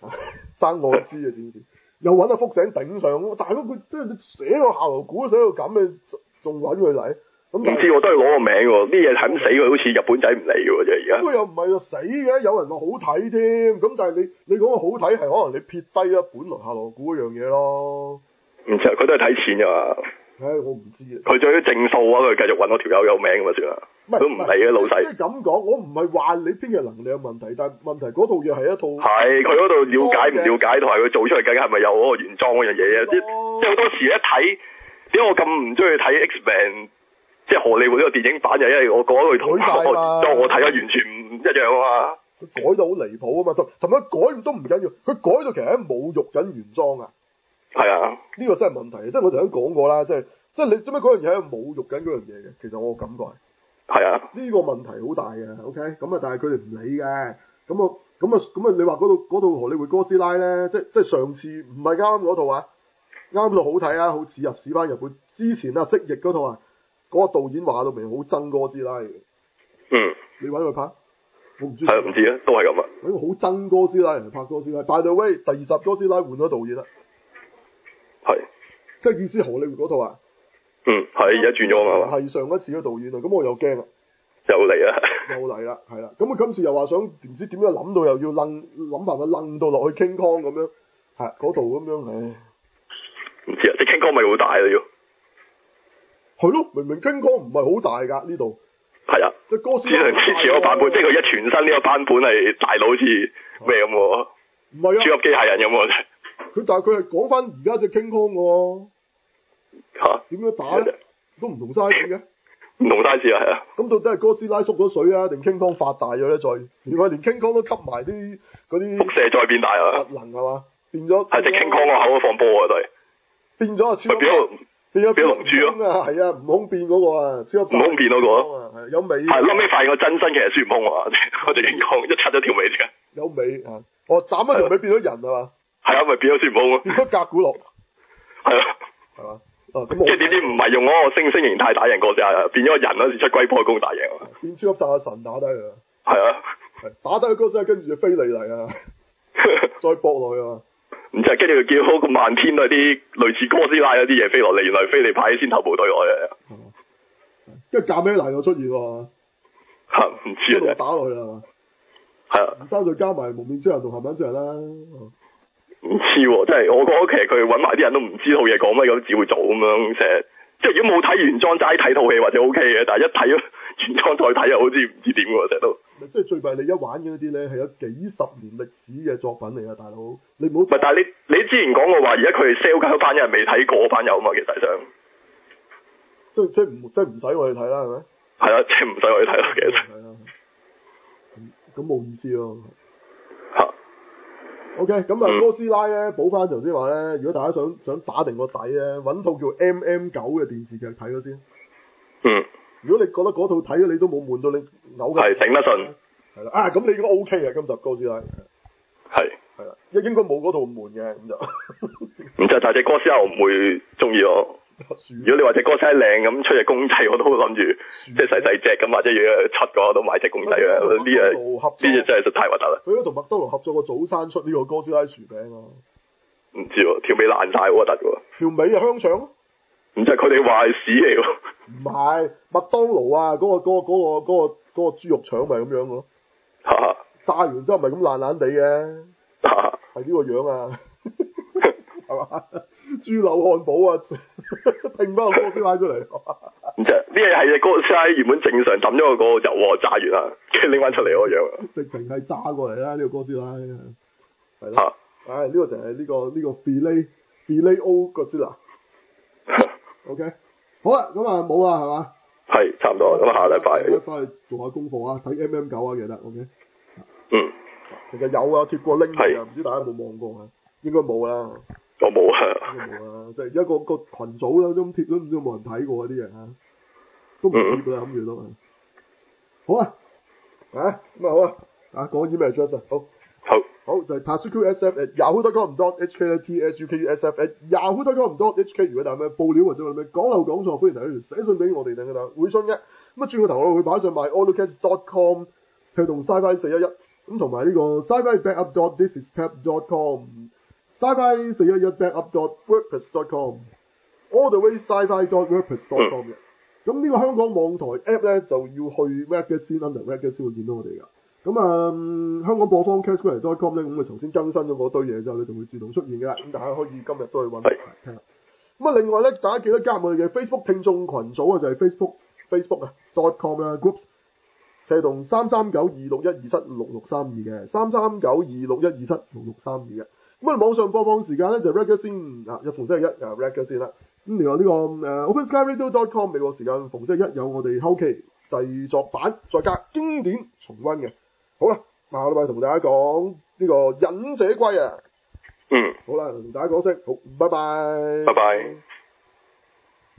生我知啊，點知？又揾阿福醒頂上，大佬佢即係你寫個下流股寫到咁，你仲揾佢嚟？咁唔知我都係攞個名喎，啲嘢係咁死佢，好似日本仔唔理嘅喎，啫而家。 咁佢又唔係話死嘅，有人話好睇添。咁但係你你講個好睇係可能你撇低啊本來下流股嗰樣嘢咯。唔知佢都係睇錢㗎嘛。 唉，我唔知啊。 佢仲有啲正數啊，佢繼續揾我條友有名咁啊算啦。唔係都唔理嘅老細。 即係咁講，我唔係話你編劇能力有問題，但係問題嗰套嘢係一套。 係佢嗰度了解唔了解，同埋佢做出嚟究竟係咪有嗰個原裝嗰樣嘢啊？即即好多時一睇，點解我咁唔中意睇 X-Men？即係荷里活呢個電影版，就因為我覺得佢同我當我睇咗完全唔一樣啊嘛。 佢改到好離譜啊嘛，同埋改都唔緊要，佢改到其實喺侮辱緊原裝啊。 係啊， 呢個真係問題，即係我頭先講過啦，即係即係你做咩嗰樣嘢喺度侮辱緊嗰樣嘢嘅？其實我感覺係。係啊。呢個問題好大嘅 ，OK，咁啊，但係佢哋唔理嘅，咁啊，咁啊，咁啊，你話嗰度嗰套荷里活哥斯拉咧，即係即係上次唔係啱嗰套啊，啱到好睇啊，好似入屎翻日本之前啊，蜥蜴嗰套啊。嗰個導演話到明好憎哥斯拉嘅。嗯。你揾佢拍？我唔知。 係唔知啊，都係咁啊。 揾個好憎哥斯拉人嚟拍哥斯拉。By the way，第二集哥斯拉換咗導演啦。 係。 即係意思荷里活嗰套啊？ 嗯，係而家轉咗啊嘛。 係上一次嘅導演啊，咁我又驚啦。 又嚟啦。 又嚟啦，係啦。咁佢今次又話想唔知點樣諗到又要楞諗辦法楞到落去 King Kong 咁樣，係嗰度咁樣，唉。 唔知啊，隻 King Kong 咪好大啊要。 係咯，明明 King Kong 唔係好大㗎呢度。係啊。即係哥斯拉。 之前個版本，即係佢一全身呢個版本係大到好似咩咁喎？ 唔係啊。 超級機械人咁喎。 佢但係佢係講翻而家隻 King Kong 喎。 嚇？ 點樣打咧？都唔同 size 嘅。 唔同 size 啊，係啊。 咁到底係哥斯拉縮咗水啊，定 King Kong 發大咗咧？再原來連 King Kong 都吸埋啲嗰啲輻射再變大啊！ 核能係嘛？變咗。 係隻 King Kong 個口都放波啊，都係。變咗啊！超級。變咗變龍珠咯，係啊，悟空變嗰個啊，超級。 悟空變嗰個啊，係有尾。 係後尾發現個真身其實孫悟空啊，我哋已經講一拆咗條尾啫。 有尾啊！哦，斬咗條尾變咗人係嘛？ 係啊，咪變咗孫悟空咯。 變咗格古洛。係啊。係嘛？哦，咁即係點知唔係用嗰個猩猩形態打贏過先，變咗個人嗰時出龜波功打贏啊！ 變超級殺神打低佢。係啊。 打低個哥斯拉，跟住就飛嚟嚟啊！再搏落去啊！ 唔知，跟住佢見好個漫天都係啲類似哥斯拉嗰啲嘢飛落嚟，原來飛利派先頭部隊來嘅。 跟住架咩嚟又出現喎？ 嚇唔知啊！ 打落去啦嘛。 係啊。 三再加埋蒙面超人同鹹蛋超人啦。 唔知喎，真係我覺得其實佢揾埋啲人都唔知套嘢講乜，咁只會做咁樣成日。即係如果冇睇原裝齋睇套戲或者 O K 嘅，但係一睇咗原裝再睇又好似唔知點喎，成日都。 即係最弊你一玩嘅嗰啲咧係有幾十年歷史嘅作品嚟啊，大佬，你唔好。唔係， 但係你你之前講過話，而家佢哋 sell 緊嗰班人未睇過嗰班友啊嘛，其實上。 即即唔即唔使我哋睇啦，係咪？ 係啊，即係唔使我哋睇啦，其實。 係啊。咁冇意思咯。 嚇。 O K，咁啊哥斯拉咧補翻頭先話咧，如果大家想想打定個底咧，揾套叫 M M 九嘅電視劇睇咗先。 嗯。 如果你覺得嗰套睇咗你都冇悶到你嘔嘅， 係頂得順。 係啦，啊咁你應該 O K 嘅今集哥斯拉。 係。係啦，應應該冇嗰套悶嘅咁就。 唔就但係隻哥斯拉我唔會中意咯。如果你話隻哥斯拉靚咁出隻公仔，我都諗住即係細細隻咁，或者要出嘅我都買隻公仔啊！呢樣呢隻真係實太核突啦。 佢都同麥當勞合作個早餐出呢個哥斯拉薯餅啊！ 唔知喎，條尾爛晒好核突嘅喎。 條尾啊香腸咯。 唔就係佢哋話係屎嚟喎。 唔係麥當勞啊，嗰、嗰個嗰、嗰個嗰、嗰個嗰、嗰個嗰個豬肉腸咪咁樣咯。 嚇！ 炸完之後咪咁爛爛地嘅。嚇！係呢個樣啊。係嘛？豬柳漢堡啊，拼翻個哥斯拉出嚟。 唔知呢嘢係隻哥斯拉原本正常抌咗個油鑊炸完啦，跟住拎翻出嚟嗰樣。直情係炸過嚟啦，呢、呢個哥斯拉。係咯。唉、啊，呢、哎呢個就係呢、呢個呢、呢個 filet filet O 哥斯拉。O K， 好啦，咁啊冇啦，係嘛？係差唔多，咁下禮拜翻去做下功課啊，睇 M M 九啊，記得 O K。嗯。其實有啊，貼過拎嘅，唔知大家有冇望過啊？應該冇啦。我冇啊。應該冇啊，即係一個個群組啦，都貼都唔知有冇人睇過啲人啊，都唔貼啦，諗住都。好啊，啊咁啊好啊，啊講 email address啊，好。好，好就係 tasuku.sf at yahoo dot com dot hk 啦 ，t s u k u s f at yahoo dot com dot h k。如果大家咩報料或者咩講漏講錯，歡迎大家寫信俾我哋，等佢哋回信嘅。咁啊，轉個頭我會擺上埋 allocast dot com 推動 sci-fi 四一一咁同埋呢個 sci-fi backup dot this is pep dot com、sci-fi 四一一 backup dot wordpress dot com、all the way sci-fi dot wordpress dot com 嘅。咁呢個香港網台 app 咧就要去 Reggae 先 under Reggae 先會見到我哋㗎。咁啊、嗯，香港播放 castquery dot com 咧，咁啊頭先更新咗嗰堆嘢之後咧，就會自動出現㗎。咁大家可以今日都去揾嚟聽下。咁啊，另外咧，大家記得加入我哋嘅 Facebook 聽眾群組啊，就係、是、Facebook Facebook 啊 dot com 啦 ，groups 社同三三九二六一二七六六三二嘅，三三九二六一二七六六三二嘅。咁啊，網上播放時間咧就 Reggae 先啊，一逢星期一啊 Reggae 先啦。咁另外呢、這個誒、呃、open sky radio dot com 美國時間逢星期一有我哋後期製作版，再加經典重溫嘅。好啦，下個禮拜同大家講呢個忍者龜啊。 嗯。 好啦，同大家講聲好，拜拜。 拜拜。